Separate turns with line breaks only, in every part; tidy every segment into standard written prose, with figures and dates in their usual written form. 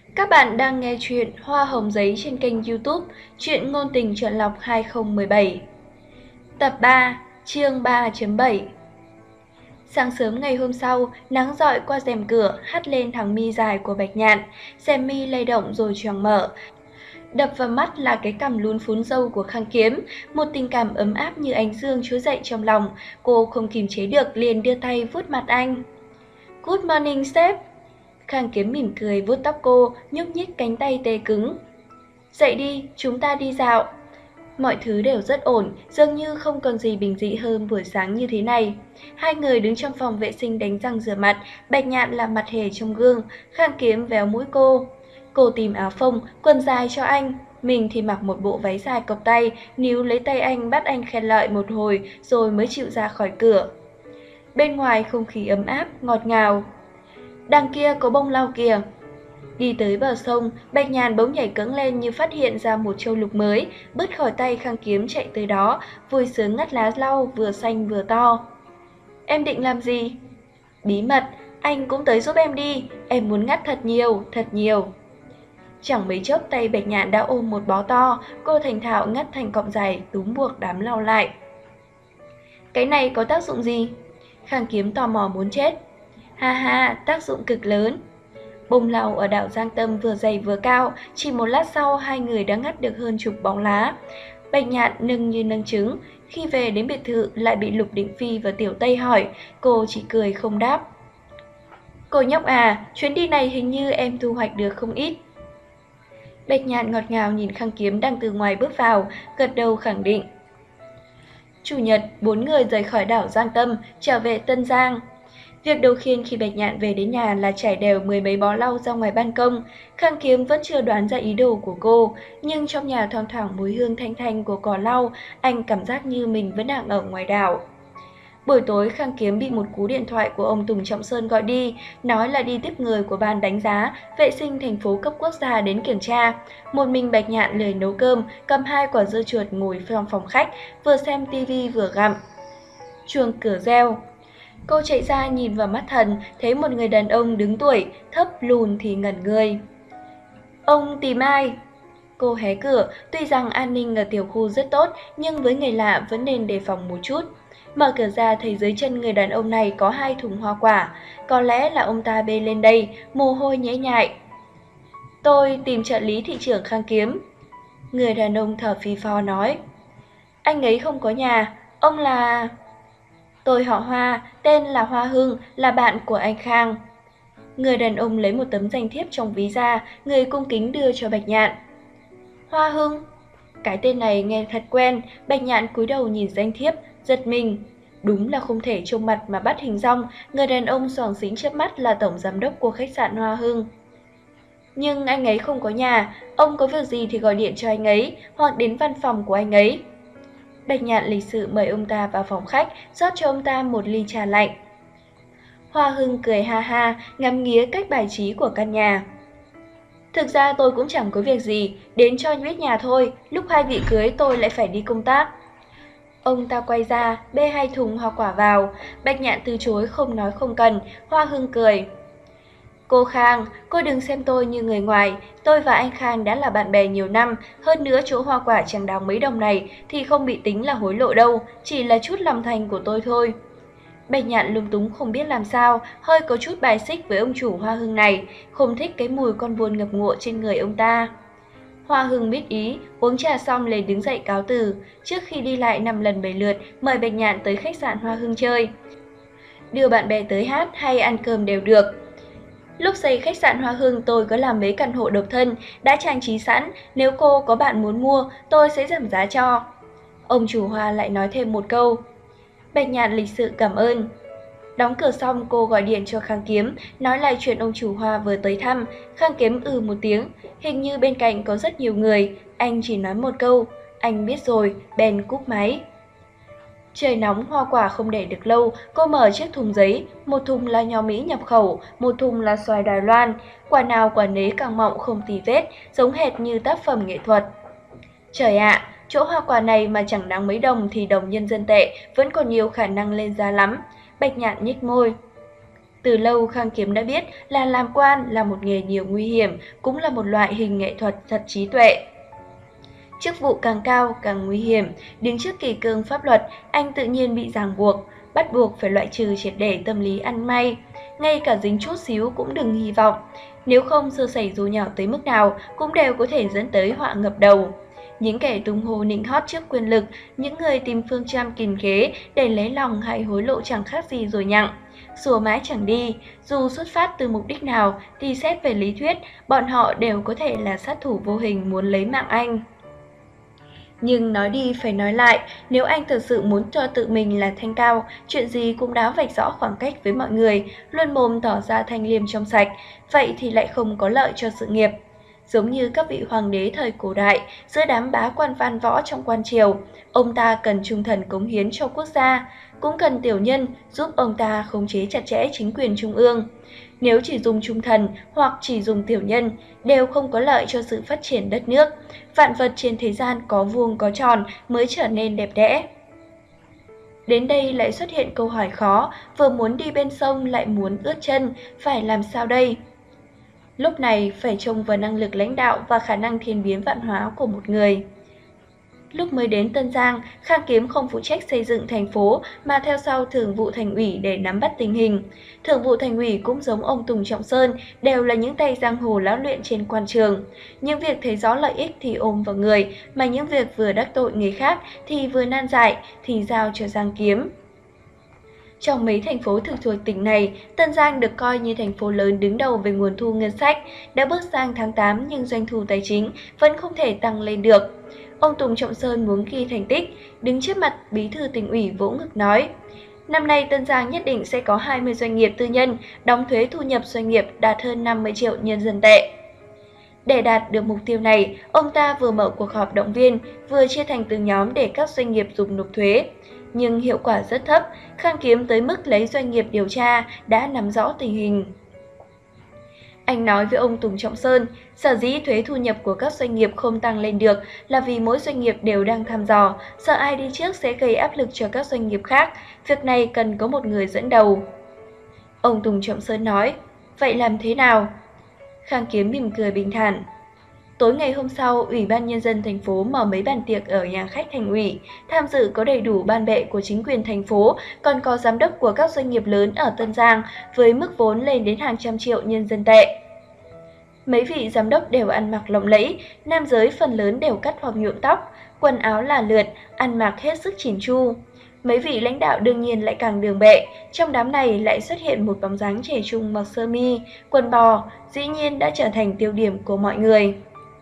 Các bạn đang nghe chuyện Hoa Hồng Giấy trên kênh YouTube Truyện ngôn tình chọn lọc 2017. Tập 3, chương 3.7. Sáng sớm ngày hôm sau, nắng rọi qua rèm cửa hắt lên thẳng mi dài của Bạch Nhạn, rèm mi lay động rồi choàng mở. Đập vào mắt là cái cằm lún phún râu của Khang Kiếm, một tình cảm ấm áp như ánh dương trỗi dậy trong lòng. Cô không kìm chế được liền đưa tay vuốt mặt anh. Good morning sếp. Khang Kiếm mỉm cười vuốt tóc cô, nhúc nhích cánh tay tê cứng. Dậy đi, chúng ta đi dạo. Mọi thứ đều rất ổn, dường như không còn gì bình dị hơn buổi sáng như thế này. Hai người đứng trong phòng vệ sinh đánh răng rửa mặt, Bạch Nhạn làm mặt hề trong gương, Khang Kiếm véo mũi cô. Cô tìm áo phông, quần dài cho anh, mình thì mặc một bộ váy dài cộc tay, níu lấy tay anh bắt anh khen ngợi một hồi rồi mới chịu ra khỏi cửa. Bên ngoài không khí ấm áp, ngọt ngào. Đằng kia có bông lau kìa. Đi tới bờ sông, Bạch Nhàn bỗng nhảy cẫng lên như phát hiện ra một châu lục mới, bứt khỏi tay Khang Kiếm chạy tới đó, vui sướng ngắt lá lau vừa xanh vừa to. Em định làm gì? Bí mật, anh cũng tới giúp em đi, em muốn ngắt thật nhiều, thật nhiều. Chẳng mấy chốc tay Bạch Nhạn đã ôm một bó to, cô thành thạo ngắt thành cọng dài, túm buộc đám lau lại. Cái này có tác dụng gì? Khang Kiếm tò mò muốn chết. Ha ha, tác dụng cực lớn. Bông lau ở đảo Giang Tâm vừa dày vừa cao, chỉ một lát sau hai người đã ngắt được hơn chục bóng lá. Bạch Nhạn nâng như nâng trứng, khi về đến biệt thự lại bị Lục Định Phi và Tiểu Tây hỏi, cô chỉ cười không đáp. Cô nhóc à, chuyến đi này hình như em thu hoạch được không ít. Bạch Nhạn ngọt ngào nhìn Khang Kiếm đang từ ngoài bước vào, gật đầu khẳng định. Chủ nhật, 4 người rời khỏi đảo Giang Tâm, trở về Tân Giang. Việc đầu tiên khi Bạch Nhạn về đến nhà là trải đều mười mấy bó lau ra ngoài ban công. Khang Kiếm vẫn chưa đoán ra ý đồ của cô, nhưng trong nhà thoang thoảng mùi hương thanh thanh của cỏ lau, anh cảm giác như mình vẫn đang ở ngoài đảo. Buổi tối Khang Kiếm bị một cú điện thoại của ông Tùng Trọng Sơn gọi đi, nói là đi tiếp người của ban đánh giá, vệ sinh thành phố cấp quốc gia đến kiểm tra. Một mình Bạch Nhạn lười nấu cơm, cầm 2 quả dưa chuột ngồi trong phòng khách, vừa xem tivi vừa gặm. Chuông cửa reo. Cô chạy ra nhìn vào mắt thần, thấy một người đàn ông đứng tuổi, thấp lùn thì ngẩn người. Ông tìm ai? Cô hé cửa, tuy rằng an ninh ở tiểu khu rất tốt, nhưng với người lạ vẫn nên đề phòng một chút. Mở cửa ra thấy dưới chân người đàn ông này có 2 thùng hoa quả, có lẽ là ông ta bê lên đây, mồ hôi nhễ nhại. Tôi tìm trợ lý thị trưởng Khang Kiếm. Người đàn ông thở phì phò nói. Anh ấy không có nhà, ông là... Tôi họ Hoa, tên là Hoa Hưng, là bạn của anh Khang. Người đàn ông lấy một tấm danh thiếp trong ví ra, người cung kính đưa cho Bạch Nhạn. Hoa Hưng? Cái tên này nghe thật quen, Bạch Nhạn cúi đầu nhìn danh thiếp, giật mình. Đúng là không thể trông mặt mà bắt hình dong, người đàn ông xoàng xính chớp mắt là tổng giám đốc của khách sạn Hoa Hưng. Nhưng anh ấy không có nhà, ông có việc gì thì gọi điện cho anh ấy, hoặc đến văn phòng của anh ấy. Bạch Nhạn lịch sự mời ông ta vào phòng khách, rót cho ông ta một ly trà lạnh. Hoa Hưng cười ha ha, ngắm nghía cách bài trí của căn nhà. Thực ra tôi cũng chẳng có việc gì, đến cho biết nhà thôi, lúc hai vị cưới tôi lại phải đi công tác. Ông ta quay ra, bê 2 thùng hoa quả vào, Bạch Nhạn từ chối không nói không cần, Hoa Hưng cười. Cô Khang, cô đừng xem tôi như người ngoài, tôi và anh Khang đã là bạn bè nhiều năm, hơn nữa chỗ hoa quả chẳng đáng mấy đồng này thì không bị tính là hối lộ đâu, chỉ là chút lòng thành của tôi thôi. Bạch Nhạn lúng túng không biết làm sao, hơi có chút bài xích với ông chủ Hoa Hưng này, không thích cái mùi con vuông ngập ngụa trên người ông ta. Hoa Hưng biết ý, uống trà xong liền đứng dậy cáo từ, trước khi đi lại 5 lần 7 lượt mời Bạch Nhạn tới khách sạn Hoa Hưng chơi. Đưa bạn bè tới hát hay ăn cơm đều được. Lúc xây khách sạn Hoa Hưng tôi có làm mấy căn hộ độc thân, đã trang trí sẵn, nếu cô có bạn muốn mua, tôi sẽ giảm giá cho. Ông chủ Hoa lại nói thêm một câu. Bạch Nhạn lịch sự cảm ơn. Đóng cửa xong cô gọi điện cho Khang Kiếm, nói lại chuyện ông chủ Hoa vừa tới thăm. Khang Kiếm một tiếng, hình như bên cạnh có rất nhiều người, anh chỉ nói một câu, anh biết rồi, bèn cúp máy. Trời nóng hoa quả không để được lâu, cô mở chiếc thùng giấy, một thùng là nho Mỹ nhập khẩu, một thùng là xoài Đài Loan, quả nào quả nấy càng mọng không tì vết, giống hệt như tác phẩm nghệ thuật. Trời ạ, chỗ hoa quả này mà chẳng đáng mấy đồng thì đồng nhân dân tệ vẫn còn nhiều khả năng lên giá lắm. Bạch Nhạn nhếch môi. Từ lâu Khang Kiếm đã biết là làm quan là một nghề nhiều nguy hiểm, cũng là một loại hình nghệ thuật thật trí tuệ. Chức vụ càng cao càng nguy hiểm, đứng trước kỷ cương pháp luật, anh tự nhiên bị ràng buộc, bắt buộc phải loại trừ triệt để tâm lý ăn may. Ngay cả dính chút xíu cũng đừng hy vọng, nếu không sơ sẩy dù nhỏ tới mức nào cũng đều có thể dẫn tới họa ngập đầu. Những kẻ tung hô nịnh hót trước quyền lực, những người tìm phương châm kìm kế để lấy lòng hay hối lộ chẳng khác gì rồi nhặng. Sủa mãi chẳng đi, dù xuất phát từ mục đích nào thì xét về lý thuyết, bọn họ đều có thể là sát thủ vô hình muốn lấy mạng anh. Nhưng nói đi phải nói lại, nếu anh thực sự muốn cho tự mình là thanh cao, chuyện gì cũng đã vạch rõ khoảng cách với mọi người, luôn mồm tỏ ra thanh liêm trong sạch, vậy thì lại không có lợi cho sự nghiệp. Giống như các vị hoàng đế thời cổ đại, giữa đám bá quan văn võ trong quan triều, ông ta cần trung thần cống hiến cho quốc gia, cũng cần tiểu nhân giúp ông ta khống chế chặt chẽ chính quyền trung ương. Nếu chỉ dùng trung thần hoặc chỉ dùng tiểu nhân, đều không có lợi cho sự phát triển đất nước. Vạn vật trên thế gian có vuông có tròn mới trở nên đẹp đẽ. Đến đây lại xuất hiện câu hỏi khó, vừa muốn đi bên sông lại muốn ướt chân, phải làm sao đây? Lúc này phải trông vào năng lực lãnh đạo và khả năng thiên biến vạn hóa của một người. Lúc mới đến Tân Giang, Khang Kiếm không phụ trách xây dựng thành phố mà theo sau Thường vụ Thành ủy để nắm bắt tình hình. Thường vụ Thành ủy cũng giống ông Tùng Trọng Sơn, đều là những tay giang hồ lão luyện trên quan trường. Những việc thấy rõ lợi ích thì ôm vào người, mà những việc vừa đắc tội người khác thì vừa nan giải thì giao cho Giang Kiếm. Trong mấy thành phố trực thuộc tỉnh này, Tân Giang được coi như thành phố lớn đứng đầu về nguồn thu ngân sách. Đã bước sang tháng 8 nhưng doanh thu tài chính vẫn không thể tăng lên được. Ông Tùng Trọng Sơn muốn ghi thành tích, đứng trước mặt bí thư tỉnh ủy vỗ ngực nói: năm nay Tân Giang nhất định sẽ có 20 doanh nghiệp tư nhân đóng thuế thu nhập doanh nghiệp đạt hơn 50 triệu nhân dân tệ. Để đạt được mục tiêu này, ông ta vừa mở cuộc họp động viên, vừa chia thành từng nhóm để các doanh nghiệp dùng nộp thuế. Nhưng hiệu quả rất thấp, Khang Kiếm tới mức lấy doanh nghiệp điều tra đã nắm rõ tình hình. Anh nói với ông Tùng Trọng Sơn, sở dĩ thuế thu nhập của các doanh nghiệp không tăng lên được là vì mỗi doanh nghiệp đều đang thăm dò, sợ ai đi trước sẽ gây áp lực cho các doanh nghiệp khác, việc này cần có một người dẫn đầu. Ông Tùng Trọng Sơn nói, vậy làm thế nào? Khang Kiếm mỉm cười bình thản. Tối ngày hôm sau, Ủy ban Nhân dân thành phố mở mấy bàn tiệc ở nhà khách Thành ủy, tham dự có đầy đủ ban bệ của chính quyền thành phố, còn có giám đốc của các doanh nghiệp lớn ở Tân Giang với mức vốn lên đến hàng trăm triệu nhân dân tệ. Mấy vị giám đốc đều ăn mặc lộng lẫy, nam giới phần lớn đều cắt hoặc nhuộm tóc, quần áo là lượt, ăn mặc hết sức chỉn chu. Mấy vị lãnh đạo đương nhiên lại càng đường bệ, trong đám này lại xuất hiện một bóng dáng trẻ trung mặc sơ mi, quần bò, dĩ nhiên đã trở thành tiêu điểm của mọi người.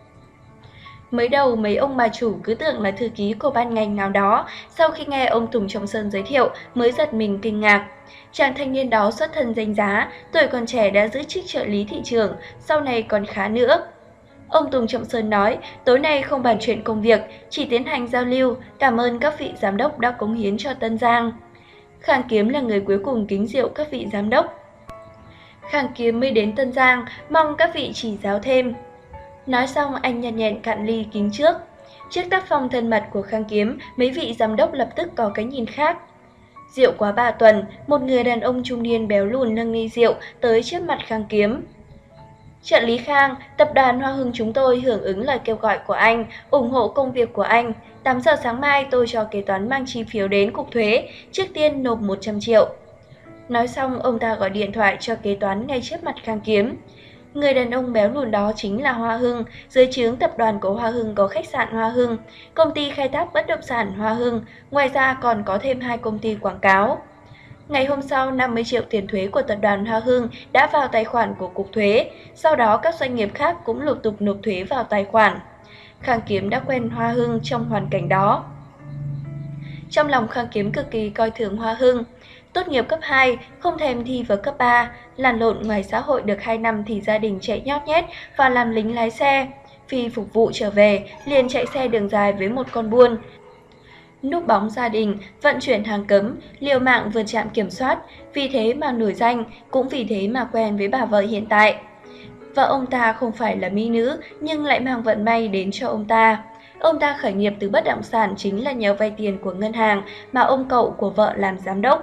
Mới đầu mấy ông bà chủ cứ tưởng là thư ký của ban ngành nào đó, sau khi nghe ông Tùng Trọng Sơn giới thiệu mới giật mình kinh ngạc. Chàng thanh niên đó xuất thân danh giá, tuổi còn trẻ đã giữ chức trợ lý thị trường, sau này còn khá nữa. Ông Tùng Trọng Sơn nói, tối nay không bàn chuyện công việc, chỉ tiến hành giao lưu, cảm ơn các vị giám đốc đã cống hiến cho Tân Giang. Khang Kiếm là người cuối cùng kính rượu các vị giám đốc. Khang Kiếm mới đến Tân Giang, mong các vị chỉ giáo thêm. Nói xong anh nhàn nhẹn cạn ly kính trước. Trước tác phong thân mật của Khang Kiếm, mấy vị giám đốc lập tức có cái nhìn khác. Rượu quá 3 tuần, một người đàn ông trung niên béo lùn nâng ly rượu tới trước mặt Khang Kiếm. Trợ lý Khang, tập đoàn Hoa Hưng chúng tôi hưởng ứng lời kêu gọi của anh, ủng hộ công việc của anh. 8 giờ sáng mai tôi cho kế toán mang chi phiếu đến cục thuế, trước tiên nộp 100 triệu. Nói xong ông ta gọi điện thoại cho kế toán ngay trước mặt Khang Kiếm. Người đàn ông béo lùn đó chính là Hoa Hưng, dưới trướng tập đoàn của Hoa Hưng có khách sạn Hoa Hưng, công ty khai thác bất động sản Hoa Hưng, ngoài ra còn có thêm 2 công ty quảng cáo. Ngày hôm sau, 50 triệu tiền thuế của tập đoàn Hoa Hưng đã vào tài khoản của Cục Thuế, sau đó các doanh nghiệp khác cũng lục tục nộp thuế vào tài khoản. Khang Kiếm đã quen Hoa Hưng trong hoàn cảnh đó. Trong lòng Khang Kiếm cực kỳ coi thường Hoa Hưng. Tốt nghiệp cấp 2, không thèm thi vào cấp 3, lăn lộn ngoài xã hội được 2 năm thì gia đình chạy nhót nhét và làm lính lái xe. Phi phục vụ trở về, liền chạy xe đường dài với một con buôn. Núp bóng gia đình, vận chuyển hàng cấm, liều mạng vượt trạm kiểm soát, vì thế mà nổi danh, cũng vì thế mà quen với bà vợ hiện tại. Vợ ông ta không phải là mỹ nữ nhưng lại mang vận may đến cho ông ta. Ông ta khởi nghiệp từ bất động sản chính là nhờ vay tiền của ngân hàng mà ông cậu của vợ làm giám đốc.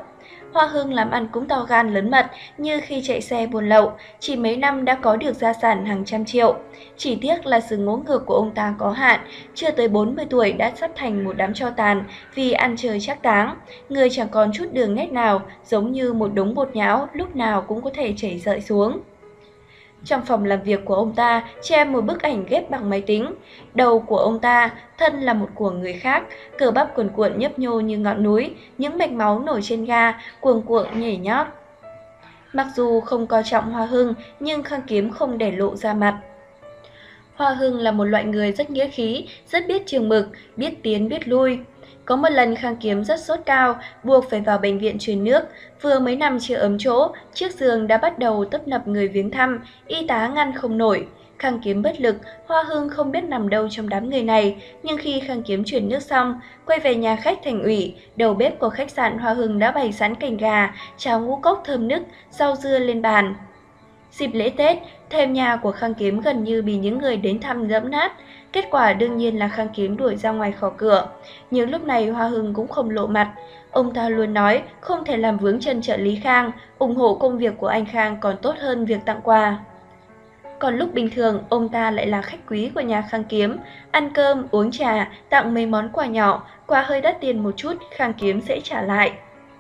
Hoa Hưng làm ăn cũng to gan lớn mật, như khi chạy xe buôn lậu, chỉ mấy năm đã có được gia sản hàng trăm triệu. Chỉ tiếc là sự ngỗ ngược của ông ta có hạn, chưa tới 40 tuổi đã sắp thành một đám tro tàn vì ăn chơi trác táng, người chẳng còn chút đường nét nào, giống như một đống bột nhão lúc nào cũng có thể chảy rơi xuống. Trong phòng làm việc của ông ta treo một bức ảnh ghép bằng máy tính. Đầu của ông ta, thân là một của người khác, cơ bắp cuồn cuộn nhấp nhô như ngọn núi, những mạch máu nổi trên ga, cuồn cuộn nhảy nhót. Mặc dù không coi trọng Hoa Hưng, nhưng Khang Kiếm không để lộ ra mặt. Hoa Hưng là một loại người rất nghĩa khí, rất biết chừng mực, biết tiến biết lui. Có một lần Khang Kiếm rất sốt cao, buộc phải vào bệnh viện truyền nước. Vừa mấy năm chưa ấm chỗ, chiếc giường đã bắt đầu tấp nập người viếng thăm, y tá ngăn không nổi. Khang Kiếm bất lực, Hoa Hưng không biết nằm đâu trong đám người này, nhưng khi Khang Kiếm chuyển nước xong, quay về nhà khách thành ủy, đầu bếp của khách sạn Hoa Hưng đã bày sẵn canh gà, cháo ngũ cốc thơm nức, rau dưa lên bàn. Dịp lễ Tết, thềm nhà của Khang Kiếm gần như bị những người đến thăm dẫm nát. Kết quả đương nhiên là Khang Kiếm đuổi ra ngoài khỏi cửa. Nhưng lúc này Hoa Hưng cũng không lộ mặt. Ông ta luôn nói không thể làm vướng chân trợ lý Khang, ủng hộ công việc của anh Khang còn tốt hơn việc tặng quà. Còn lúc bình thường, ông ta lại là khách quý của nhà Khang Kiếm, ăn cơm, uống trà, tặng mấy món quà nhỏ, quà hơi đắt tiền một chút, Khang Kiếm sẽ trả lại.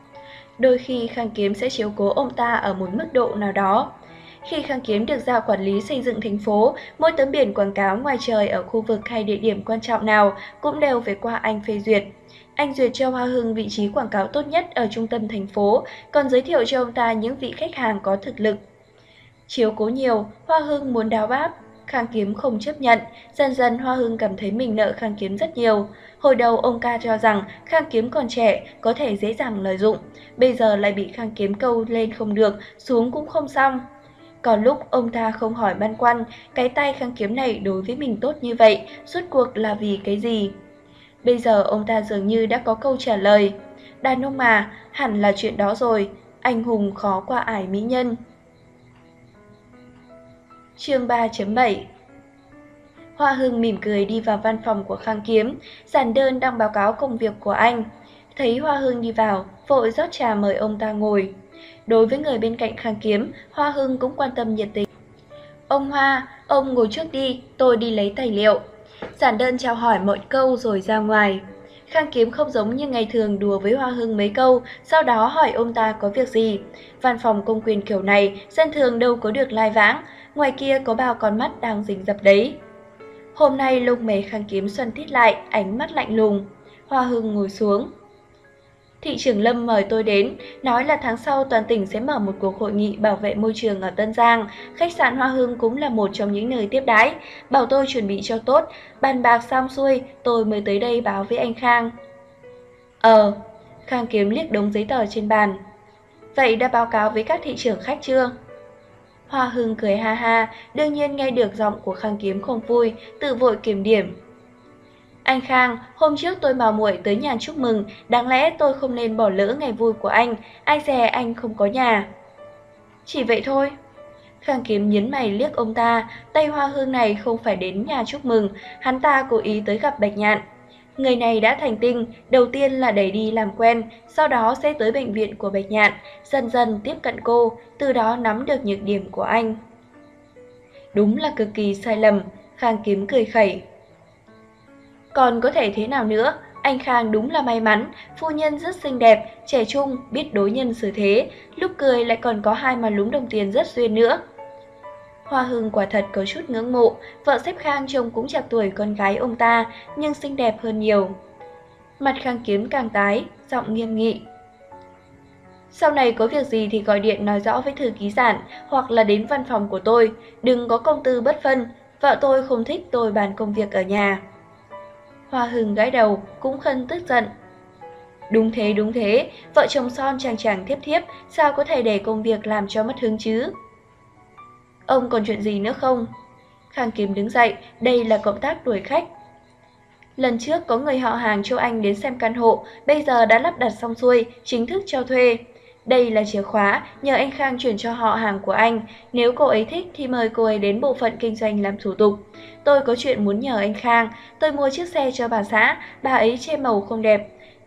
Đôi khi Khang Kiếm sẽ chiếu cố ông ta ở một mức độ nào đó. Khi Khang Kiếm được giao quản lý xây dựng thành phố, mỗi tấm biển quảng cáo ngoài trời ở khu vực hay địa điểm quan trọng nào cũng đều phải qua anh phê duyệt. Anh duyệt cho Hoa Hưng vị trí quảng cáo tốt nhất ở trung tâm thành phố, còn giới thiệu cho ông ta những vị khách hàng có thực lực. Chiếu cố nhiều, Hoa Hưng muốn đáo báp, Khang Kiếm không chấp nhận, dần dần Hoa Hưng cảm thấy mình nợ Khang Kiếm rất nhiều. Hồi đầu ông ca cho rằng Khang Kiếm còn trẻ, có thể dễ dàng lợi dụng, bây giờ lại bị Khang Kiếm câu lên không được, xuống cũng không xong. Còn lúc ông ta không hỏi băn khoăn, cái tay Khang Kiếm này đối với mình tốt như vậy, rốt cuộc là vì cái gì? Bây giờ ông ta dường như đã có câu trả lời. Đàn ông mà, hẳn là chuyện đó rồi, anh hùng khó qua ải mỹ nhân. Chương 3.7 Hoa Hưng mỉm cười đi vào văn phòng của Khang Kiếm, giản đơn đang báo cáo công việc của anh. Thấy Hoa Hưng đi vào, vội rót trà mời ông ta ngồi. Đối với người bên cạnh Khang Kiếm, Hoa Hưng cũng quan tâm nhiệt tình. Ông Hoa, ông ngồi trước đi, tôi đi lấy tài liệu. Giản đơn chào hỏi một câu rồi ra ngoài. Khang Kiếm không giống như ngày thường đùa với Hoa Hưng mấy câu, sau đó hỏi ông ta có việc gì. Văn phòng công quyền kiểu này, dân thường đâu có được lai vãng, ngoài kia có bao con mắt đang rình rập đấy. Hôm nay lông mày Khang Kiếm xoăn tít lại, ánh mắt lạnh lùng. Hoa Hưng ngồi xuống. Thị trưởng Lâm mời tôi đến, nói là tháng sau toàn tỉnh sẽ mở một cuộc hội nghị bảo vệ môi trường ở Tân Giang. Khách sạn Hoa Hưng cũng là một trong những nơi tiếp đãi, bảo tôi chuẩn bị cho tốt. Bàn bạc xong xuôi, tôi mới tới đây báo với anh Khang. Khang Kiếm liếc đống giấy tờ trên bàn. Vậy đã báo cáo với các thị trưởng khách chưa? Hoa Hưng cười ha ha, đương nhiên nghe được giọng của Khang Kiếm không vui, tự vội kiểm điểm. Anh Khang, hôm trước tôi mạo muội tới nhà chúc mừng, đáng lẽ tôi không nên bỏ lỡ ngày vui của anh, ai dè anh không có nhà. Chỉ vậy thôi. Khang Kiếm nhấn mày liếc ông ta, tay Hoa Hưng này không phải đến nhà chúc mừng, hắn ta cố ý tới gặp Bạch Nhạn. Người này đã thành tinh, đầu tiên là đẩy đi làm quen, sau đó sẽ tới bệnh viện của Bạch Nhạn, dần dần tiếp cận cô, từ đó nắm được nhược điểm của anh. Đúng là cực kỳ sai lầm, Khang Kiếm cười khẩy. Còn có thể thế nào nữa, anh Khang đúng là may mắn, phu nhân rất xinh đẹp, trẻ trung, biết đối nhân xử thế, lúc cười lại còn có hai má lúm đồng tiền rất duyên nữa. Hoa Hưng quả thật có chút ngưỡng mộ, vợ xếp Khang trông cũng chạc tuổi con gái ông ta, nhưng xinh đẹp hơn nhiều. Mặt Khang Kiếm càng tái, giọng nghiêm nghị. Sau này có việc gì thì gọi điện nói rõ với thư ký Giản, hoặc là đến văn phòng của tôi, đừng có công tư bất phân, vợ tôi không thích tôi bàn công việc ở nhà. Hoa Hưng gãi đầu, cũng khân tức giận. Đúng thế, vợ chồng son chàng chàng thiếp thiếp, sao có thể để công việc làm cho mất hứng chứ? Ông còn chuyện gì nữa không? Khang Kiếm đứng dậy, đây là cộng tác đuổi khách. Lần trước có người họ hàng Châu Anh đến xem căn hộ, bây giờ đã lắp đặt xong xuôi, chính thức cho thuê. Đây là chìa khóa, nhờ anh Khang chuyển cho họ hàng của anh, nếu cô ấy thích thì mời cô ấy đến bộ phận kinh doanh làm thủ tục. Tôi có chuyện muốn nhờ anh Khang, tôi mua chiếc xe cho bà xã, bà ấy chê màu không đẹp.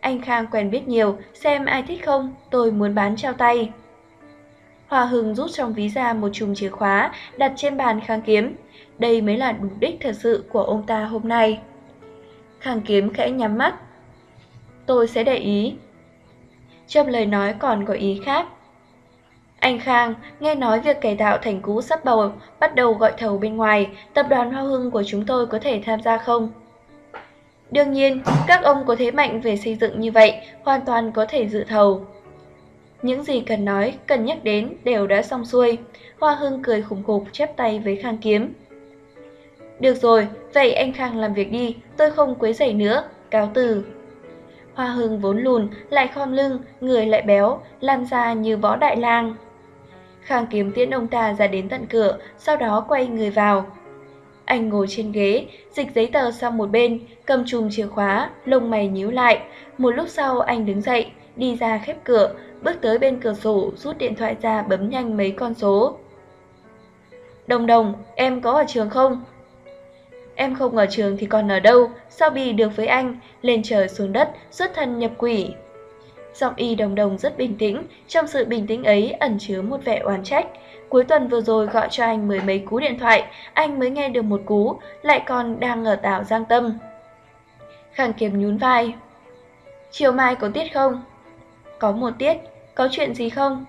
Anh Khang quen biết nhiều, xem ai thích không, tôi muốn bán trao tay. Hoa Hưng rút trong ví ra một chùm chìa khóa, đặt trên bàn Khang Kiếm. Đây mới là mục đích thật sự của ông ta hôm nay. Khang Kiếm khẽ nhắm mắt. Tôi sẽ để ý. Trong lời nói còn có ý khác. Anh Khang, nghe nói việc cải tạo thành cũ sắp bắt đầu gọi thầu bên ngoài, tập đoàn Hoa Hưng của chúng tôi có thể tham gia không? Đương nhiên, các ông có thế mạnh về xây dựng như vậy, hoàn toàn có thể dự thầu. Những gì cần nói, cần nhắc đến đều đã xong xuôi. Hoa Hưng cười khủng khục chép tay với Khang Kiếm. Được rồi, vậy anh Khang làm việc đi, tôi không quấy rầy nữa, cáo từ. Hoa Hưng vốn lùn, lại khom lưng, người lại béo, lan ra như võ đại lang. Khang Kiếm tiễn ông ta ra đến tận cửa, sau đó quay người vào. Anh ngồi trên ghế, dịch giấy tờ sang một bên, cầm chùm chìa khóa, lông mày nhíu lại. Một lúc sau anh đứng dậy, đi ra khép cửa, bước tới bên cửa sổ, rút điện thoại ra bấm nhanh mấy con số. Đồng Đồng, em có ở trường không? Em không ở trường thì còn ở đâu, sao bì được với anh, lên trời xuống đất, xuất thân nhập quỷ. Giọng Y Đồng Đồng rất bình tĩnh, trong sự bình tĩnh ấy ẩn chứa một vẻ oán trách. Cuối tuần vừa rồi gọi cho anh mười mấy cú điện thoại, anh mới nghe được một cú, lại còn đang ở đảo Giang Tâm. Khang Kiếm nhún vai. Chiều mai có tiết không? Có một tiết, có chuyện gì không?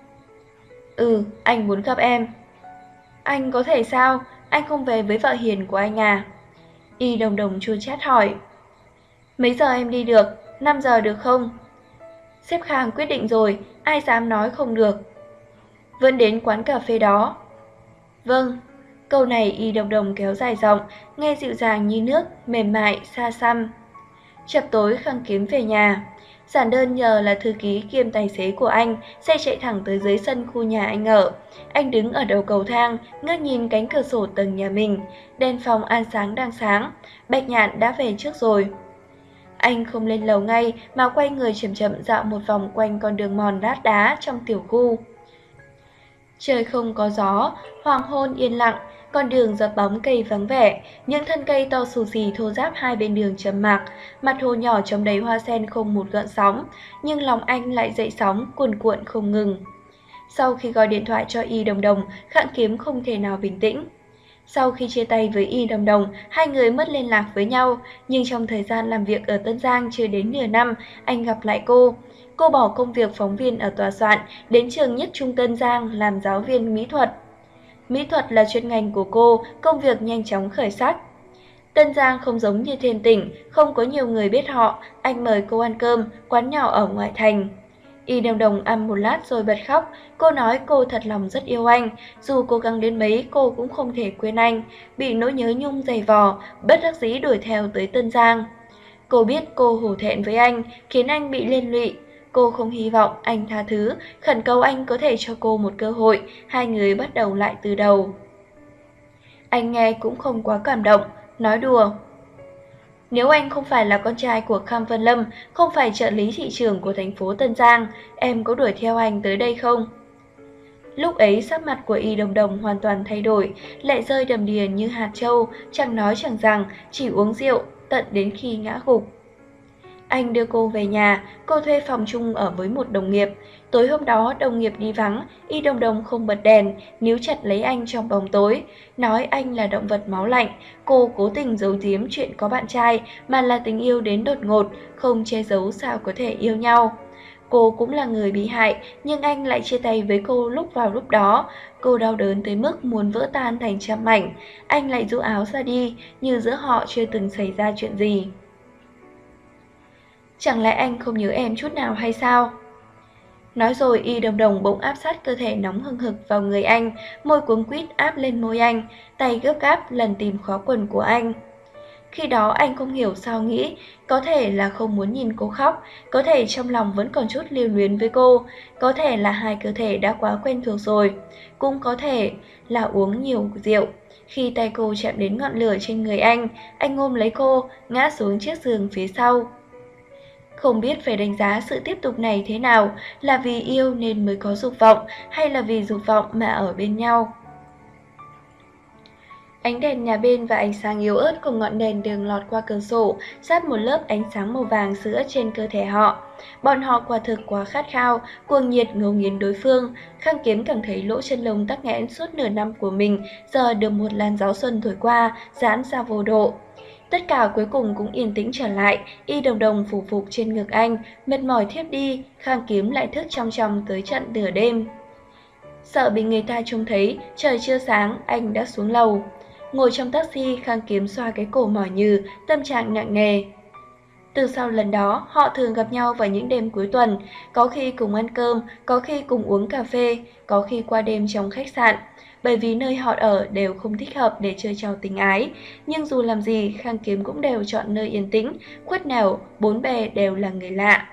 Anh muốn gặp em. Anh có thể sao? Anh không về với vợ hiền của anh à? Y Đồng Đồng chua chát hỏi. Mấy giờ em đi được? 5 giờ được không? Sếp Khang quyết định rồi, ai dám nói không được. Vẫn đến quán cà phê đó. Vâng. Câu này Y Đồng Đồng kéo dài giọng, nghe dịu dàng như nước, mềm mại, xa xăm. Chập tối Khang Kiếm về nhà. Giản đơn nhờ là thư ký kiêm tài xế của anh, xe chạy thẳng tới dưới sân khu nhà anh ở. Anh đứng ở đầu cầu thang, ngước nhìn cánh cửa sổ tầng nhà mình. Đèn phòng an sáng đang sáng, Bạch Nhạn đã về trước rồi. Anh không lên lầu ngay mà quay người chậm chậm dạo một vòng quanh con đường mòn lát đá trong tiểu khu. Trời không có gió, hoàng hôn yên lặng, con đường dập bóng cây vắng vẻ, những thân cây to xù xì thô ráp hai bên đường trầm mặc, mặt hồ nhỏ trống đầy hoa sen không một gợn sóng, nhưng lòng anh lại dậy sóng cuồn cuộn không ngừng. Sau khi gọi điện thoại cho Y Đồng Đồng, Khang Kiếm không thể nào bình tĩnh. Sau khi chia tay với Y Đồng Đồng, hai người mất liên lạc với nhau, nhưng trong thời gian làm việc ở Tân Giang chưa đến nửa năm, anh gặp lại cô. Cô bỏ công việc phóng viên ở tòa soạn, đến trường Nhất Trung Tân Giang làm giáo viên mỹ thuật. Mỹ thuật là chuyên ngành của cô, công việc nhanh chóng khởi sắc. Tân Giang không giống như Thiên Tỉnh, không có nhiều người biết họ, anh mời cô ăn cơm, quán nhỏ ở ngoại thành. Y Đồng Đồng ăn một lát rồi bật khóc, cô nói cô thật lòng rất yêu anh, dù cố gắng đến mấy cô cũng không thể quên anh, bị nỗi nhớ nhung dày vò, bất đắc dĩ đuổi theo tới Tân Giang. Cô biết cô hổ thẹn với anh, khiến anh bị liên lụy. Cô không hy vọng anh tha thứ, khẩn cầu anh có thể cho cô một cơ hội, hai người bắt đầu lại từ đầu. Anh nghe cũng không quá cảm động, nói đùa. Nếu anh không phải là con trai của Kham Vân Lâm, không phải trợ lý thị trưởng của thành phố Tân Giang, em có đuổi theo anh tới đây không? Lúc ấy sắc mặt của Y Đồng Đồng hoàn toàn thay đổi, lệ rơi đầm đìa như hạt châu, chẳng nói chẳng rằng, chỉ uống rượu, tận đến khi ngã gục. Anh đưa cô về nhà, cô thuê phòng chung ở với một đồng nghiệp. Tối hôm đó đồng nghiệp đi vắng, Y Đồng Đồng không bật đèn, níu chặt lấy anh trong bóng tối, nói anh là động vật máu lạnh. Cô cố tình giấu giếm chuyện có bạn trai, mà là tình yêu đến đột ngột, không che giấu sao có thể yêu nhau. Cô cũng là người bị hại, nhưng anh lại chia tay với cô lúc đó. Cô đau đớn tới mức muốn vỡ tan thành trăm mảnh. Anh lại rũ áo ra đi, như giữa họ chưa từng xảy ra chuyện gì. Chẳng lẽ anh không nhớ em chút nào hay sao? Nói rồi Y Đồng Đồng bỗng áp sát cơ thể nóng hừng hực vào người anh, môi cuống quýt áp lên môi anh, tay gấp gáp lần tìm khóa quần của anh. Khi đó anh không hiểu sao nghĩ, có thể là không muốn nhìn cô khóc, có thể trong lòng vẫn còn chút lưu luyến với cô, có thể là hai cơ thể đã quá quen thuộc rồi, cũng có thể là uống nhiều rượu. Khi tay cô chạm đến ngọn lửa trên người anh ôm lấy cô, ngã xuống chiếc giường phía sau. Không biết phải đánh giá sự tiếp tục này thế nào, là vì yêu nên mới có dục vọng, hay là vì dục vọng mà ở bên nhau. Ánh đèn nhà bên và ánh sáng yếu ớt của ngọn đèn đường lọt qua cửa sổ, sát một lớp ánh sáng màu vàng sữa trên cơ thể họ. Bọn họ quả thực quá khát khao, cuồng nhiệt ngấu nghiến đối phương. Khang Kiếm cảm thấy lỗ chân lông tắc nghẽn suốt nửa năm của mình, giờ được một làn gió xuân thổi qua, giãn ra vô độ. Tất cả cuối cùng cũng yên tĩnh trở lại, Y Đồng Đồng phủ phục trên ngực anh, mệt mỏi thiếp đi, Khang Kiếm lại thức trong tới tận nửa đêm. Sợ bị người ta trông thấy, trời chưa sáng, anh đã xuống lầu. Ngồi trong taxi, Khang Kiếm xoa cái cổ mỏi nhừ, tâm trạng nặng nề. Từ sau lần đó, họ thường gặp nhau vào những đêm cuối tuần, có khi cùng ăn cơm, có khi cùng uống cà phê, có khi qua đêm trong khách sạn. Bởi vì nơi họ ở đều không thích hợp để chơi trò tình ái, nhưng dù làm gì, Khang Kiếm cũng đều chọn nơi yên tĩnh, khuất nẻo, bốn bề đều là người lạ.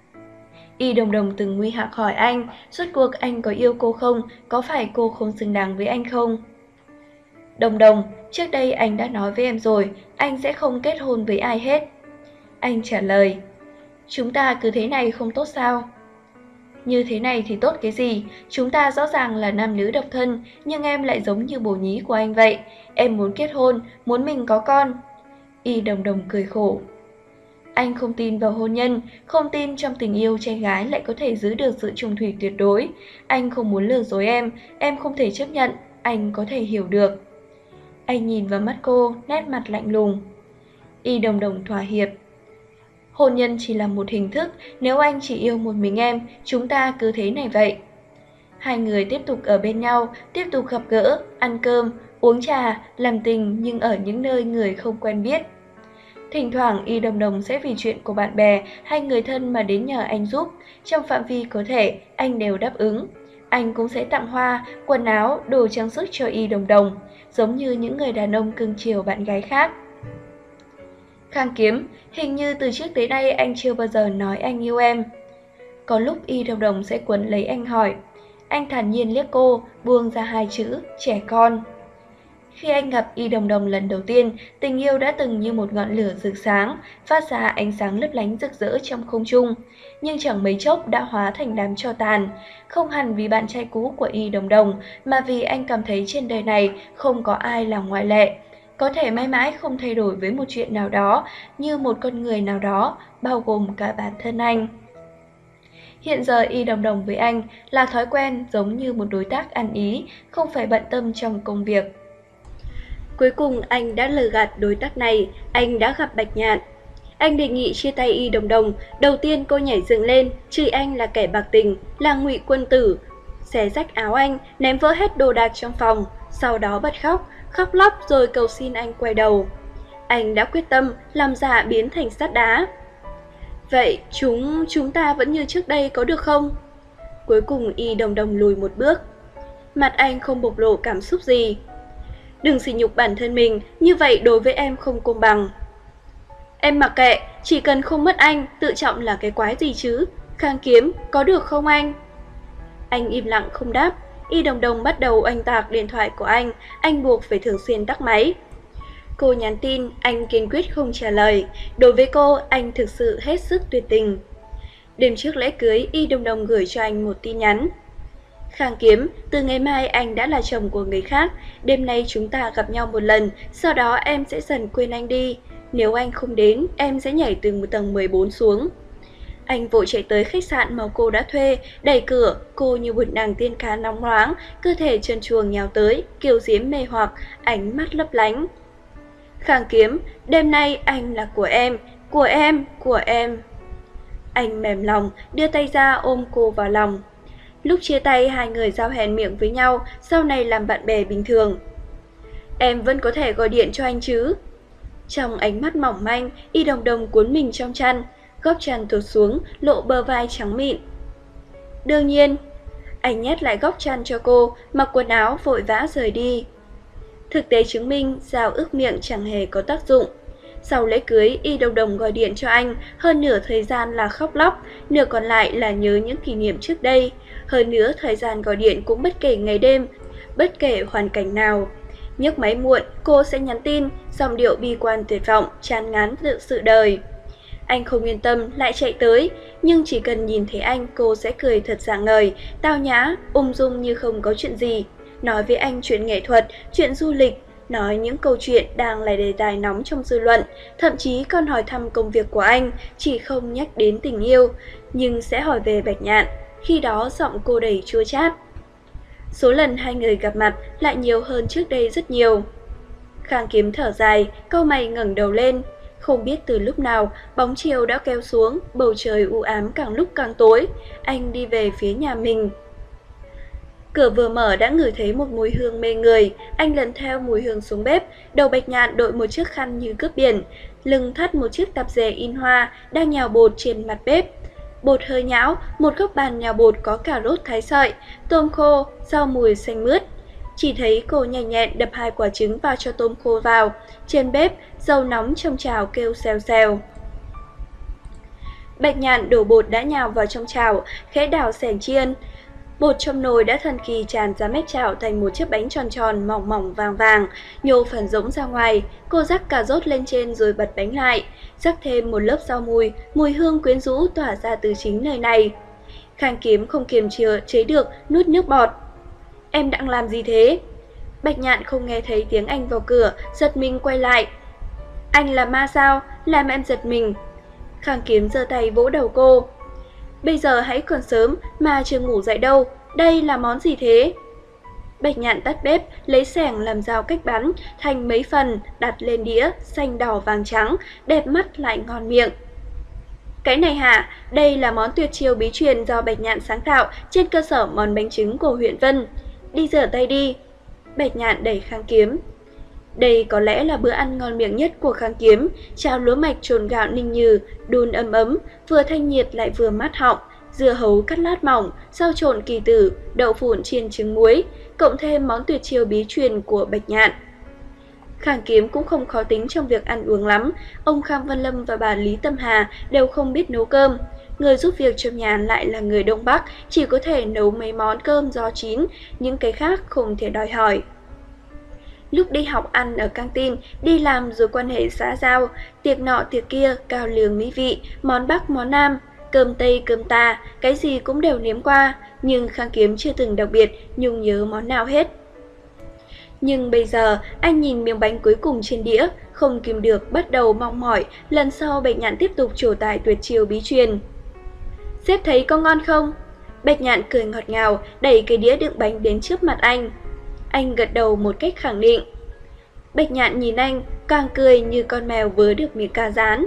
Y Đồng Đồng từng nguy hạc hỏi anh, suốt cuộc anh có yêu cô không, có phải cô không xứng đáng với anh không? Đồng Đồng, trước đây anh đã nói với em rồi, anh sẽ không kết hôn với ai hết. Anh trả lời, chúng ta cứ thế này không tốt sao? Như thế này thì tốt cái gì, chúng ta rõ ràng là nam nữ độc thân, nhưng em lại giống như bồ nhí của anh vậy. Em muốn kết hôn, muốn mình có con. Y Đồng Đồng cười khổ. Anh không tin vào hôn nhân, không tin trong tình yêu trai gái lại có thể giữ được sự chung thủy tuyệt đối. Anh không muốn lừa dối em không thể chấp nhận, anh có thể hiểu được. Anh nhìn vào mắt cô, nét mặt lạnh lùng. Y Đồng Đồng thỏa hiệp. Hôn nhân chỉ là một hình thức, nếu anh chỉ yêu một mình em, chúng ta cứ thế này vậy. Hai người tiếp tục ở bên nhau, tiếp tục gặp gỡ, ăn cơm, uống trà, làm tình nhưng ở những nơi người không quen biết. Thỉnh thoảng Y Đồng Đồng sẽ vì chuyện của bạn bè hay người thân mà đến nhờ anh giúp, trong phạm vi có thể anh đều đáp ứng. Anh cũng sẽ tặng hoa, quần áo, đồ trang sức cho Y Đồng Đồng, giống như những người đàn ông cưng chiều bạn gái khác. Khang Kiếm, hình như từ trước tới nay anh chưa bao giờ nói anh yêu em. Có lúc Y Đồng Đồng sẽ quấn lấy anh hỏi. Anh thản nhiên liếc cô, buông ra hai chữ, trẻ con. Khi anh gặp Y Đồng Đồng lần đầu tiên, tình yêu đã từng như một ngọn lửa rực sáng, phát ra ánh sáng lấp lánh rực rỡ trong không trung. Nhưng chẳng mấy chốc đã hóa thành đám tro tàn, không hẳn vì bạn trai cũ của Y Đồng Đồng, mà vì anh cảm thấy trên đời này không có ai là ngoại lệ. Có thể mãi mãi không thay đổi với một chuyện nào đó, như một con người nào đó, bao gồm cả bản thân anh. Hiện giờ Y Đồng Đồng với anh là thói quen giống như một đối tác ăn ý, không phải bận tâm trong công việc. Cuối cùng anh đã lừa gạt đối tác này, anh đã gặp Bạch Nhạn. Anh đề nghị chia tay Y Đồng Đồng, đầu tiên cô nhảy dựng lên, chửi anh là kẻ bạc tình, là ngụy quân tử, xé rách áo anh, ném vỡ hết đồ đạc trong phòng, sau đó bật khóc, khóc lóc rồi cầu xin anh quay đầu. Anh đã quyết tâm làm dạ biến thành sắt đá. Vậy chúng ta vẫn như trước đây có được không? Cuối cùng Y Đồng Đồng lùi một bước. Mặt anh không bộc lộ cảm xúc gì. Đừng sỉ nhục bản thân mình, như vậy đối với em không công bằng. Em mặc kệ, chỉ cần không mất anh, tự trọng là cái quái gì chứ? Khang Kiếm, có được không anh? Anh im lặng không đáp. Y Đồng Đồng bắt đầu oanh tạc điện thoại của anh buộc phải thường xuyên tắt máy. Cô nhắn tin, anh kiên quyết không trả lời. Đối với cô, anh thực sự hết sức tuyệt tình. Đêm trước lễ cưới, Y Đồng Đồng gửi cho anh một tin nhắn. Khang Kiếm, từ ngày mai anh đã là chồng của người khác. Đêm nay chúng ta gặp nhau một lần, sau đó em sẽ dần quên anh đi. Nếu anh không đến, em sẽ nhảy từ tầng 14 xuống. Anh vội chạy tới khách sạn mà cô đã thuê, đẩy cửa, cô như một nàng tiên cá nóng loáng, cơ thể trơn truồng nhào tới, kiều diễm mê hoặc, ánh mắt lấp lánh. Khang Kiếm, đêm nay anh là của em, của em, của em. Anh mềm lòng, đưa tay ra ôm cô vào lòng. Lúc chia tay, hai người giao hẹn miệng với nhau, sau này làm bạn bè bình thường. Em vẫn có thể gọi điện cho anh chứ? Trong ánh mắt mỏng manh, Y Đồng Đồng cuốn mình trong chăn, gót chăn tuột xuống, lộ bờ vai trắng mịn. Đương nhiên. Anh nhét lại góc chăn cho cô, mặc quần áo vội vã rời đi. Thực tế chứng minh, dao ước miệng chẳng hề có tác dụng. Sau lễ cưới, Y Đồng Đồng gọi điện cho anh, hơn nửa thời gian là khóc lóc, nửa còn lại là nhớ những kỷ niệm trước đây. Hơn nữa, thời gian gọi điện cũng bất kể ngày đêm, bất kể hoàn cảnh nào. Nhấc máy muộn, cô sẽ nhắn tin, giọng điệu bi quan tuyệt vọng, chán ngán sự đời. Anh không yên tâm, lại chạy tới, nhưng chỉ cần nhìn thấy anh, cô sẽ cười thật rạng ngời, tao nhã, ung dung như không có chuyện gì. Nói với anh chuyện nghệ thuật, chuyện du lịch, nói những câu chuyện đang là đề tài nóng trong dư luận, thậm chí còn hỏi thăm công việc của anh, chỉ không nhắc đến tình yêu, nhưng sẽ hỏi về Bạch Nhạn, khi đó giọng cô đầy chua chát. Số lần hai người gặp mặt lại nhiều hơn trước đây rất nhiều. Khang Kiếm thở dài, cau mày ngẩng đầu lên. Không biết từ lúc nào, bóng chiều đã kéo xuống, bầu trời u ám càng lúc càng tối. Anh đi về phía nhà mình. Cửa vừa mở đã ngửi thấy một mùi hương mê người. Anh lần theo mùi hương xuống bếp. Đầu Bạch Nhạn đội một chiếc khăn như cướp biển, lưng thắt một chiếc tạp dề in hoa, đang nhào bột trên mặt bếp. Bột hơi nhão, một góc bàn nhào bột có cà rốt thái sợi, tôm khô, rau mùi xanh mướt. Chỉ thấy cô nhanh nhẹn đập 2 quả trứng vào cho tôm khô vào. Trên bếp, dầu nóng trong chảo kêu xèo xèo. Bạch Nhạn đổ bột đã nhào vào trong chảo, khẽ đảo xẻng chiên. Bột trong nồi đã thần kỳ tràn ra mép chảo thành một chiếc bánh tròn tròn mỏng mỏng vàng vàng, nhô phần rỗng ra ngoài. Cô rắc cà rốt lên trên rồi bật bánh lại, rắc thêm một lớp rau mùi, mùi hương quyến rũ tỏa ra từ chính nơi này. Khang Kiếm không kiềm chế được, nuốt nước bọt. Em đang làm gì thế? Bạch Nhạn không nghe thấy tiếng anh vào cửa, giật mình quay lại. Anh là ma sao? Làm em giật mình. Khang Kiếm giơ tay vỗ đầu cô. Bây giờ hãy còn sớm mà chưa ngủ dậy đâu, đây là món gì thế? Bạch Nhạn tắt bếp, lấy xẻng làm dao cách bắn, thành mấy phần, đặt lên đĩa, xanh đỏ vàng trắng, đẹp mắt lại ngon miệng. Cái này hả? Đây là món tuyệt chiêu bí truyền do Bạch Nhạn sáng tạo trên cơ sở món bánh trứng của huyện Vân. Đi rửa tay đi. Bạch Nhạn đẩy Khang Kiếm. Đây có lẽ là bữa ăn ngon miệng nhất của Khang Kiếm, cháo lúa mạch trộn gạo ninh nhừ, đun ấm ấm, vừa thanh nhiệt lại vừa mát họng, dưa hấu cắt lát mỏng, rau trộn kỳ tử, đậu phụn chiên trứng muối, cộng thêm món tuyệt chiêu bí truyền của Bạch Nhạn. Khang Kiếm cũng không khó tính trong việc ăn uống lắm, ông Khang Văn Lâm và bà Lý Tâm Hà đều không biết nấu cơm. Người giúp việc trong nhà lại là người Đông Bắc, chỉ có thể nấu mấy món cơm giò chín, những cái khác không thể đòi hỏi. Lúc đi học ăn ở căng tin, đi làm rồi quan hệ xã giao, tiệc nọ tiệc kia, cao lường mỹ vị, món Bắc món Nam, cơm Tây cơm ta, cái gì cũng đều nếm qua, nhưng Khang Kiếm chưa từng đặc biệt nhung nhớ món nào hết. Nhưng bây giờ, anh nhìn miếng bánh cuối cùng trên đĩa, không kìm được bắt đầu mong mỏi, lần sau Bạch Nhạn tiếp tục trổ tài tuyệt chiêu bí truyền. Sếp thấy có ngon không? Bạch Nhạn cười ngọt ngào, đẩy cái đĩa đựng bánh đến trước mặt anh. Anh gật đầu một cách khẳng định. Bạch Nhạn nhìn anh, càng cười như con mèo vớ được miếng cá rán.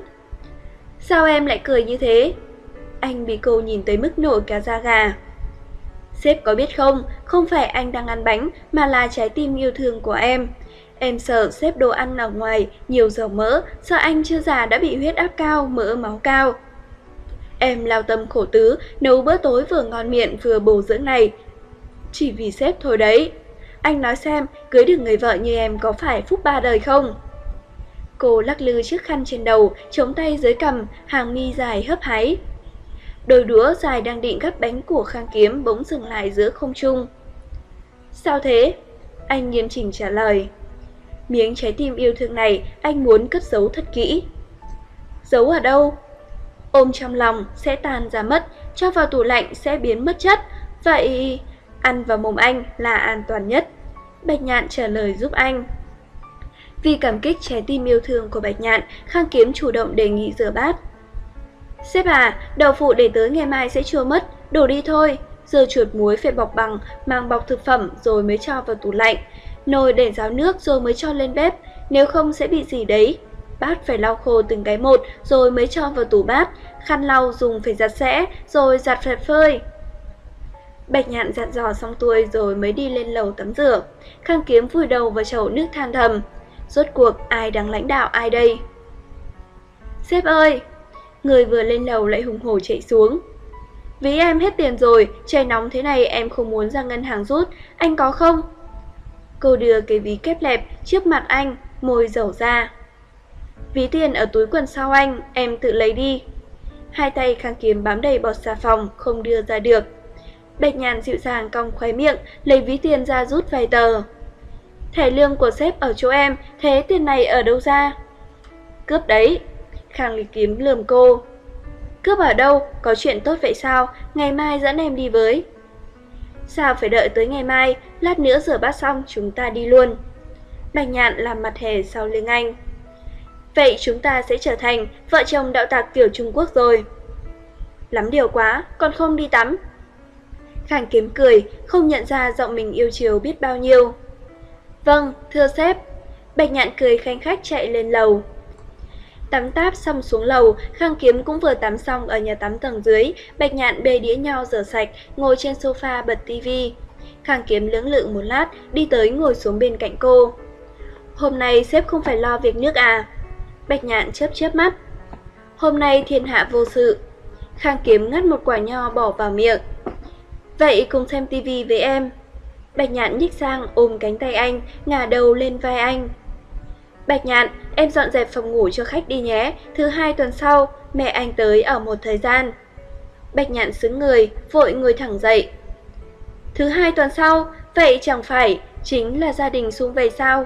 Sao em lại cười như thế? Anh bị cô nhìn tới mức nổi cả da gà. Sếp có biết không, không phải anh đang ăn bánh mà là trái tim yêu thương của em. Em sợ sếp đồ ăn ở ngoài nhiều dầu mỡ, sợ anh chưa già đã bị huyết áp cao, mỡ máu cao. Em lao tâm khổ tứ, nấu bữa tối vừa ngon miệng vừa bổ dưỡng này. Chỉ vì sếp thôi đấy. Anh nói xem, cưới được người vợ như em có phải phúc ba đời không? Cô lắc lư chiếc khăn trên đầu, chống tay dưới cằm, hàng mi dài hấp háy. Đôi đũa dài đang định gắp bánh của Khang Kiếm bỗng dừng lại giữa không trung. Sao thế? Anh nghiêm chỉnh trả lời. Miếng trái tim yêu thương này anh muốn cất giấu thật kỹ. Giấu ở đâu? Ôm trong lòng sẽ tan ra mất, cho vào tủ lạnh sẽ biến mất chất. Vậy ăn vào mồm anh là an toàn nhất. Bạch Nhạn trả lời giúp anh. Vì cảm kích trái tim yêu thương của Bạch Nhạn, Khang Kiếm chủ động đề nghị rửa bát. Sếp à, đậu phụ để tới ngày mai sẽ chua mất, đổ đi thôi. Giờ chuột muối phải bọc bằng màng bọc thực phẩm rồi mới cho vào tủ lạnh. Nồi để ráo nước rồi mới cho lên bếp, nếu không sẽ bị gì đấy. Bát phải lau khô từng cái một rồi mới cho vào tủ bát. Khăn lau dùng phải giặt sẽ rồi giặt phải phơi. Bạch Nhạn dặn dò xong xuôi rồi mới đi lên lầu tắm rửa. Khang Kiếm vùi đầu vào chậu nước than thầm. Rốt cuộc ai đang lãnh đạo ai đây? Sếp ơi! Người vừa lên lầu lại hùng hổ chạy xuống. Ví em hết tiền rồi, trời nóng thế này em không muốn ra ngân hàng rút, anh có không? Cô đưa cái ví kép lẹp trước mặt anh, môi dẩu ra. Ví tiền ở túi quần sau anh, em tự lấy đi. Hai tay Khang Kiếm bám đầy bọt xà phòng, không đưa ra được. Bạch Nhạn dịu dàng cong khóe miệng, lấy ví tiền ra rút vài tờ. Thẻ lương của sếp ở chỗ em, thế tiền này ở đâu ra? Cướp đấy. Khang Kiếm lườm cô. Cướp ở đâu? Có chuyện tốt vậy sao? Ngày mai dẫn em đi với. Sao phải đợi tới ngày mai? Lát nữa rửa bát xong chúng ta đi luôn. Bạch Nhạn làm mặt hề sau lưng anh. Vậy chúng ta sẽ trở thành vợ chồng đạo tặc kiểu Trung Quốc rồi. Lắm điều quá, còn không đi tắm. Khang Kiếm cười, không nhận ra giọng mình yêu chiều biết bao nhiêu. Vâng, thưa sếp. Bạch Nhạn cười khanh khách chạy lên lầu. Tắm táp xong xuống lầu, Khang Kiếm cũng vừa tắm xong ở nhà tắm tầng dưới. Bạch Nhạn bê đĩa nho rửa sạch, ngồi trên sofa bật tivi. Khang Kiếm lưỡng lự một lát, đi tới ngồi xuống bên cạnh cô. Hôm nay sếp không phải lo việc nước à? Bạch Nhạn chớp chớp mắt. Hôm nay thiên hạ vô sự. Khang Kiếm ngắt một quả nho bỏ vào miệng. Vậy cùng xem tivi với em. Bạch Nhạn nhích sang ôm cánh tay anh, ngả đầu lên vai anh. Bạch Nhạn, em dọn dẹp phòng ngủ cho khách đi nhé, thứ 2 tuần sau, mẹ anh tới ở một thời gian. Bạch Nhạn sững người, vội ngồi thẳng dậy. Thứ 2 tuần sau, vậy chẳng phải chính là gia đình sum vầy sao?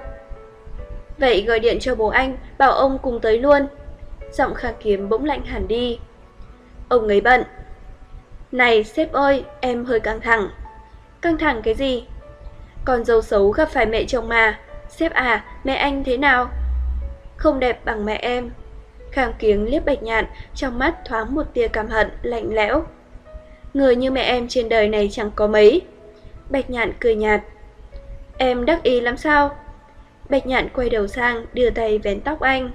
Vậy gọi điện cho bố anh, bảo ông cùng tới luôn. Giọng Khang Kiếm bỗng lạnh hẳn đi. Ông ấy bận. Này sếp ơi, em hơi căng thẳng. Căng thẳng cái gì? Con dâu xấu gặp phải mẹ chồng mà. Sếp à, mẹ anh thế nào? Không đẹp bằng mẹ em. Khang Kiếm liếc Bạch Nhạn, trong mắt thoáng một tia căm hận, lạnh lẽo. Người như mẹ em trên đời này chẳng có mấy. Bạch Nhạn cười nhạt. Em đắc ý lắm sao? Bạch Nhạn quay đầu sang, đưa tay vén tóc anh.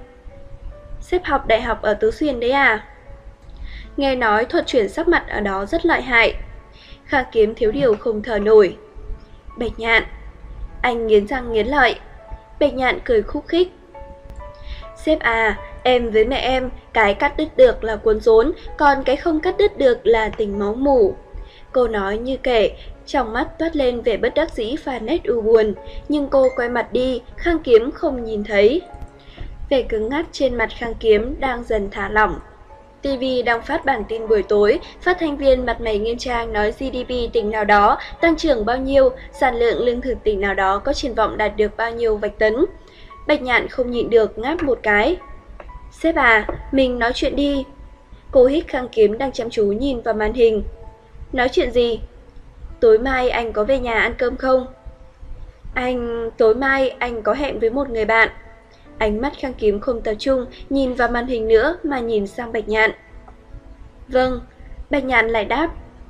Sếp học đại học ở Tứ Xuyên đấy à? Nghe nói thuật chuyển sắc mặt ở đó rất lợi hại. Khang Kiếm thiếu điều không thở nổi. Bạch Nhạn. Anh nghiến răng nghiến lợi. Bạch Nhạn cười khúc khích. Sếp à, em với mẹ em, cái cắt đứt được là cuốn rốn, còn cái không cắt đứt được là tình máu mủ. Cô nói như kể, trong mắt toát lên vẻ bất đắc dĩ và nét u buồn, nhưng cô quay mặt đi, Khang Kiếm không nhìn thấy. Vẻ cứng ngắc trên mặt Khang Kiếm đang dần thả lỏng. TV đang phát bản tin buổi tối, phát thanh viên mặt mày nghiêm trang nói GDP tỉnh nào đó tăng trưởng bao nhiêu, sản lượng lương thực tỉnh nào đó có triển vọng đạt được bao nhiêu vạch tấn. Bạch Nhạn không nhịn được ngáp một cái. Sếp à, mình nói chuyện đi. Cô hít Khang Kiếm đang chăm chú nhìn vào màn hình. Nói chuyện gì? Tối mai anh có về nhà ăn cơm không? Tối mai anh có hẹn với một người bạn. Ánh mắt Khang Kiếm không tập trung nhìn vào màn hình nữa mà nhìn sang Bạch Nhạn. Vâng, Bạch Nhạn lại đáp.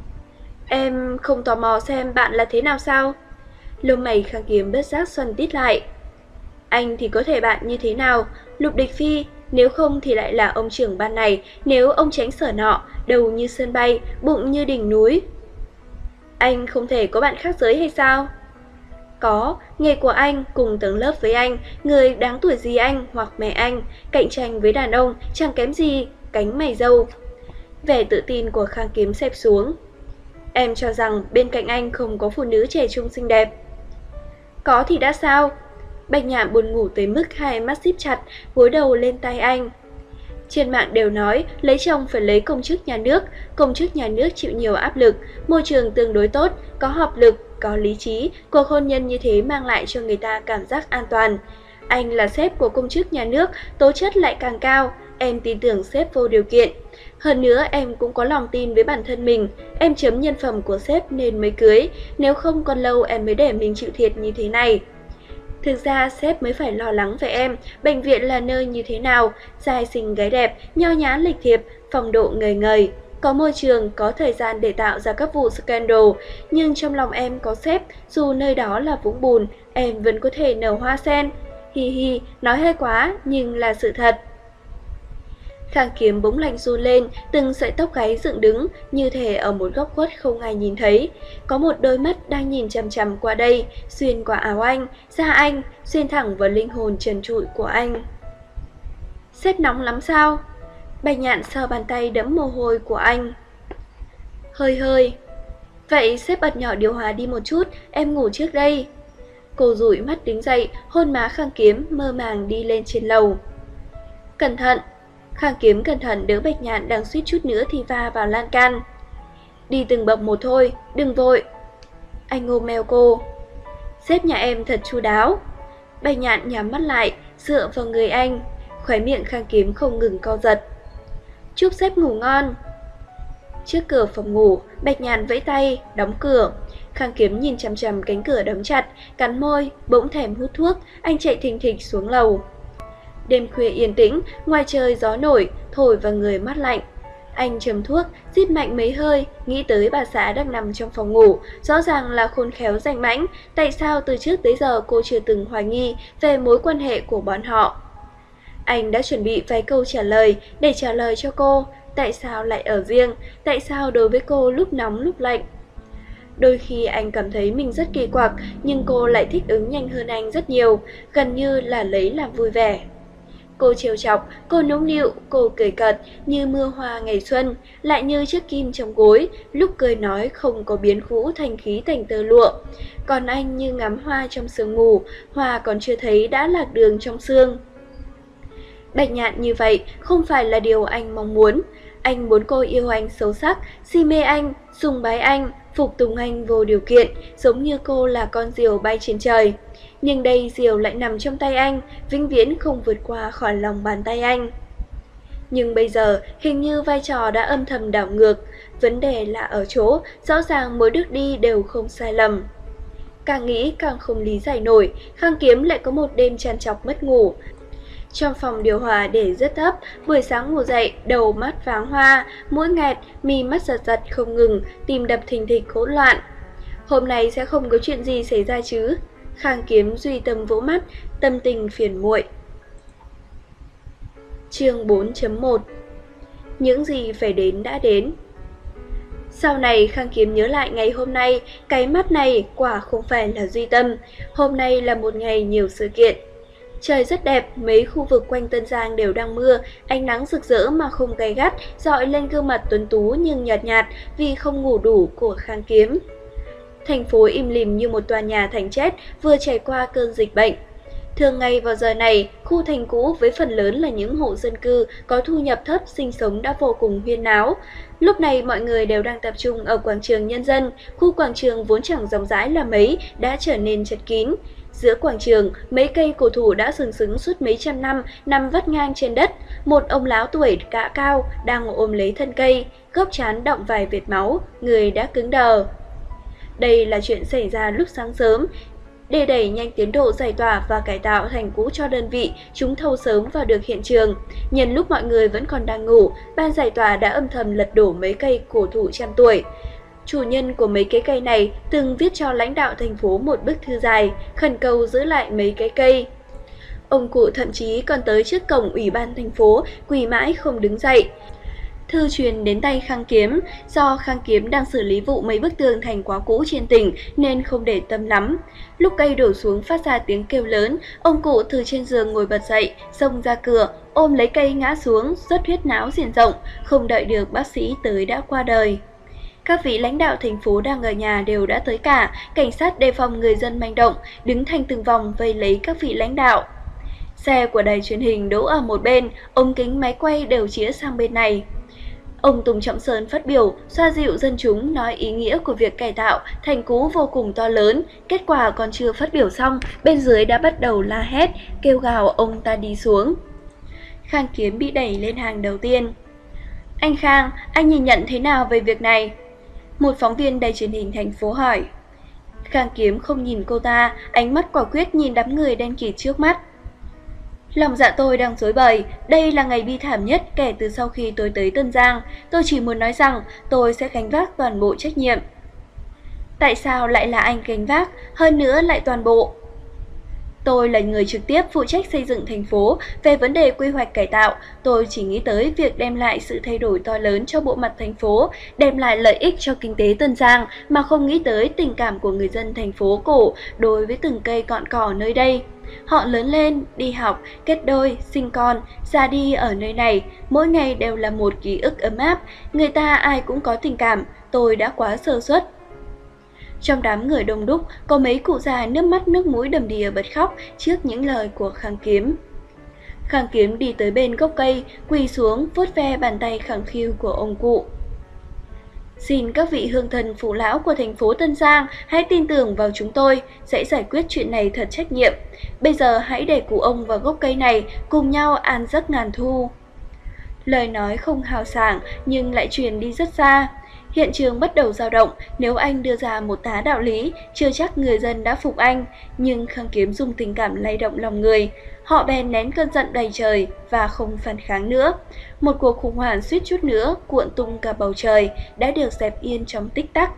Em không tò mò xem bạn là thế nào sao? Lông mày Khang Kiếm bất giác xoăn tít lại. Anh thì có thể bạn như thế nào? Lục Địch Phi, nếu không thì lại là ông trưởng ban này, nếu ông tránh sở nọ, đầu như sân bay, bụng như đỉnh núi. Anh không thể có bạn khác giới hay sao? Có, nghề của anh cùng tầng lớp với anh, người đáng tuổi gì anh hoặc mẹ anh, cạnh tranh với đàn ông chẳng kém gì cánh mày râu. Vẻ tự tin của Khang Kiếm xẹp xuống. Em cho rằng bên cạnh anh không có phụ nữ trẻ trung xinh đẹp. Có thì đã sao? Bạch Nhạn buồn ngủ tới mức hai mắt díp chặt, gối đầu lên tay anh. Trên mạng đều nói lấy chồng phải lấy công chức nhà nước chịu nhiều áp lực, môi trường tương đối tốt, có học lực, có lý trí, cuộc hôn nhân như thế mang lại cho người ta cảm giác an toàn. Anh là sếp của công chức nhà nước, tố chất lại càng cao, em tin tưởng sếp vô điều kiện. Hơn nữa em cũng có lòng tin với bản thân mình, em chấm nhân phẩm của sếp nên mới cưới, nếu không còn lâu em mới để mình chịu thiệt như thế này. Thực ra sếp mới phải lo lắng về em, bệnh viện là nơi như thế nào, trai xinh gái đẹp, nho nhã lịch thiệp, phong độ ngời ngời. Có môi trường, có thời gian để tạo ra các vụ scandal, nhưng trong lòng em có sếp, dù nơi đó là vũng bùn, em vẫn có thể nở hoa sen. Hi hi, nói hơi quá, nhưng là sự thật. Khang Kiếm bỗng lạnh run lên, từng sợi tóc gáy dựng đứng, như thể ở một góc khuất không ai nhìn thấy. Có một đôi mắt đang nhìn chằm chằm qua đây, xuyên qua áo anh, da anh, xuyên thẳng vào linh hồn trần trụi của anh. Sếp nóng lắm sao? Bạch Nhạn sờ bàn tay đẫm mồ hôi của anh. Hơi hơi. Vậy sếp bật nhỏ điều hòa đi một chút, em ngủ trước đây. Cô dụi mắt đứng dậy, hôn má Khang Kiếm mơ màng đi lên trên lầu. Cẩn thận. Khang Kiếm cẩn thận đỡ Bạch Nhạn đang suýt chút nữa thì va vào lan can. Đi từng bậc một thôi, đừng vội. Anh ôm eo cô. Sếp nhà em thật chu đáo. Bạch Nhạn nhắm mắt lại, dựa vào người anh. Khóe miệng Khang Kiếm không ngừng co giật. Chúc sếp ngủ ngon. Trước cửa phòng ngủ, Bạch Nhạn vẫy tay, đóng cửa. Khang Kiếm nhìn chằm chằm cánh cửa đóng chặt, cắn môi, bỗng thèm hút thuốc, anh chạy thình thịch xuống lầu. Đêm khuya yên tĩnh, ngoài trời gió nổi, thổi vào người mát lạnh. Anh châm thuốc, rít mạnh mấy hơi, nghĩ tới bà xã đang nằm trong phòng ngủ, rõ ràng là khôn khéo rành mãnh, tại sao từ trước tới giờ cô chưa từng hoài nghi về mối quan hệ của bọn họ. Anh đã chuẩn bị vài câu trả lời để trả lời cho cô, tại sao lại ở riêng, tại sao đối với cô lúc nóng lúc lạnh. Đôi khi anh cảm thấy mình rất kỳ quặc, nhưng cô lại thích ứng nhanh hơn anh rất nhiều, gần như là lấy làm vui vẻ. Cô trêu chọc, cô nũng nịu, cô cười cợt như mưa hoa ngày xuân, lại như chiếc kim trong gối, lúc cười nói không có biến vũ thành khí thành tơ lụa. Còn anh như ngắm hoa trong sương mù, hoa còn chưa thấy đã lạc đường trong sương. Bạch Nhạn như vậy không phải là điều anh mong muốn. Anh muốn cô yêu anh sâu sắc, si mê anh, sùng bái anh, phục tùng anh vô điều kiện, giống như cô là con diều bay trên trời. Nhưng đây diều lại nằm trong tay anh, vĩnh viễn không vượt qua khỏi lòng bàn tay anh. Nhưng bây giờ, hình như vai trò đã âm thầm đảo ngược. Vấn đề là ở chỗ, rõ ràng mỗi bước đi đều không sai lầm. Càng nghĩ càng không lý giải nổi, Khang Kiếm lại có một đêm trằn trọc mất ngủ. Trong phòng điều hòa để rất thấp, buổi sáng ngủ dậy, đầu mắt váng hoa, mũi nghẹt, mi mắt giật giật không ngừng, tim đập thình thịch hỗn loạn. Hôm nay sẽ không có chuyện gì xảy ra chứ? Khang Kiếm duy tâm vỗ mắt, tâm tình phiền muội. Chương 4.1 Những gì phải đến đã đến. Sau này Khang Kiếm nhớ lại ngày hôm nay, cái mắt này quả không phải là duy tâm. Hôm nay là một ngày nhiều sự kiện. Trời rất đẹp, mấy khu vực quanh Tân Giang đều đang mưa, ánh nắng rực rỡ mà không gay gắt, rọi lên gương mặt tuấn tú nhưng nhợt nhạt vì không ngủ đủ của Khang Kiếm. Thành phố im lìm như một tòa nhà thành chết vừa trải qua cơn dịch bệnh. Thường ngày vào giờ này, khu thành cũ với phần lớn là những hộ dân cư có thu nhập thấp sinh sống đã vô cùng huyên náo. Lúc này mọi người đều đang tập trung ở quảng trường Nhân dân, khu quảng trường vốn chẳng rộng rãi là mấy đã trở nên chật kín. Giữa quảng trường, mấy cây cổ thụ đã sừng sững suốt mấy trăm năm nằm vắt ngang trên đất. Một ông lão tuổi cả cao đang ôm lấy thân cây, góc trán đọng vài vệt máu, người đã cứng đờ. Đây là chuyện xảy ra lúc sáng sớm. Để đẩy nhanh tiến độ giải tỏa và cải tạo thành cũ cho đơn vị, chúng thâu sớm vào được hiện trường. Nhân lúc mọi người vẫn còn đang ngủ, ban giải tỏa đã âm thầm lật đổ mấy cây cổ thụ trăm tuổi. Chủ nhân của mấy cái cây này từng viết cho lãnh đạo thành phố một bức thư dài, khẩn cầu giữ lại mấy cái cây. Ông cụ thậm chí còn tới trước cổng ủy ban thành phố, quỳ mãi không đứng dậy. Thư truyền đến tay Khang Kiếm, do Khang Kiếm đang xử lý vụ mấy bức tường thành quá cũ trên tỉnh nên không để tâm lắm. Lúc cây đổ xuống phát ra tiếng kêu lớn, ông cụ từ trên giường ngồi bật dậy, xông ra cửa, ôm lấy cây ngã xuống, xuất huyết não diện rộng, không đợi được bác sĩ tới đã qua đời. Các vị lãnh đạo thành phố đang ở nhà đều đã tới cả, cảnh sát đề phòng người dân manh động, đứng thành từng vòng vây lấy các vị lãnh đạo. Xe của đài truyền hình đỗ ở một bên, ống kính máy quay đều chĩa sang bên này. Ông Tùng Trọng Sơn phát biểu, xoa dịu dân chúng, nói ý nghĩa của việc cải tạo thành cũ vô cùng to lớn. Kết quả còn chưa phát biểu xong, bên dưới đã bắt đầu la hét, kêu gào ông ta đi xuống. Khang Kiếm bị đẩy lên hàng đầu tiên. Anh Khang, anh nhìn nhận thế nào về việc này? Một phóng viên đài truyền hình thành phố hỏi. Khang Kiếm không nhìn cô ta, ánh mắt quả quyết nhìn đám người đen kịt trước mắt. Lòng dạ tôi đang rối bời, đây là ngày bi thảm nhất kể từ sau khi tôi tới Tân Giang. Tôi chỉ muốn nói rằng tôi sẽ gánh vác toàn bộ trách nhiệm. Tại sao lại là anh gánh vác, hơn nữa lại toàn bộ? Tôi là người trực tiếp phụ trách xây dựng thành phố. Về vấn đề quy hoạch cải tạo, tôi chỉ nghĩ tới việc đem lại sự thay đổi to lớn cho bộ mặt thành phố, đem lại lợi ích cho kinh tế Tân Giang, mà không nghĩ tới tình cảm của người dân thành phố cổ đối với từng cây cọn cỏ nơi đây. Họ lớn lên, đi học, kết đôi, sinh con, ra đi ở nơi này, mỗi ngày đều là một ký ức ấm áp, người ta ai cũng có tình cảm, tôi đã quá sơ suất. Trong đám người đông đúc, có mấy cụ già nước mắt nước mũi đầm đìa bật khóc trước những lời của Khang Kiếm. Khang Kiếm đi tới bên gốc cây, quỳ xuống vuốt ve bàn tay khẳng khiu của ông cụ. Xin các vị hương thần phụ lão của thành phố Tân Giang hãy tin tưởng vào chúng tôi, sẽ giải quyết chuyện này thật trách nhiệm. Bây giờ hãy để cụ ông vào gốc cây này cùng nhau an giấc ngàn thu. Lời nói không hào sảng nhưng lại truyền đi rất xa. Hiện trường bắt đầu dao động, nếu anh đưa ra một tá đạo lý, chưa chắc người dân đã phục anh, nhưng Khang Kiếm dùng tình cảm lay động lòng người. Họ bèn nén cơn giận đầy trời và không phản kháng nữa. Một cuộc khủng hoảng suýt chút nữa cuộn tung cả bầu trời đã được dẹp yên trong tích tắc.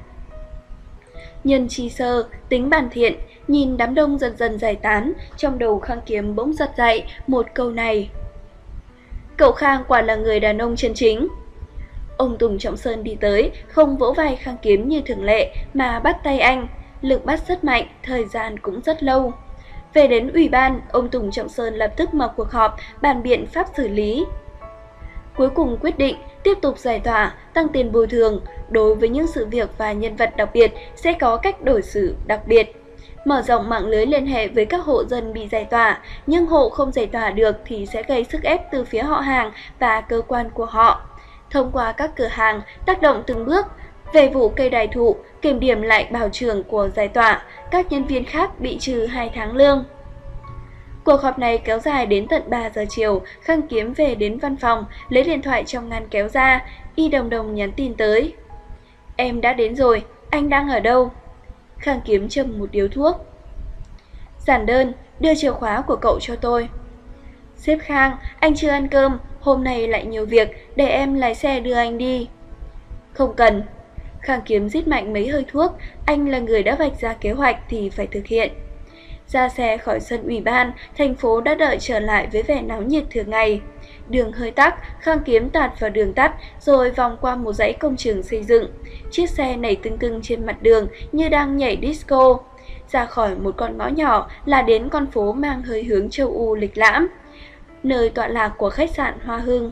Nhân chi sơ, tính bản thiện, nhìn đám đông dần dần giải tán, trong đầu Khang Kiếm bỗng giật dậy một câu này. Cậu Khang quả là người đàn ông chân chính. Ông Tùng Trọng Sơn đi tới, không vỗ vai Khang Kiếm như thường lệ mà bắt tay anh. Lực bắt rất mạnh, thời gian cũng rất lâu. Về đến ủy ban, ông Tùng Trọng Sơn lập tức mở cuộc họp bàn biện pháp xử lý. Cuối cùng quyết định tiếp tục giải tỏa, tăng tiền bồi thường. Đối với những sự việc và nhân vật đặc biệt sẽ có cách đối xử đặc biệt. Mở rộng mạng lưới liên hệ với các hộ dân bị giải tỏa, nhưng hộ không giải tỏa được thì sẽ gây sức ép từ phía họ hàng và cơ quan của họ. Thông qua các cửa hàng, tác động từng bước. Về vụ cây đài thụ, kiểm điểm lại bảo trưởng của giải tỏa, các nhân viên khác bị trừ 2 tháng lương. Cuộc họp này kéo dài đến tận 3 giờ chiều, Khang Kiếm về đến văn phòng, lấy điện thoại trong ngăn kéo ra, Y Đồng Đồng nhắn tin tới. Em đã đến rồi, anh đang ở đâu? Khang Kiếm châm một điếu thuốc. Giản đơn, đưa chìa khóa của cậu cho tôi. Sếp Khang, anh chưa ăn cơm, hôm nay lại nhiều việc, để em lái xe đưa anh đi. Không cần. Khang Kiếm rít mạnh mấy hơi thuốc, anh là người đã vạch ra kế hoạch thì phải thực hiện. Ra xe khỏi sân ủy ban, thành phố đã đợi trở lại với vẻ náo nhiệt thường ngày. Đường hơi tắc, Khang Kiếm tạt vào đường tắt rồi vòng qua một dãy công trường xây dựng. Chiếc xe nảy tưng tưng trên mặt đường như đang nhảy disco. Ra khỏi một con ngõ nhỏ là đến con phố mang hơi hướng châu Âu lịch lãm, nơi tọa lạc của khách sạn Hoa Hưng.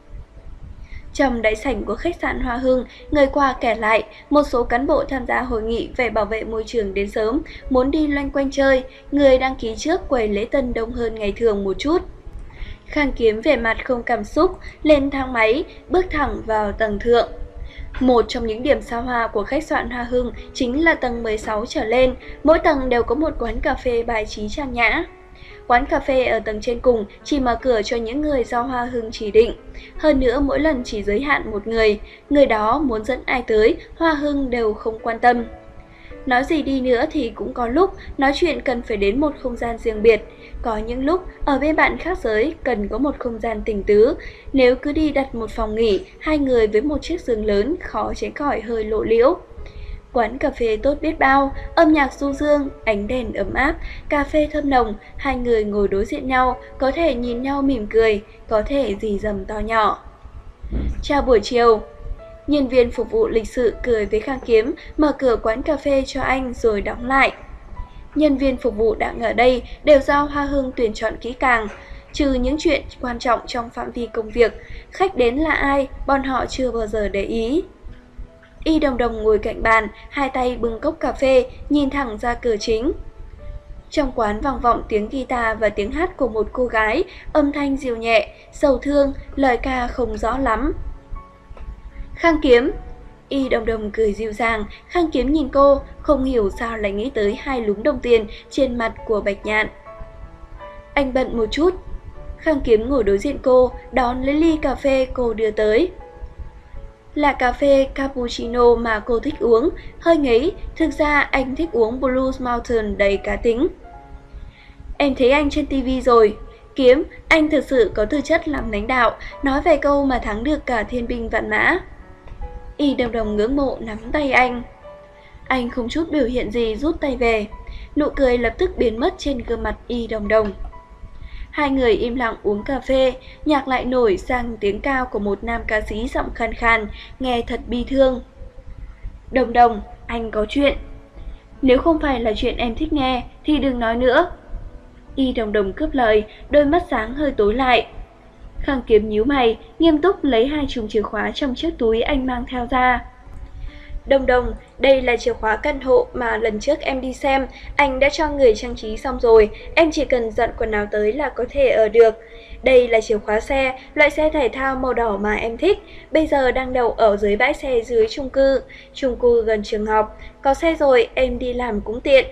Trong đại sảnh của khách sạn Hoa Hưng, người qua kẻ lại, một số cán bộ tham gia hội nghị về bảo vệ môi trường đến sớm, muốn đi loanh quanh chơi, người đăng ký trước quầy lễ tân đông hơn ngày thường một chút. Khang Kiếm vẻ mặt không cảm xúc, lên thang máy, bước thẳng vào tầng thượng. Một trong những điểm xa hoa của khách sạn Hoa Hưng chính là tầng 16 trở lên, mỗi tầng đều có một quán cà phê bài trí trang nhã. Quán cà phê ở tầng trên cùng chỉ mở cửa cho những người do Hoa Hưng chỉ định. Hơn nữa mỗi lần chỉ giới hạn một người đó muốn dẫn ai tới, Hoa Hưng đều không quan tâm. Nói gì đi nữa thì cũng có lúc nói chuyện cần phải đến một không gian riêng biệt. Có những lúc ở bên bạn khác giới cần có một không gian tình tứ. Nếu cứ đi đặt một phòng nghỉ, 2 người với một chiếc giường lớn khó tránh khỏi hơi lộ liễu. Quán cà phê tốt biết bao, âm nhạc du dương, ánh đèn ấm áp, cà phê thơm nồng, 2 người ngồi đối diện nhau, có thể nhìn nhau mỉm cười, có thể rì rầm to nhỏ. Chào buổi chiều. Nhân viên phục vụ lịch sự cười với Khang Kiếm, mở cửa quán cà phê cho anh rồi đóng lại. Nhân viên phục vụ đang ở đây đều do Hoa Hưng tuyển chọn kỹ càng. Trừ những chuyện quan trọng trong phạm vi công việc, khách đến là ai, bọn họ chưa bao giờ để ý. Y Đồng Đồng ngồi cạnh bàn, hai tay bưng cốc cà phê, nhìn thẳng ra cửa chính. Trong quán vang vọng tiếng guitar và tiếng hát của một cô gái, âm thanh dịu nhẹ, sầu thương, lời ca không rõ lắm. Khang Kiếm. Y Đồng Đồng cười dịu dàng, Khang Kiếm nhìn cô, không hiểu sao lại nghĩ tới 2 lúm đồng tiền trên mặt của Bạch Nhạn. Anh bận một chút. Khang Kiếm ngồi đối diện cô, đón lấy ly cà phê cô đưa tới. Là cà phê cappuccino mà cô thích uống, hơi ngấy, thực ra anh thích uống Blues Mountain đầy cá tính. Em thấy anh trên TV rồi. Kiếm, anh thực sự có tư chất làm lãnh đạo, nói vài câu mà thắng được cả thiên binh vạn mã. Y Đồng Đồng ngưỡng mộ nắm tay anh. Anh không chút biểu hiện gì rút tay về. Nụ cười lập tức biến mất trên gương mặt Y Đồng Đồng. 2 người im lặng uống cà phê, nhạc lại nổi sang tiếng cao của một nam ca sĩ giọng khàn khàn, nghe thật bi thương. Đồng Đồng, anh có chuyện. Nếu không phải là chuyện em thích nghe thì đừng nói nữa. Y Đồng Đồng cướp lời, đôi mắt sáng hơi tối lại. Khang Kiếm nhíu mày, nghiêm túc lấy 2 chùm chìa khóa trong chiếc túi anh mang theo ra. Đồng Đồng, đây là chìa khóa căn hộ mà lần trước em đi xem, anh đã cho người trang trí xong rồi, em chỉ cần dọn quần áo tới là có thể ở được. Đây là chìa khóa xe, loại xe thể thao màu đỏ mà em thích, bây giờ đang đậu ở dưới bãi xe dưới chung cư gần trường học, có xe rồi em đi làm cũng tiện.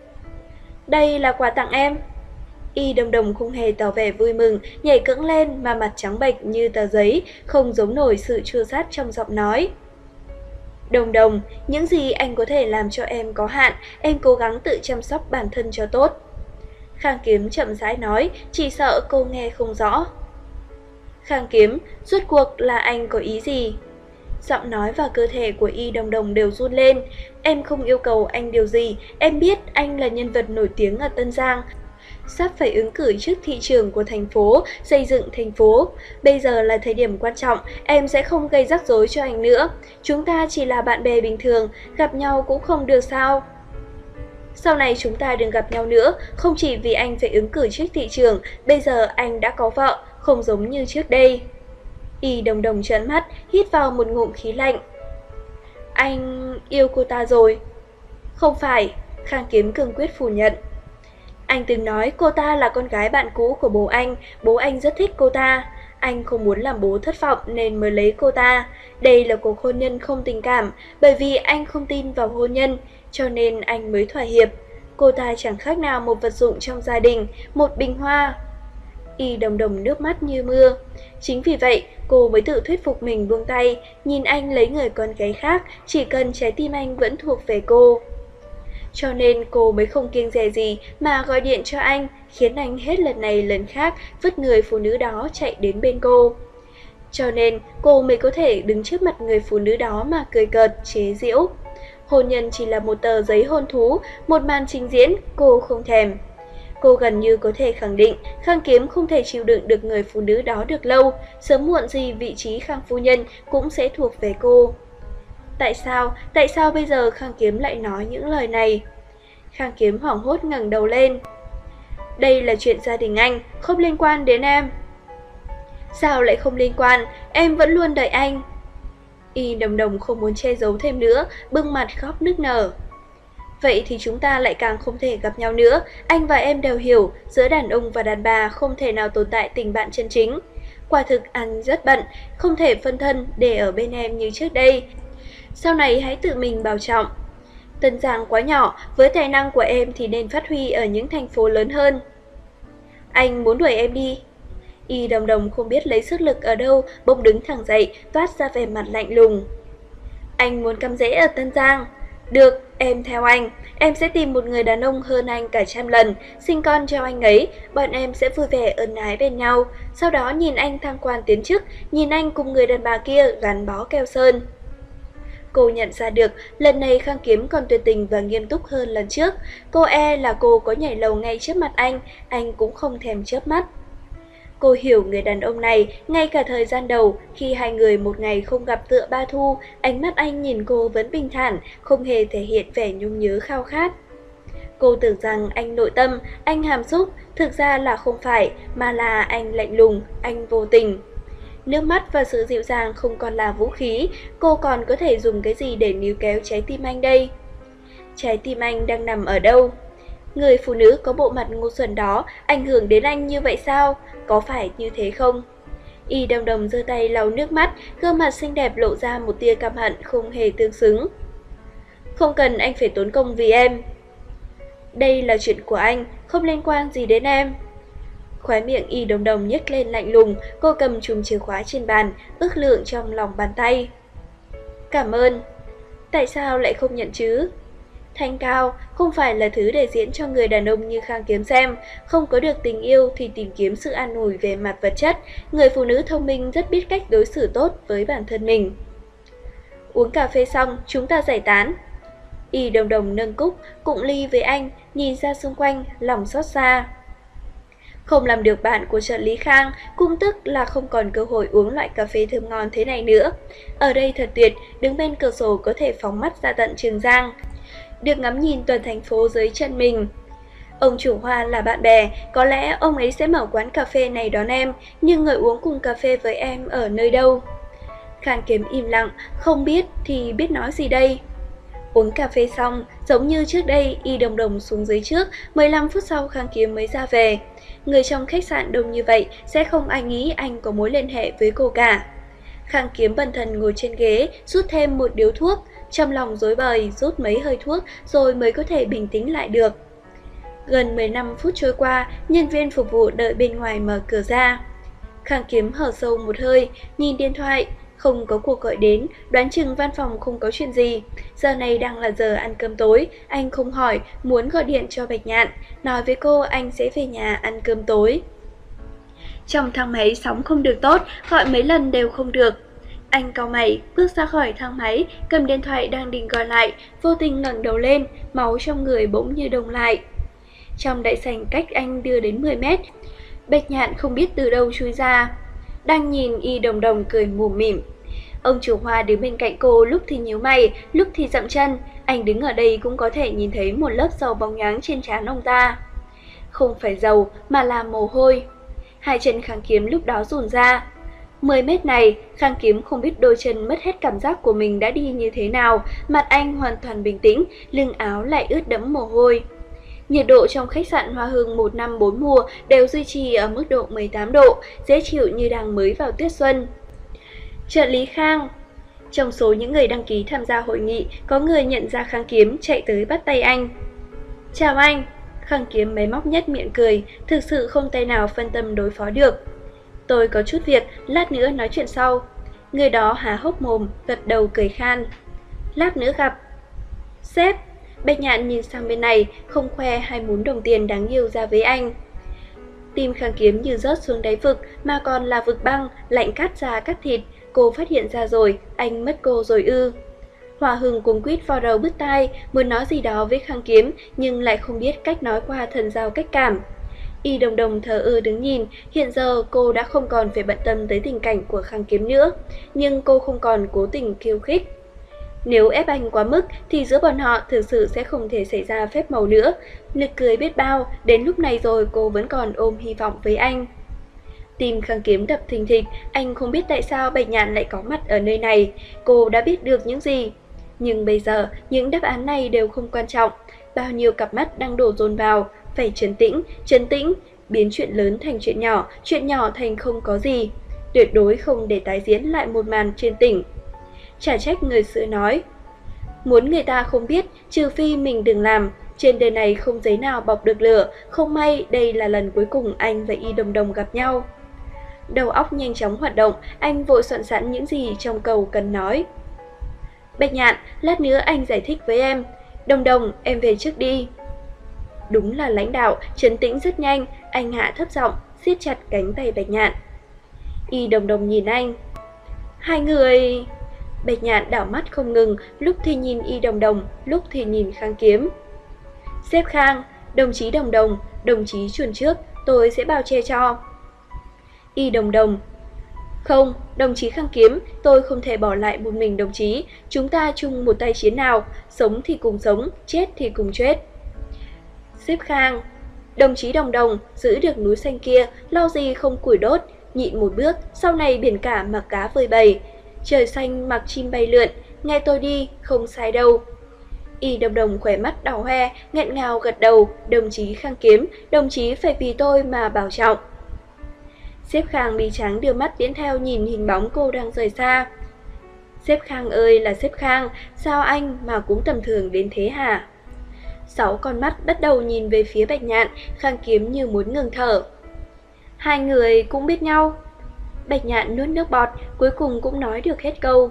Đây là quà tặng em. Y Đồng Đồng không hề tỏ vẻ vui mừng, nhảy cẫng lên mà mặt trắng bệch như tờ giấy, không giấu nổi sự chua xát trong giọng nói. Đồng Đồng, những gì anh có thể làm cho em có hạn, em cố gắng tự chăm sóc bản thân cho tốt. Khang Kiếm chậm rãi nói, chỉ sợ cô nghe không rõ. Khang Kiếm, rốt cuộc là anh có ý gì? Giọng nói và cơ thể của Y Đồng Đồng đều run lên. Em không yêu cầu anh điều gì, em biết anh là nhân vật nổi tiếng ở Tân Giang, sắp phải ứng cử chức thị trưởng của thành phố, xây dựng thành phố. Bây giờ là thời điểm quan trọng, em sẽ không gây rắc rối cho anh nữa. Chúng ta chỉ là bạn bè bình thường, gặp nhau cũng không được sao? Sau này chúng ta đừng gặp nhau nữa, không chỉ vì anh phải ứng cử chức thị trưởng, bây giờ anh đã có vợ, không giống như trước đây. Y Đồng Đồng trợn mắt, hít vào một ngụm khí lạnh. Anh yêu cô ta rồi. Không phải, Khang Kiếm cương quyết phủ nhận. Anh từng nói cô ta là con gái bạn cũ của bố anh rất thích cô ta. Anh không muốn làm bố thất vọng nên mới lấy cô ta. Đây là cuộc hôn nhân không tình cảm, bởi vì anh không tin vào hôn nhân, cho nên anh mới thỏa hiệp. Cô ta chẳng khác nào một vật dụng trong gia đình, một bình hoa. Y Đồng Đồng nước mắt như mưa. Chính vì vậy, cô mới tự thuyết phục mình buông tay, nhìn anh lấy người con gái khác, chỉ cần trái tim anh vẫn thuộc về cô. Cho nên cô mới không kiêng dè gì mà gọi điện cho anh, khiến anh hết lần này lần khác vứt người phụ nữ đó chạy đến bên cô. Cho nên cô mới có thể đứng trước mặt người phụ nữ đó mà cười cợt, chế giễu. Hôn nhân chỉ là một tờ giấy hôn thú, một màn trình diễn, cô không thèm. Cô gần như có thể khẳng định Khang Kiếm không thể chịu đựng được người phụ nữ đó được lâu, sớm muộn gì vị trí Khang phu nhân cũng sẽ thuộc về cô. Tại sao bây giờ Khang Kiếm lại nói những lời này? Khang Kiếm hoảng hốt ngẩng đầu lên. Đây là chuyện gia đình anh, không liên quan đến em. Sao lại không liên quan, em vẫn luôn đợi anh. Y Đồng Đồng không muốn che giấu thêm nữa, bưng mặt khóc nức nở. Vậy thì chúng ta lại càng không thể gặp nhau nữa, anh và em đều hiểu, giữa đàn ông và đàn bà không thể nào tồn tại tình bạn chân chính. Quả thực anh rất bận, không thể phân thân để ở bên em như trước đây. Sau này hãy tự mình bảo trọng. Tân Giang quá nhỏ, với tài năng của em thì nên phát huy ở những thành phố lớn hơn. Anh muốn đuổi em đi. Y Đồng Đồng không biết lấy sức lực ở đâu, bỗng đứng thẳng dậy, toát ra vẻ mặt lạnh lùng. Anh muốn cắm rễ ở Tân Giang. Được, em theo anh. Em sẽ tìm một người đàn ông hơn anh cả 100 lần, sinh con cho anh ấy, bọn em sẽ vui vẻ ân ái bên nhau. Sau đó nhìn anh thăng quan tiến chức, nhìn anh cùng người đàn bà kia gắn bó keo sơn. Cô nhận ra được, lần này Khang Kiếm còn tuyệt tình và nghiêm túc hơn lần trước. Cô là cô có nhảy lầu ngay trước mặt anh cũng không thèm chớp mắt. Cô hiểu người đàn ông này, ngay cả thời gian đầu, khi hai người một ngày không gặp tựa ba thu, ánh mắt anh nhìn cô vẫn bình thản, không hề thể hiện vẻ nhung nhớ khao khát. Cô tưởng rằng anh nội tâm, anh hàm xúc, thực ra là không phải, mà là anh lạnh lùng, anh vô tình. Nước mắt và sự dịu dàng không còn là vũ khí, cô còn có thể dùng cái gì để níu kéo trái tim anh đây? Trái tim anh đang nằm ở đâu? Người phụ nữ có bộ mặt ngu xuẩn đó ảnh hưởng đến anh như vậy sao? Có phải như thế không? Y Đồng Đồng giơ tay lau nước mắt, gương mặt xinh đẹp lộ ra một tia căm hận không hề tương xứng. Không cần anh phải tốn công vì em. Đây là chuyện của anh, không liên quan gì đến em. Khóe miệng Y Đồng Đồng nhếch lên lạnh lùng, cô cầm chùm chìa khóa trên bàn, ước lượng trong lòng bàn tay. Cảm ơn. Tại sao lại không nhận chứ? Thanh cao không phải là thứ để diễn cho người đàn ông như Khang Kiếm xem, không có được tình yêu thì tìm kiếm sự an ủi về mặt vật chất, người phụ nữ thông minh rất biết cách đối xử tốt với bản thân mình. Uống cà phê xong, chúng ta giải tán. Y Đồng Đồng nâng cúc, cụng ly với anh, nhìn ra xung quanh, lòng xót xa. Không làm được bạn của trợ lý Khang, cũng tức là không còn cơ hội uống loại cà phê thơm ngon thế này nữa. Ở đây thật tuyệt, đứng bên cửa sổ có thể phóng mắt ra tận Trường Giang, được ngắm nhìn toàn thành phố dưới chân mình. Ông chủ Hoa là bạn bè, có lẽ ông ấy sẽ mở quán cà phê này đón em, nhưng người uống cùng cà phê với em ở nơi đâu? Khang Kiếm im lặng, không biết thì biết nói gì đây. Uống cà phê xong, giống như trước đây, Y Đồng Đồng xuống dưới trước, 15 phút sau Khang Kiếm mới ra về. Người trong khách sạn đông như vậy sẽ không ai nghĩ anh có mối liên hệ với cô cả. Khang Kiếm bần thần ngồi trên ghế, rút thêm một điếu thuốc, trong lòng rối bời rút mấy hơi thuốc rồi mới có thể bình tĩnh lại được. Gần 15 phút trôi qua, nhân viên phục vụ đợi bên ngoài mở cửa ra. Khang Kiếm hở sâu một hơi, nhìn điện thoại, không có cuộc gọi đến, đoán chừng văn phòng không có chuyện gì. Giờ này đang là giờ ăn cơm tối, anh không hỏi, muốn gọi điện cho Bạch Nhạn, nói với cô anh sẽ về nhà ăn cơm tối. Trong thang máy sóng không được tốt, gọi mấy lần đều không được. Anh cau mày, bước ra khỏi thang máy, cầm điện thoại đang định gọi lại, vô tình ngẩng đầu lên, máu trong người bỗng như đông lại. Trong đại sảnh cách anh đưa đến 10 mét, Bạch Nhạn không biết từ đâu chui ra. Đang nhìn Y Đồng Đồng cười mùm mỉm. Ông chủ Hoa đứng bên cạnh cô, lúc thì nhíu mày, lúc thì dậm chân. Anh đứng ở đây cũng có thể nhìn thấy một lớp dầu bóng nháng trên trán ông ta. Không phải dầu mà là mồ hôi. Hai chân Khang Kiếm lúc đó rùn ra. 10 mét này, Khang Kiếm không biết đôi chân mất hết cảm giác của mình đã đi như thế nào, mặt anh hoàn toàn bình tĩnh, lưng áo lại ướt đẫm mồ hôi. Nhiệt độ trong khách sạn Hoa Hưng 1 năm 4 mùa đều duy trì ở mức độ 18 độ, dễ chịu như đang mới vào tiết xuân. Trợ lý Khang. Trong số những người đăng ký tham gia hội nghị, có người nhận ra Khang Kiếm chạy tới bắt tay anh. Chào anh. Khang Kiếm máy móc nhất miệng cười, thực sự không tay nào phân tâm đối phó được. Tôi có chút việc, lát nữa nói chuyện sau. Người đó há hốc mồm, gật đầu cười khan. Lát nữa gặp. Sếp. Bạch Nhạn nhìn sang bên này, không khoe hai mún đồng tiền đáng yêu ra với anh. Tim Khang Kiếm như rớt xuống đáy vực, mà còn là vực băng, lạnh cắt ra cắt thịt. Cô phát hiện ra rồi, anh mất cô rồi ư. Hòa Hưng cuống quýt vào đầu bứt tai, muốn nói gì đó với Khang Kiếm, nhưng lại không biết cách nói qua thần giao cách cảm. Y Đồng Đồng thờ ơ đứng nhìn, hiện giờ cô đã không còn phải bận tâm tới tình cảnh của Khang Kiếm nữa, nhưng cô không còn cố tình khiêu khích. Nếu ép anh quá mức thì giữa bọn họ thực sự sẽ không thể xảy ra phép màu nữa. Nực cười biết bao, đến lúc này rồi cô vẫn còn ôm hy vọng với anh. Tim Khang Kiếm đập thình thịch, anh không biết tại sao Bạch Nhạn lại có mặt ở nơi này. Cô đã biết được những gì? Nhưng bây giờ, những đáp án này đều không quan trọng. Bao nhiêu cặp mắt đang đổ dồn vào, phải trấn tĩnh, biến chuyện lớn thành chuyện nhỏ thành không có gì. Tuyệt đối không để tái diễn lại một màn trên tỉnh. Chả trách người xưa nói, muốn người ta không biết, trừ phi mình đừng làm. Trên đời này không giấy nào bọc được lửa, không may đây là lần cuối cùng anh và Y Đồng Đồng gặp nhau. Đầu óc nhanh chóng hoạt động, anh vội soạn sẵn những gì trong câu cần nói. Bạch Nhạn, lát nữa anh giải thích với em. Đồng Đồng, em về trước đi. Đúng là lãnh đạo, trấn tĩnh rất nhanh, anh hạ thấp giọng, siết chặt cánh tay Bạch Nhạn. Y Đồng Đồng nhìn anh. Hai người... Bạch Nhạn đảo mắt không ngừng, lúc thì nhìn Y Đồng Đồng, lúc thì nhìn Khang Kiếm. Sếp Khang, đồng chí Đồng Đồng, đồng chí chuồn trước, tôi sẽ bao che cho. Y Đồng Đồng. Không, đồng chí Khang Kiếm, tôi không thể bỏ lại một mình đồng chí, chúng ta chung một tay chiến nào, sống thì cùng sống, chết thì cùng chết. Sếp Khang. Đồng chí Đồng Đồng, giữ được núi xanh kia, lo gì không củi đốt, nhịn một bước, sau này biển cả mặc cá vơi bầy. Trời xanh mặc chim bay lượn, nghe tôi đi, không sai đâu. Y Đồng Đồng khỏe mắt đỏ hoe, nghẹn ngào gật đầu, đồng chí Khang Kiếm, đồng chí phải vì tôi mà bảo trọng. Sếp Khang bi trắng đưa mắt tiến theo nhìn hình bóng cô đang rời xa. Sếp Khang ơi là sếp Khang, sao anh mà cũng tầm thường đến thế hả? 6 con mắt bắt đầu nhìn về phía Bạch Nhạn, Khang Kiếm như muốn ngừng thở. Hai người cũng biết nhau. Bạch Nhạn nuốt nước bọt, cuối cùng cũng nói được hết câu.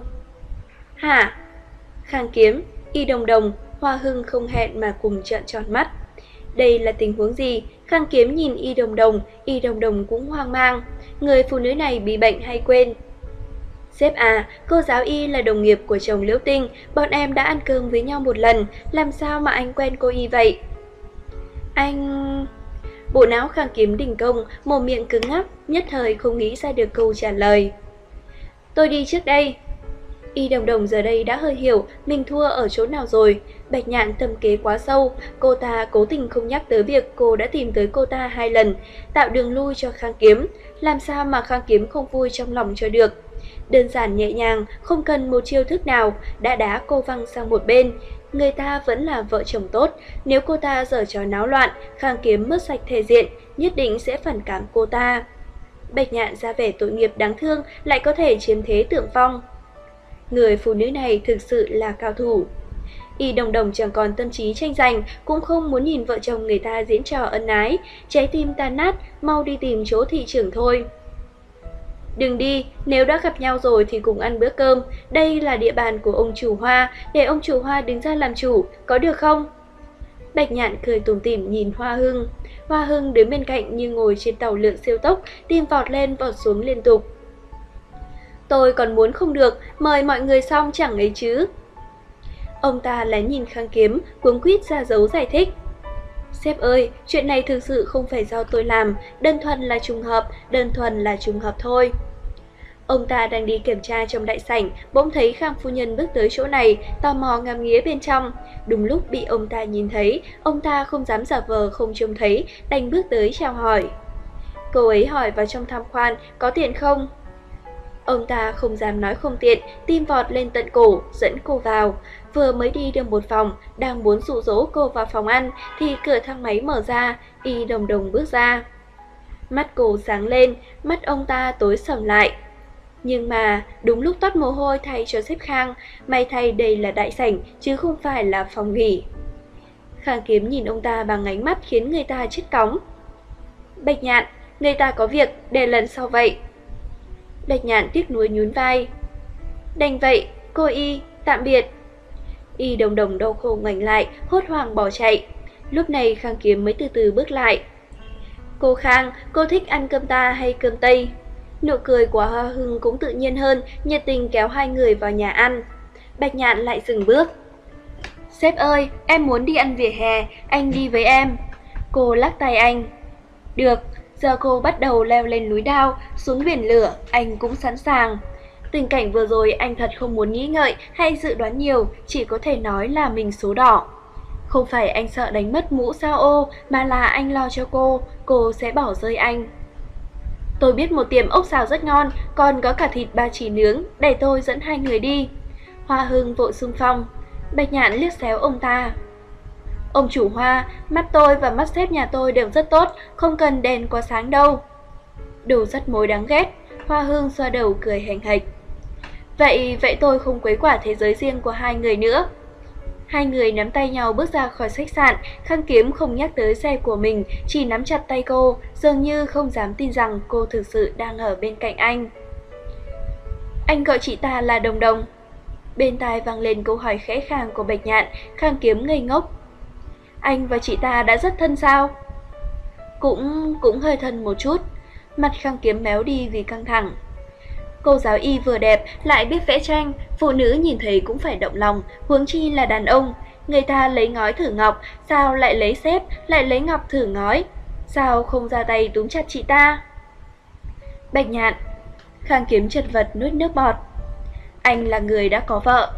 Hả? Khang Kiếm, Y Đồng Đồng, Hoa Hưng không hẹn mà cùng trợn tròn mắt. Đây là tình huống gì? Khang Kiếm nhìn Y Đồng Đồng cũng hoang mang. Người phụ nữ này bị bệnh hay quên? Sếp à, cô giáo Y là đồng nghiệp của chồng Liễu Tinh, bọn em đã ăn cơm với nhau một lần, làm sao mà anh quen cô Y vậy? Anh... Bộ não Khang Kiếm đình công, mồm miệng cứng ngắc, nhất thời không nghĩ ra được câu trả lời. Tôi đi trước đây. Y Đồng Đồng giờ đây đã hơi hiểu mình thua ở chỗ nào rồi. Bạch Nhạn tâm kế quá sâu, cô ta cố tình không nhắc tới việc cô đã tìm tới cô ta 2 lần, tạo đường lui cho Khang Kiếm. Làm sao mà Khang Kiếm không vui trong lòng cho được. Đơn giản nhẹ nhàng, không cần một chiêu thức nào, đã đá cô văng sang một bên. Người ta vẫn là vợ chồng tốt, nếu cô ta giở trò náo loạn, Khang Kiếm mất sạch thể diện, nhất định sẽ phản cảm cô ta. Bạch Nhạn ra vẻ tội nghiệp đáng thương, lại có thể chiếm thế thượng phong. Người phụ nữ này thực sự là cao thủ. Y Đồng Đồng chẳng còn tâm trí tranh giành, cũng không muốn nhìn vợ chồng người ta diễn trò ân ái, trái tim tan nát, mau đi tìm chỗ thị trưởng thôi. Đừng đi, nếu đã gặp nhau rồi thì cùng ăn bữa cơm. Đây là địa bàn của ông chủ Hoa, để ông chủ Hoa đứng ra làm chủ, có được không? Bạch Nhạn cười tủm tỉm nhìn Hoa Hưng. Hoa Hưng đứng bên cạnh như ngồi trên tàu lượn siêu tốc, tim vọt lên vọt xuống liên tục. Tôi còn muốn không được, mời mọi người xong chẳng ấy chứ. Ông ta lén nhìn Khang Kiếm, cuống quýt ra dấu giải thích. Sếp ơi, chuyện này thực sự không phải do tôi làm, đơn thuần là trùng hợp thôi. Ông ta đang đi kiểm tra trong đại sảnh, bỗng thấy Khang phu nhân bước tới chỗ này, tò mò ngắm nghía bên trong. Đúng lúc bị ông ta nhìn thấy, ông ta không dám giả vờ không trông thấy, đành bước tới chào hỏi. Cô ấy hỏi vào trong tham quan, có tiện không? Ông ta không dám nói không tiện, tim vọt lên tận cổ, dẫn cô vào. Vừa mới đi được một vòng, đang muốn dụ dỗ cô vào phòng ăn, thì cửa thang máy mở ra, Y Đồng Đồng bước ra. Mắt cô sáng lên, mắt ông ta tối sầm lại. Nhưng mà, đúng lúc toát mồ hôi thay cho sếp Khang, may thay đây là đại sảnh, chứ không phải là phòng nghỉ. Khang Kiếm nhìn ông ta bằng ánh mắt khiến người ta chết cóng. Bạch Nhạn, người ta có việc, để lần sau vậy. Bạch Nhạn tiếc nuối nhún vai. Đành vậy, cô Y, tạm biệt. Y Đồng Đồng đau khổ ngoảnh lại, hốt hoảng bỏ chạy. Lúc này Khang Kiếm mới từ từ bước lại. Cô Khang, cô thích ăn cơm ta hay cơm Tây? Nụ cười của Hoa Hưng cũng tự nhiên hơn, nhiệt tình kéo hai người vào nhà ăn. Bạch Nhạn lại dừng bước. Sếp ơi, em muốn đi ăn vỉa hè, anh đi với em. Cô lắc tay anh. Được, giờ cô bắt đầu leo lên núi Đao, xuống biển lửa, anh cũng sẵn sàng. Tình cảnh vừa rồi anh thật không muốn nghĩ ngợi hay dự đoán nhiều, chỉ có thể nói là mình số đỏ. Không phải anh sợ đánh mất mũ sao ô, mà là anh lo cho cô sẽ bỏ rơi anh. Tôi biết một tiệm ốc xào rất ngon, còn có cả thịt ba chỉ nướng, để tôi dẫn hai người đi. Hoa Hưng vội xung phong. Bạch Nhạn liếc xéo ông ta. Ông chủ Hoa, mắt tôi và mắt sếp nhà tôi đều rất tốt, không cần đèn quá sáng đâu. Đồ rất mối đáng ghét. Hoa Hưng xoa đầu cười hềnh hệch. Vậy tôi không quấy quả thế giới riêng của hai người nữa. Hai người nắm tay nhau bước ra khỏi khách sạn, Khang Kiếm không nhắc tới xe của mình, chỉ nắm chặt tay cô, dường như không dám tin rằng cô thực sự đang ở bên cạnh anh. Anh gọi chị ta là Đồng Đồng. Bên tai vang lên câu hỏi khẽ khàng của Bạch Nhạn, Khang Kiếm ngây ngốc. Anh và chị ta đã rất thân sao? Cũng hơi thân một chút. Mặt Khang Kiếm méo đi vì căng thẳng. Cô giáo Y vừa đẹp, lại biết vẽ tranh, phụ nữ nhìn thấy cũng phải động lòng, huống chi là đàn ông. Người ta lấy ngói thử ngọc, sao lại lấy xếp, lại lấy ngọc thử ngói? Sao không ra tay túm chặt chị ta? Bạch Nhạn. Khang Kiếm chật vật nuốt nước bọt. Anh là người đã có vợ.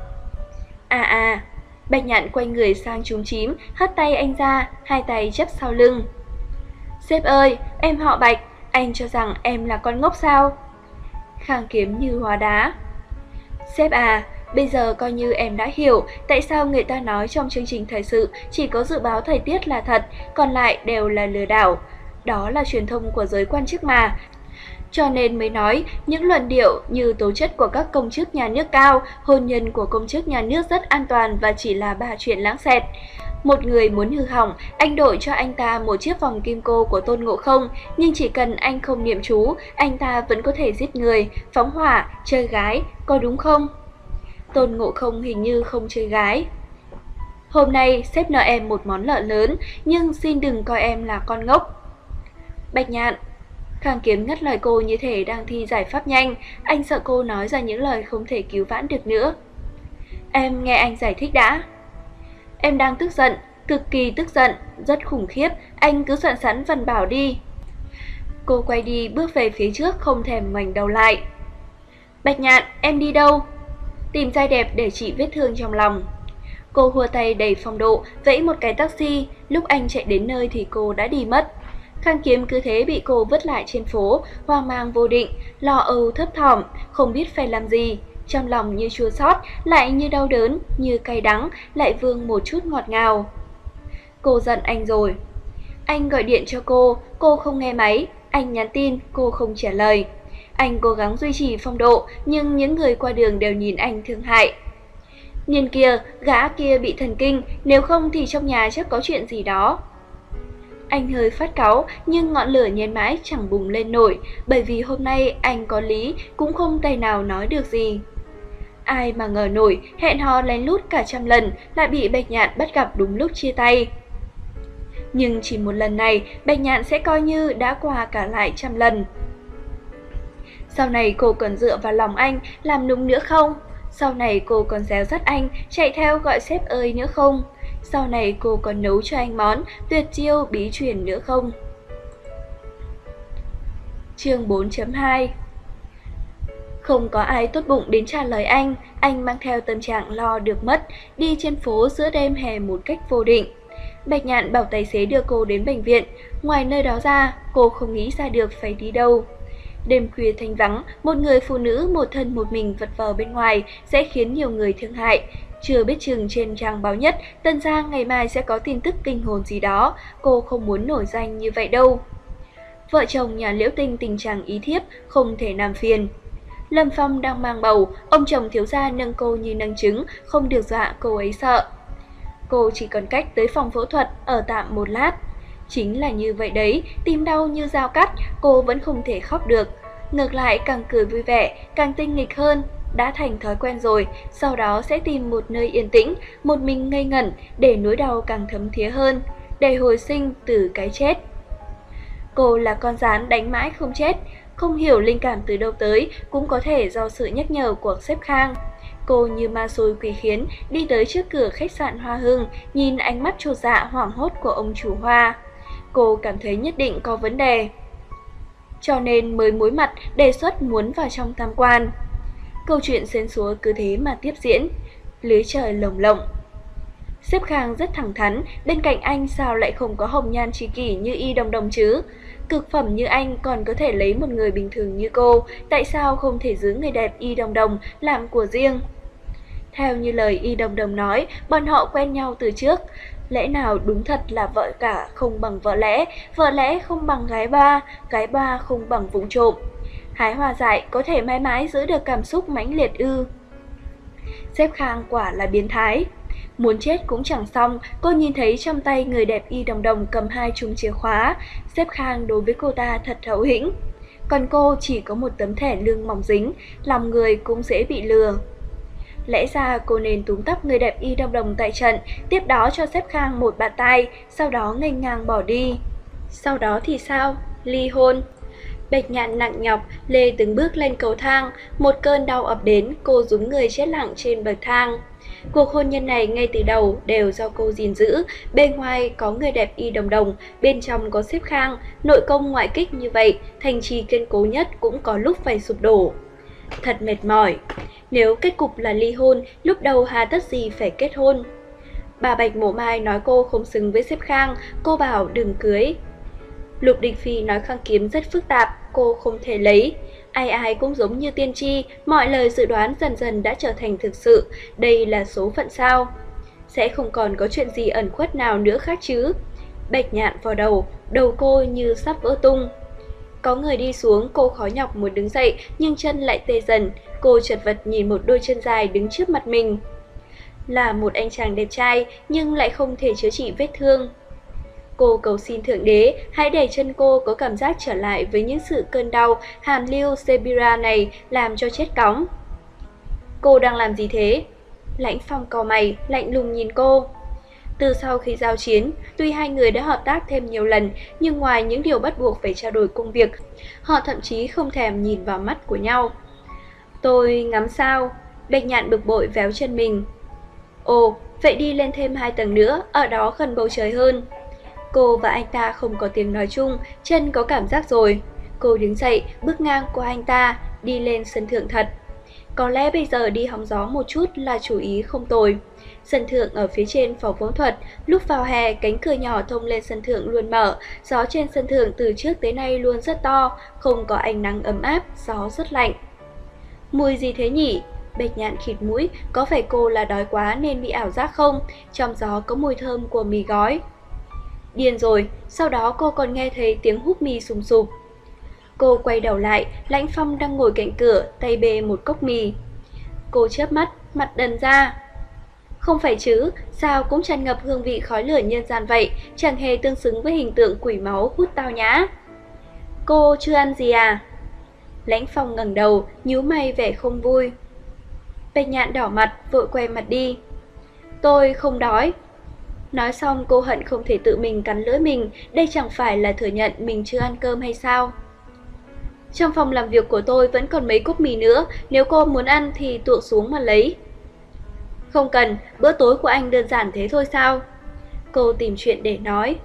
Bạch Nhạn quay người sang trúng chím, hất tay anh ra, hai tay chắp sau lưng. Sếp ơi, em họ Bạch, anh cho rằng em là con ngốc sao? Khang Kiếm như hóa đá. Sếp à, bây giờ coi như em đã hiểu tại sao người ta nói trong chương trình thời sự chỉ có dự báo thời tiết là thật, còn lại đều là lừa đảo. Đó là truyền thông của giới quan chức mà. Cho nên mới nói những luận điệu như tố chất của các công chức nhà nước cao, hôn nhân của công chức nhà nước rất an toàn và chỉ là ba chuyện lãng xẹt. Một người muốn hư hỏng, anh đổi cho anh ta một chiếc vòng kim cô của Tôn Ngộ Không, nhưng chỉ cần anh không niệm chú, anh ta vẫn có thể giết người, phóng hỏa, chơi gái, có đúng không? Tôn Ngộ Không hình như không chơi gái. Hôm nay sếp nợ em một món nợ lớn, nhưng xin đừng coi em là con ngốc. Bạch Nhạn. Khang Kiếm ngắt lời cô như thể đang thi giải pháp nhanh, anh sợ cô nói ra những lời không thể cứu vãn được nữa. Em nghe anh giải thích đã. Em đang tức giận, cực kỳ tức giận, rất khủng khiếp, anh cứ soạn sẵn văn bảo đi. Cô quay đi bước về phía trước không thèm ngoảnh đầu lại. Bạch Nhạn, em đi đâu? Tìm trai đẹp để trị vết thương trong lòng. Cô hùa tay đầy phong độ, vẫy một cái taxi, lúc anh chạy đến nơi thì cô đã đi mất. Khang Kiếm cứ thế bị cô vứt lại trên phố, hoang mang vô định, lo âu thấp thỏm, không biết phải làm gì. Trong lòng như chua xót, lại như đau đớn, như cay đắng, lại vương một chút ngọt ngào. Cô giận anh rồi. Anh gọi điện cho cô không nghe máy. Anh nhắn tin, cô không trả lời. Anh cố gắng duy trì phong độ, nhưng những người qua đường đều nhìn anh thương hại. Nhìn kia, gã kia bị thần kinh, nếu không thì trong nhà chắc có chuyện gì đó. Anh hơi phát cáu nhưng ngọn lửa nhen mãi chẳng bùng lên nổi, bởi vì hôm nay anh có lý cũng không tài nào nói được gì. Ai mà ngờ nổi, hẹn hò lén lút cả trăm lần lại bị Bạch Nhạn bắt gặp đúng lúc chia tay. Nhưng chỉ một lần này, Bạch Nhạn sẽ coi như đã qua cả lại trăm lần. Sau này cô còn dựa vào lòng anh làm nũng nữa không? Sau này cô còn réo rắt anh chạy theo gọi sếp ơi nữa không? Sau này cô còn nấu cho anh món tuyệt chiêu bí truyền nữa không? Chương 4.2 Không có ai tốt bụng đến trả lời anh mang theo tâm trạng lo được mất, đi trên phố giữa đêm hè một cách vô định. Bạch Nhạn bảo tài xế đưa cô đến bệnh viện, ngoài nơi đó ra, cô không nghĩ ra được phải đi đâu. Đêm khuya thanh vắng, một người phụ nữ một thân một mình vật vờ bên ngoài sẽ khiến nhiều người thương hại. Chưa biết chừng trên trang báo nhất, Tân Giang ngày mai sẽ có tin tức kinh hồn gì đó, cô không muốn nổi danh như vậy đâu. Vợ chồng nhà Liễu Tinh tình trạng ý thiếp, không thể làm phiền. Lâm Phong đang mang bầu, ông chồng thiếu gia nâng cô như nâng trứng, không được dọa cô ấy sợ. Cô chỉ còn cách tới phòng phẫu thuật ở tạm một lát. Chính là như vậy đấy, tim đau như dao cắt, cô vẫn không thể khóc được. Ngược lại càng cười vui vẻ, càng tinh nghịch hơn. Đã thành thói quen rồi, sau đó sẽ tìm một nơi yên tĩnh, một mình ngây ngẩn, để nỗi đau càng thấm thía hơn, để hồi sinh từ cái chết. Cô là con rán đánh mãi không chết, không hiểu linh cảm từ đâu tới, cũng có thể do sự nhắc nhở của sếp Khang. Cô như ma xôi quỷ khiến đi tới trước cửa khách sạn Hoa Hưng, nhìn ánh mắt chột dạ hoảng hốt của ông chủ Hoa. Cô cảm thấy nhất định có vấn đề, cho nên mới muối mặt đề xuất muốn vào trong tham quan. Câu chuyện xến xúa cứ thế mà tiếp diễn, lưới trời lồng lộng. Sếp Khang rất thẳng thắn, bên cạnh anh sao lại không có hồng nhan tri kỷ như Y Đồng Đồng chứ? Cực phẩm như anh còn có thể lấy một người bình thường như cô, tại sao không thể giữ người đẹp Y Đồng Đồng làm của riêng? Theo như lời Y Đồng Đồng nói, bọn họ quen nhau từ trước. Lẽ nào đúng thật là vợ cả không bằng vợ lẽ không bằng gái ba không bằng vụng trộm. Hái hoa dại có thể mãi mãi giữ được cảm xúc mãnh liệt ư? Sếp Khang quả là biến thái. Muốn chết cũng chẳng xong, cô nhìn thấy trong tay người đẹp Y Đồng Đồng cầm hai chùm chìa khóa. Sếp Khang đối với cô ta thật hậu hĩnh. Còn cô chỉ có một tấm thẻ lương mỏng dính, lòng người cũng dễ bị lừa. Lẽ ra cô nên túm tóc người đẹp Y Đồng Đồng tại trận, tiếp đó cho sếp Khang một bạt tai, sau đó nghênh ngang bỏ đi. Sau đó thì sao? Ly hôn. Bạch Nhạn nặng nhọc lê từng bước lên cầu thang, một cơn đau ập đến, cô rúm người chết lặng trên bậc thang. Cuộc hôn nhân này ngay từ đầu đều do cô gìn giữ, bên ngoài có người đẹp Y Đồng Đồng, bên trong có sếp Khang, nội công ngoại kích như vậy, thành trì kiên cố nhất cũng có lúc phải sụp đổ. Thật mệt mỏi. Nếu kết cục là ly hôn, lúc đầu hà tất gì phải kết hôn? Bà Bạch Mộ Mai nói cô không xứng với sếp Khang, cô bảo đừng cưới. Lục Đình Phi nói Khang Kiếm rất phức tạp, cô không thể lấy. Ai ai cũng giống như tiên tri, mọi lời dự đoán dần dần đã trở thành thực sự, đây là số phận sao? Sẽ không còn có chuyện gì ẩn khuất nào nữa khác chứ? Bạch Nhạn vào đầu cô như sắp vỡ tung. Có người đi xuống, cô khó nhọc muốn đứng dậy, nhưng chân lại tê dần. Cô chật vật nhìn một đôi chân dài đứng trước mặt mình. Là một anh chàng đẹp trai, nhưng lại không thể chữa trị vết thương. Cô cầu xin Thượng Đế, hãy để chân cô có cảm giác trở lại với những sự cơn đau hàn lưu Sebira này làm cho chết cóng. Cô đang làm gì thế? Lãnh Phong cau mày, lạnh lùng nhìn cô. Từ sau khi giao chiến, tuy hai người đã hợp tác thêm nhiều lần, nhưng ngoài những điều bắt buộc phải trao đổi công việc, họ thậm chí không thèm nhìn vào mắt của nhau. Tôi ngắm sao? Bạch Nhạn bực bội véo chân mình. Ồ, vậy đi lên thêm 2 tầng nữa, ở đó gần bầu trời hơn. Cô và anh ta không có tiếng nói chung, chân có cảm giác rồi. Cô đứng dậy, bước ngang qua anh ta, đi lên sân thượng thật. Có lẽ bây giờ đi hóng gió một chút là chủ ý không tồi. Sân thượng ở phía trên phòng phẫu thuật, lúc vào hè cánh cửa nhỏ thông lên sân thượng luôn mở, gió trên sân thượng từ trước tới nay luôn rất to, không có ánh nắng ấm áp, gió rất lạnh. Mùi gì thế nhỉ? Bạch Nhạn khịt mũi, có phải cô là đói quá nên bị ảo giác không? Trong gió có mùi thơm của mì gói. Điên rồi, sau đó cô còn nghe thấy tiếng húp mì sùng sục. Cô quay đầu lại, Lãnh Phong đang ngồi cạnh cửa, tay bê một cốc mì. Cô chớp mắt, mặt đần ra. Không phải chứ, sao cũng tràn ngập hương vị khói lửa nhân gian vậy, chẳng hề tương xứng với hình tượng quỷ máu hút tao nhã. Cô chưa ăn gì à? Lãnh Phong ngẩng đầu, nhíu mày vẻ không vui. Bạch Nhạn đỏ mặt, vội quay mặt đi. Tôi không đói. Nói xong cô hận không thể tự mình cắn lưỡi mình, đây chẳng phải là thừa nhận mình chưa ăn cơm hay sao? Trong phòng làm việc của tôi vẫn còn mấy cốc mì nữa, nếu cô muốn ăn thì tuột xuống mà lấy. Không cần, bữa tối của anh đơn giản thế thôi sao? Cô tìm chuyện để nói.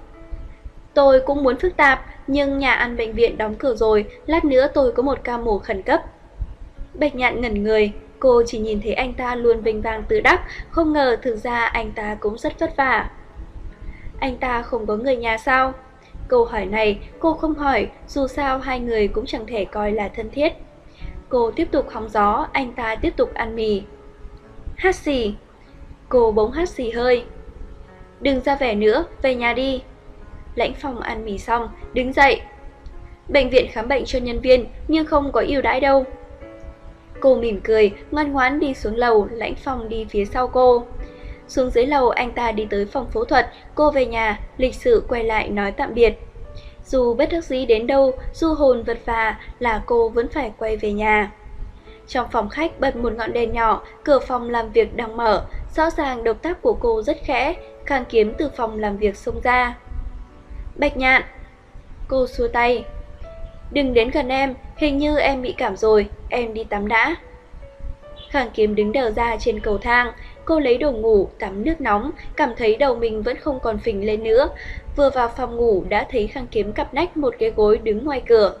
Tôi cũng muốn phức tạp, nhưng nhà ăn bệnh viện đóng cửa rồi, lát nữa tôi có một ca mổ khẩn cấp. Bạch Nhạn ngẩn người, cô chỉ nhìn thấy anh ta luôn vinh vang tự đắc, không ngờ thực ra anh ta cũng rất vất vả. Anh ta không có người nhà sao? Câu hỏi này cô không hỏi, dù sao hai người cũng chẳng thể coi là thân thiết. Cô tiếp tục hóng gió, anh ta tiếp tục ăn mì. Hát xì. Cô bỗng hát xì hơi. Đừng ra vẻ nữa, về nhà đi. Lãnh Phong ăn mì xong, đứng dậy. Bệnh viện khám bệnh cho nhân viên, nhưng không có ưu đãi đâu. Cô mỉm cười, ngoan ngoãn đi xuống lầu, Lãnh Phong đi phía sau cô. Xuống dưới lầu anh ta đi tới phòng phẫu thuật, cô về nhà, lịch sự quay lại nói tạm biệt. Dù bất đắc dĩ đến đâu, dù hồn vật vả là cô vẫn phải quay về nhà. Trong phòng khách bật một ngọn đèn nhỏ, cửa phòng làm việc đang mở, rõ ràng động tác của cô rất khẽ, khang kiếm từ phòng làm việc xông ra. Bạch Nhạn. Cô xua tay. Đừng đến gần em, hình như em bị cảm rồi, em đi tắm đã. Khang kiếm đứng đờ ra trên cầu thang, cô lấy đồ ngủ, tắm nước nóng, cảm thấy đầu mình vẫn không còn phình lên nữa. Vừa vào phòng ngủ đã thấy Khang kiếm cặp nách một cái gối đứng ngoài cửa.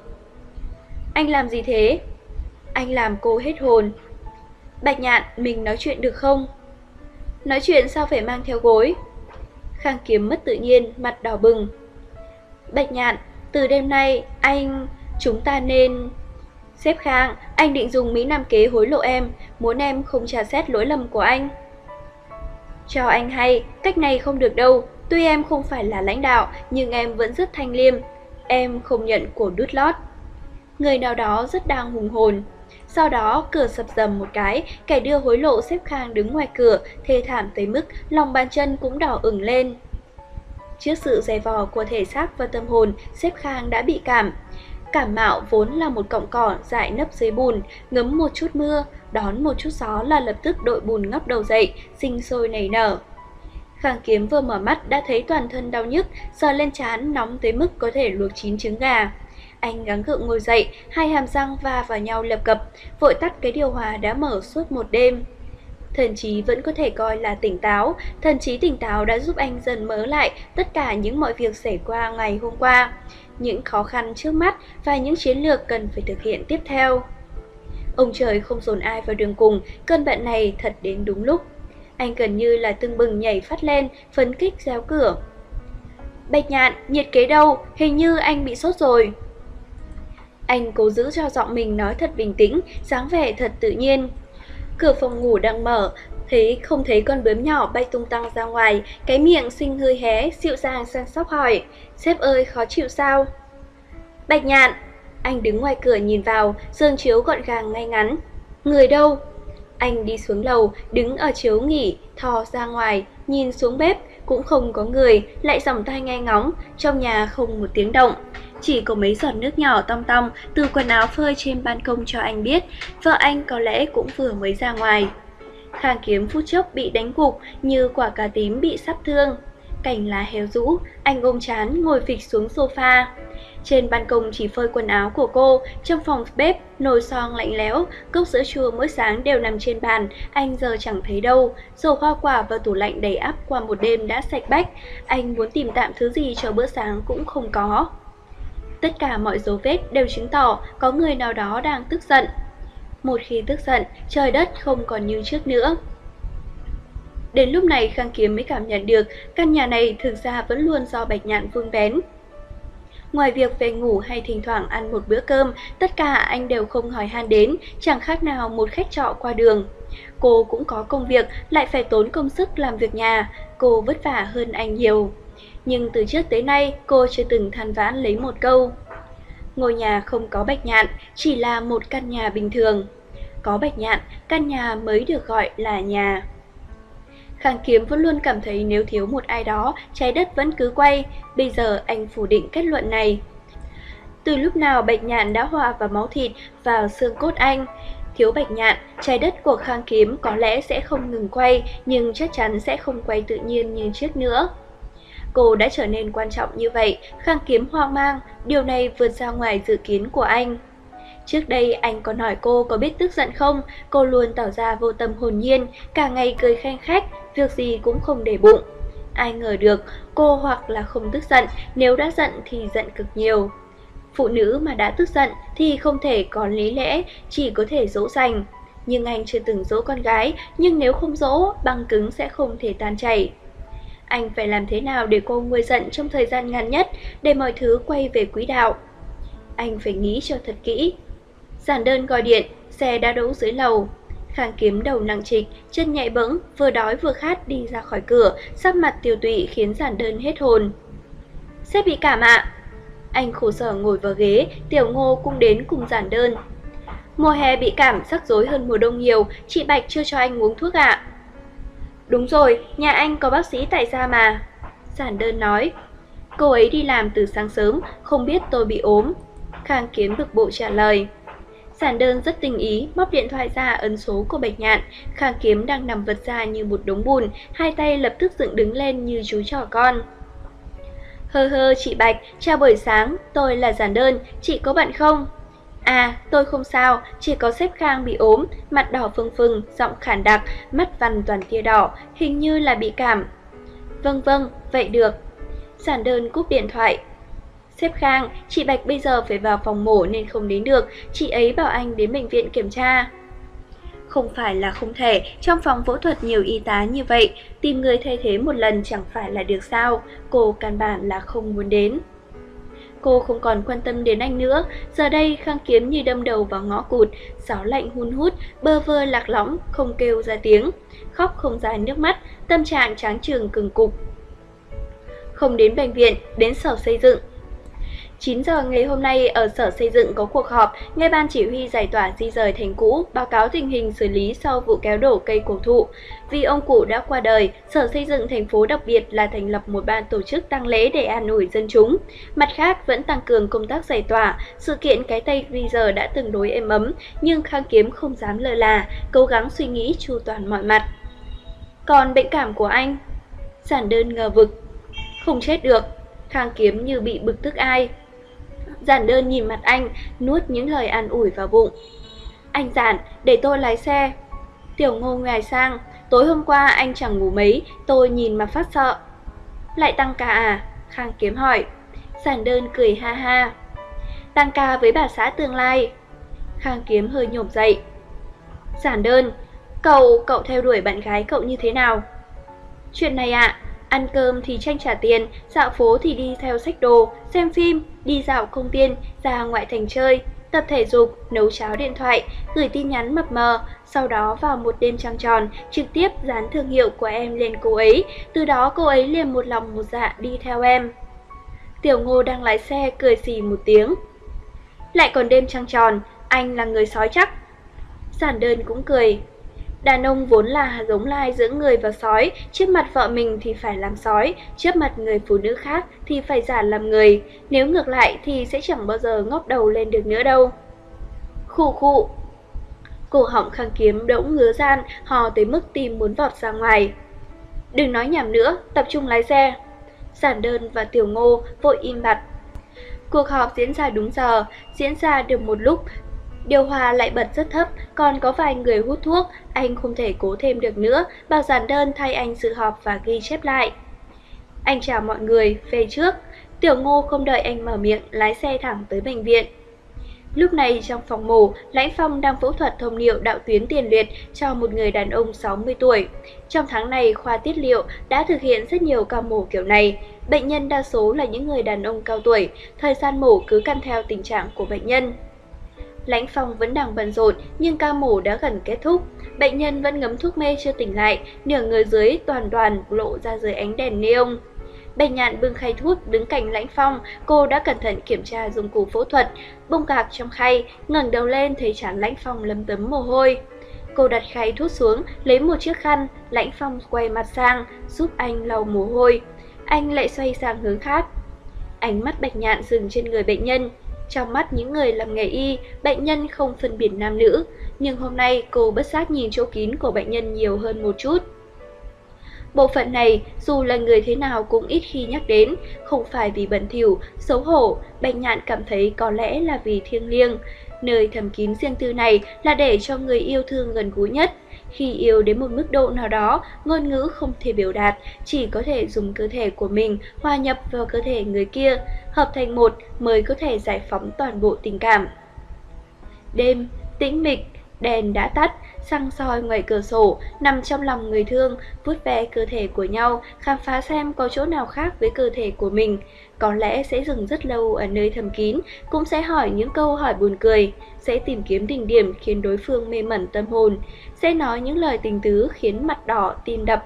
Anh làm gì thế? Anh làm cô hết hồn. Bạch Nhạn, mình nói chuyện được không? Nói chuyện sao phải mang theo gối? Khang kiếm mất tự nhiên, mặt đỏ bừng. Bạch Nhạn, từ đêm nay, chúng ta nên... Sếp Khang, anh định dùng Mỹ Nam kế hối lộ em, muốn em không trả xét lỗi lầm của anh. Cho anh hay, cách này không được đâu, tuy em không phải là lãnh đạo, nhưng em vẫn rất thanh liêm. Em không nhận của đút lót. Người nào đó rất đang hùng hồn. Sau đó, cửa sập rầm một cái, kẻ đưa hối lộ sếp Khang đứng ngoài cửa, thê thảm tới mức lòng bàn chân cũng đỏ ửng lên. Trước sự dày vò của thể xác và tâm hồn, sếp Khang đã bị cảm. Cảm mạo vốn là một cọng cỏ dại nấp dưới bùn, ngấm một chút mưa, đón một chút gió là lập tức đội bùn ngóc đầu dậy, sinh sôi nảy nở. Khang kiếm vừa mở mắt đã thấy toàn thân đau nhức, sờ lên trán nóng tới mức có thể luộc chín trứng gà. Anh gắng gượng ngồi dậy, hai hàm răng va vào nhau lập cập, vội tắt cái điều hòa đã mở suốt một đêm. Thần trí vẫn có thể coi là tỉnh táo, thần trí tỉnh táo đã giúp anh dần mớ lại tất cả những mọi việc xảy qua ngày hôm qua, những khó khăn trước mắt và những chiến lược cần phải thực hiện tiếp theo. Ông trời không dồn ai vào đường cùng, cơn bận này thật đến đúng lúc. Anh gần như là tưng bừng nhảy phát lên, phấn khích réo cửa. Bạch Nhạn, nhiệt kế đâu? Hình như anh bị sốt rồi. Anh cố giữ cho giọng mình nói thật bình tĩnh, dáng vẻ thật tự nhiên. Cửa phòng ngủ đang mở, không thấy con bướm nhỏ bay tung tăng ra ngoài, cái miệng xinh hơi hé, dịu dàng săn sóc hỏi, sếp ơi khó chịu sao? Bạch Nhạn, anh đứng ngoài cửa nhìn vào, giường chiếu gọn gàng ngay ngắn. Người đâu? Anh đi xuống lầu, đứng ở chiếu nghỉ, thò ra ngoài, nhìn xuống bếp, cũng không có người, lại giỏng tai nghe ngóng, trong nhà không một tiếng động. Chỉ có mấy giọt nước nhỏ tong tong từ quần áo phơi trên ban công cho anh biết, vợ anh có lẽ cũng vừa mới ra ngoài. Khang kiếm phút chốc bị đánh gục như quả cà tím bị sắp thương. Cảnh lá héo rũ, anh ôm trán ngồi phịch xuống sofa. Trên ban công chỉ phơi quần áo của cô, trong phòng bếp, nồi son lạnh lẽo, cốc sữa chua mỗi sáng đều nằm trên bàn, anh giờ chẳng thấy đâu. Dầu hoa quả và tủ lạnh đầy ắp qua một đêm đã sạch bách, anh muốn tìm tạm thứ gì cho bữa sáng cũng không có. Tất cả mọi dấu vết đều chứng tỏ có người nào đó đang tức giận. Một khi tức giận, trời đất không còn như trước nữa. Đến lúc này Khang Kiếm mới cảm nhận được căn nhà này thực ra vẫn luôn do Bạch Nhạn vun vén. Ngoài việc về ngủ hay thỉnh thoảng ăn một bữa cơm, tất cả anh đều không hỏi han đến, chẳng khác nào một khách trọ qua đường. Cô cũng có công việc, lại phải tốn công sức làm việc nhà, cô vất vả hơn anh nhiều. Nhưng từ trước tới nay cô chưa từng than vãn lấy một câu. Ngôi nhà không có Bạch Nhạn, chỉ là một căn nhà bình thường. Có Bạch Nhạn, căn nhà mới được gọi là nhà. Khang Kiếm vẫn luôn cảm thấy nếu thiếu một ai đó, trái đất vẫn cứ quay. Bây giờ anh phủ định kết luận này. Từ lúc nào bạch nhạn đã hòa vào máu thịt, vào xương cốt anh. Thiếu bạch nhạn, trái đất của Khang Kiếm có lẽ sẽ không ngừng quay, nhưng chắc chắn sẽ không quay tự nhiên như trước nữa. Cô đã trở nên quan trọng như vậy, Khang Kiếm hoang mang, điều này vượt ra ngoài dự kiến của anh. Trước đây anh còn hỏi cô có biết tức giận không, cô luôn tỏ ra vô tâm hồn nhiên, cả ngày cười khanh khách, việc gì cũng không để bụng. Ai ngờ được, cô hoặc là không tức giận, nếu đã giận thì giận cực nhiều. Phụ nữ mà đã tức giận thì không thể có lý lẽ, chỉ có thể dỗ dành. Nhưng anh chưa từng dỗ con gái, nhưng nếu không dỗ, băng cứng sẽ không thể tan chảy. Anh phải làm thế nào để cô nguôi giận trong thời gian ngắn nhất, để mọi thứ quay về quỹ đạo. Anh phải nghĩ cho thật kỹ. Giản Đơn gọi điện, xe đã đỗ dưới lầu. Khang Kiếm đầu nặng trịch, chân nhạy bẫng, vừa đói vừa khát đi ra khỏi cửa, sắc mặt tiều tụy khiến Giản Đơn hết hồn. Sếp bị cảm ạ. Anh khổ sở ngồi vào ghế, Tiểu Ngô cũng đến cùng Giản Đơn. Mùa hè bị cảm rắc rối hơn mùa đông nhiều, chị Bạch chưa cho anh uống thuốc ạ. Đúng rồi, nhà anh có bác sĩ tại gia mà. Giản Đơn nói. Cô ấy đi làm từ sáng sớm, không biết tôi bị ốm. Khang Kiếm bực bội trả lời. Giản Đơn rất tình ý, móc điện thoại ra ấn số của Bạch Nhạn. Khang Kiếm đang nằm vật ra như một đống bùn, hai tay lập tức dựng đứng lên như chú trò con. Hơ hơ chị Bạch, chào buổi sáng, tôi là Giản Đơn, chị có bận không? À, tôi không sao, chỉ có sếp Khang bị ốm, mặt đỏ phừng phừng, giọng khản đặc, mắt vằn toàn tia đỏ, hình như là bị cảm. Vâng vâng, vậy được. Giản Đơn cúp điện thoại. Sếp Khang, chị Bạch bây giờ phải vào phòng mổ nên không đến được, chị ấy bảo anh đến bệnh viện kiểm tra. Không phải là không thể, trong phòng phẫu thuật nhiều y tá như vậy, tìm người thay thế một lần chẳng phải là được sao, cô căn bản là không muốn đến. Cô không còn quan tâm đến anh nữa, giờ đây Khang Kiếm như đâm đầu vào ngõ cụt, gió lạnh hun hút, bơ vơ lạc lõng, không kêu ra tiếng, khóc không ra nước mắt, tâm trạng tráng trừng cứng cục. Không đến bệnh viện, đến sở xây dựng. 9 giờ ngày hôm nay ở Sở Xây dựng có cuộc họp, nghe ban chỉ huy giải tỏa di rời thành cũ, báo cáo tình hình xử lý sau vụ kéo đổ cây cổ thụ. Vì ông cụ đã qua đời, Sở Xây dựng thành phố đặc biệt là thành lập một ban tổ chức tang lễ để an ủi dân chúng. Mặt khác vẫn tăng cường công tác giải tỏa, sự kiện cái tay di rời đã tương đối êm ấm, nhưng Khang Kiếm không dám lơ là, cố gắng suy nghĩ chu toàn mọi mặt. Còn bệnh cảm của anh? Giản Đơn ngờ vực. Không chết được. Khang Kiếm như bị bực tức ai. Giản Đơn nhìn mặt anh, nuốt những lời an ủi vào bụng. Anh Giản, để tôi lái xe. Tiểu Ngô ngoài sang, tối hôm qua anh chẳng ngủ mấy, tôi nhìn mà phát sợ. Lại tăng ca à? Khang Kiếm hỏi. Giản Đơn cười ha ha. Tăng ca với bà xã tương lai. Khang Kiếm hơi nhổm dậy. Giản Đơn, cậu theo đuổi bạn gái cậu như thế nào? Chuyện này ạ, ăn cơm thì tranh trả tiền, dạo phố thì đi theo xách đồ, xem phim, đi dạo công viên, ra ngoại thành chơi, tập thể dục, nấu cháo điện thoại, gửi tin nhắn mập mờ, sau đó vào một đêm trăng tròn, trực tiếp dán thương hiệu của em lên cô ấy, từ đó cô ấy liền một lòng một dạ đi theo em. Tiểu Ngô đang lái xe cười xì một tiếng. Lại còn đêm trăng tròn, anh là người sói chắc. Giản Đơn cũng cười. Đàn ông vốn là giống lai giữa người và sói, trước mặt vợ mình thì phải làm sói, trước mặt người phụ nữ khác thì phải giả làm người, nếu ngược lại thì sẽ chẳng bao giờ ngóc đầu lên được nữa đâu. Khụ khụ. Cổ họng Khang Kiếm đỗng ngứa ran, hò tới mức tim muốn vọt ra ngoài. Đừng nói nhảm nữa, tập trung lái xe. Giản Đơn và Tiểu Ngô vội im bặt. Cuộc họp diễn ra đúng giờ, diễn ra được một lúc. Điều hòa lại bật rất thấp, còn có vài người hút thuốc, anh không thể cố thêm được nữa, bảo Giản Đơn thay anh dự họp và ghi chép lại. Anh chào mọi người, về trước. Tiểu Ngô không đợi anh mở miệng, lái xe thẳng tới bệnh viện. Lúc này trong phòng mổ, Lãnh Phong đang phẫu thuật thông niệu đạo tuyến tiền liệt cho một người đàn ông 60 tuổi. Trong tháng này, khoa tiết liệu đã thực hiện rất nhiều ca mổ kiểu này. Bệnh nhân đa số là những người đàn ông cao tuổi, thời gian mổ cứ căn theo tình trạng của bệnh nhân. Lãnh Phong vẫn đang bận rộn, nhưng ca mổ đã gần kết thúc. Bệnh nhân vẫn ngấm thuốc mê chưa tỉnh lại, nửa người dưới toàn lộ ra dưới ánh đèn neon. Bạch Nhạn bưng khay thuốc đứng cạnh Lãnh Phong, cô đã cẩn thận kiểm tra dụng cụ phẫu thuật, bông gạc trong khay, ngẩng đầu lên thấy trán Lãnh Phong lấm tấm mồ hôi. Cô đặt khay thuốc xuống, lấy một chiếc khăn, Lãnh Phong quay mặt sang, giúp anh lau mồ hôi. Anh lại xoay sang hướng khác. Ánh mắt Bạch Nhạn dừng trên người bệnh nhân. Trong mắt những người làm nghề y, bệnh nhân không phân biệt nam nữ, nhưng hôm nay cô bất giác nhìn chỗ kín của bệnh nhân nhiều hơn một chút. Bộ phận này, dù là người thế nào cũng ít khi nhắc đến, không phải vì bẩn thỉu, xấu hổ, Bạch Nhạn cảm thấy có lẽ là vì thiêng liêng. Nơi thầm kín riêng tư này là để cho người yêu thương gần gũi nhất. Khi yêu đến một mức độ nào đó, ngôn ngữ không thể biểu đạt, chỉ có thể dùng cơ thể của mình hòa nhập vào cơ thể người kia, hợp thành một mới có thể giải phóng toàn bộ tình cảm. Đêm, tĩnh mịch, đèn đã tắt, xăng soi ngoài cửa sổ, nằm trong lòng người thương, vuốt ve cơ thể của nhau, khám phá xem có chỗ nào khác với cơ thể của mình. Có lẽ sẽ dừng rất lâu ở nơi thầm kín, cũng sẽ hỏi những câu hỏi buồn cười, sẽ tìm kiếm đỉnh điểm khiến đối phương mê mẩn tâm hồn, sẽ nói những lời tình tứ khiến mặt đỏ tim đập.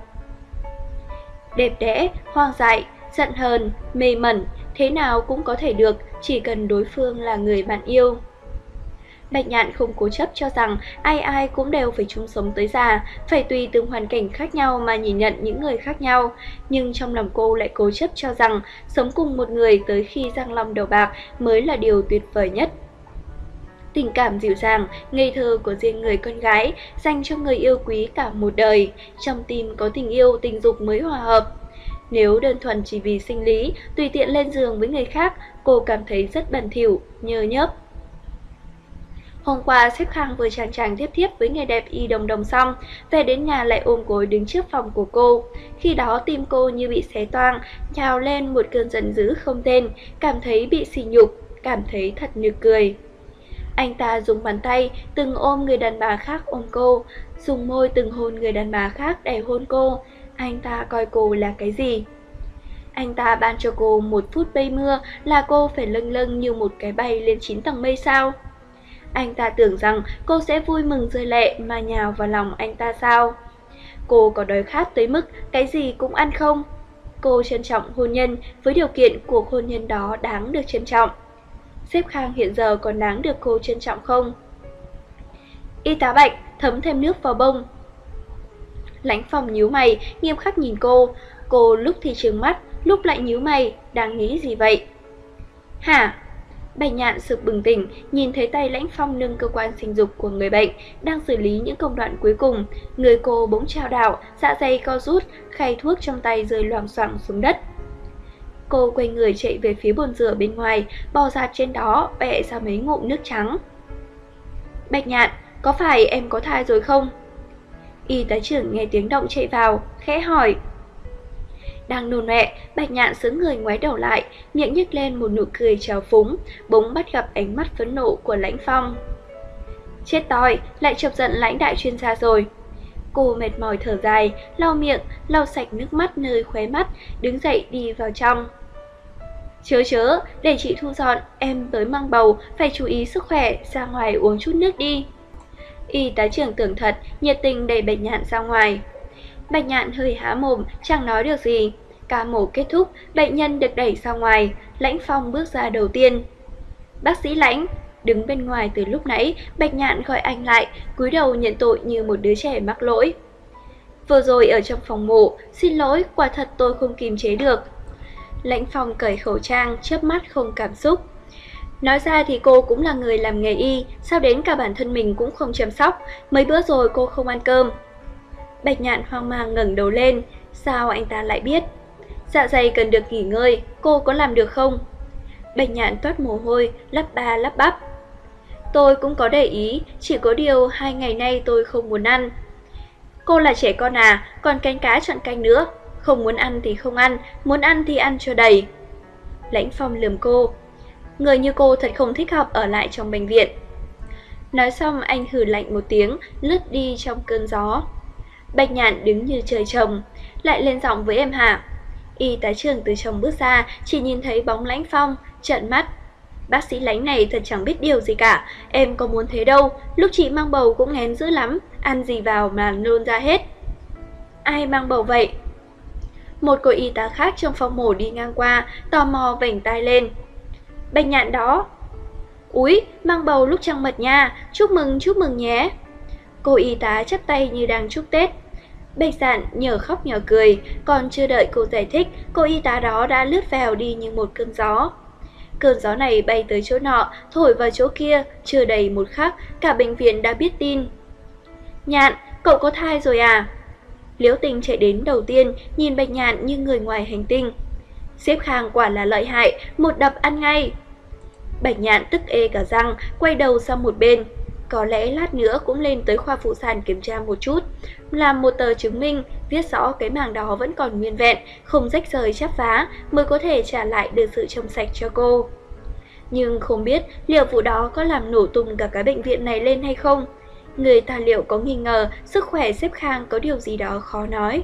Đẹp đẽ, hoang dại, giận hờn, mê mẩn, thế nào cũng có thể được, chỉ cần đối phương là người bạn yêu. Bạch Nhạn không cố chấp cho rằng ai ai cũng đều phải chung sống tới già, phải tùy từng hoàn cảnh khác nhau mà nhìn nhận những người khác nhau. Nhưng trong lòng cô lại cố chấp cho rằng sống cùng một người tới khi răng long đầu bạc mới là điều tuyệt vời nhất. Tình cảm dịu dàng, ngây thơ của riêng người con gái, dành cho người yêu quý cả một đời, trong tim có tình yêu, tình dục mới hòa hợp. Nếu đơn thuần chỉ vì sinh lý, tùy tiện lên giường với người khác, cô cảm thấy rất bẩn thỉu, nhơ nhớp. Hôm qua Xếp Khang vừa chàng tiếp tiếp với người đẹp Y Đồng Đồng xong, về đến nhà lại ôm gối đứng trước phòng của cô. Khi đó tim cô như bị xé toang, nhào lên một cơn giận dữ không tên, cảm thấy bị sỉ nhục, cảm thấy thật nực cười. Anh ta dùng bàn tay từng ôm người đàn bà khác ôm cô, dùng môi từng hôn người đàn bà khác để hôn cô. Anh ta coi cô là cái gì? Anh ta ban cho cô 1 phút bay mưa là cô phải lâng lâng như một cái bay lên 9 tầng mây sao? Anh ta tưởng rằng cô sẽ vui mừng rơi lệ mà nhào vào lòng anh ta sao? Cô có đói khát tới mức cái gì cũng ăn không? Cô trân trọng hôn nhân với điều kiện cuộc hôn nhân đó đáng được trân trọng. Xếp Khang hiện giờ còn đáng được cô trân trọng không? Y tá Bạch thấm thêm nước vào bông. Lãnh Phong nhíu mày, nghiêm khắc nhìn cô. Cô lúc thì trừng mắt, lúc lại nhíu mày, đang nghĩ gì vậy? Hả? Bạch Nhạn sực bừng tỉnh, nhìn thấy tay Lãnh Phong nâng cơ quan sinh dục của người bệnh, đang xử lý những công đoạn cuối cùng. Người cô bỗng chao đảo, dạ dày co rút, khay thuốc trong tay rơi loạng xoạng xuống đất. Cô quay người chạy về phía bồn rửa bên ngoài, bò dạt trên đó, bẹ ra mấy ngụm nước trắng. Bạch Nhạn, có phải em có thai rồi không? Y tá trưởng nghe tiếng động chạy vào, khẽ hỏi. Đang nôn ọe, Bạch Nhạn sững người ngoái đầu lại, miệng nhếch lên một nụ cười trào phúng, bỗng bắt gặp ánh mắt phẫn nộ của Lãnh Phong. Chết toi, lại chọc giận Lãnh đại chuyên gia rồi. Cô mệt mỏi thở dài, lau miệng, lau sạch nước mắt nơi khóe mắt, đứng dậy đi vào trong. Chớ, để chị thu dọn, em tới mang bầu, phải chú ý sức khỏe, ra ngoài uống chút nước đi. Y tá trưởng tưởng thật, nhiệt tình đẩy Bạch Nhạn ra ngoài. Bạch Nhạn hơi há mồm, chẳng nói được gì. Ca mổ kết thúc, bệnh nhân được đẩy ra ngoài, Lãnh Phong bước ra đầu tiên. Bác sĩ Lãnh, đứng bên ngoài từ lúc nãy, Bạch Nhạn gọi anh lại, cúi đầu nhận tội như một đứa trẻ mắc lỗi. Vừa rồi ở trong phòng mổ, xin lỗi, quả thật tôi không kiềm chế được. Lãnh Phong cởi khẩu trang, chớp mắt không cảm xúc. Nói ra thì cô cũng là người làm nghề y, sao đến cả bản thân mình cũng không chăm sóc, mấy bữa rồi cô không ăn cơm. Bạch Nhạn hoang mang ngẩng đầu lên, sao anh ta lại biết? Dạ dày cần được nghỉ ngơi, cô có làm được không? Bạch Nhạn toát mồ hôi, lắp ba lắp bắp. Tôi cũng có để ý, chỉ có điều 2 ngày nay tôi không muốn ăn. Cô là trẻ con à, còn canh cá chọn canh nữa. Không muốn ăn thì không ăn, muốn ăn thì ăn cho đầy. Lãnh Phong lườm cô. Người như cô thật không thích hợp ở lại trong bệnh viện. Nói xong anh hừ lạnh một tiếng, lướt đi trong cơn gió. Bạch Nhạn đứng như trời trồng, lại lên giọng với em hả? Y tá trưởng từ trong bước ra, chỉ nhìn thấy bóng Lãnh Phong, trợn mắt. Bác sĩ Lãnh này thật chẳng biết điều gì cả, em có muốn thế đâu, lúc chị mang bầu cũng nghén dữ lắm, ăn gì vào mà nôn ra hết. Ai mang bầu vậy? Một cô y tá khác trong phòng mổ đi ngang qua, tò mò vểnh tai lên. Bạch Nhạn đó. Úi, mang bầu lúc trăng mật nha, chúc mừng nhé. Cô y tá chắp tay như đang chúc Tết. Bạch Dạn nhờ khóc nhờ cười, còn chưa đợi cô giải thích, cô y tá đó đã lướt vào đi như một cơn gió. Cơn gió này bay tới chỗ nọ, thổi vào chỗ kia, chưa đầy một khắc, cả bệnh viện đã biết tin. Nhạn, cậu có thai rồi à? Liễu Tình chạy đến đầu tiên, nhìn Bạch Nhạn như người ngoài hành tinh. Sếp Khang quả là lợi hại, một đập ăn ngay. Bạch Nhạn tức ê cả răng, quay đầu sang một bên. Có lẽ lát nữa cũng lên tới khoa phụ sản kiểm tra một chút, làm một tờ chứng minh, viết rõ cái màng đó vẫn còn nguyên vẹn, không rách rời chắp vá, mới có thể trả lại được sự trong sạch cho cô. Nhưng không biết liệu vụ đó có làm nổ tung cả cái bệnh viện này lên hay không. Người ta liệu có nghi ngờ sức khỏe sếp Khang có điều gì đó khó nói.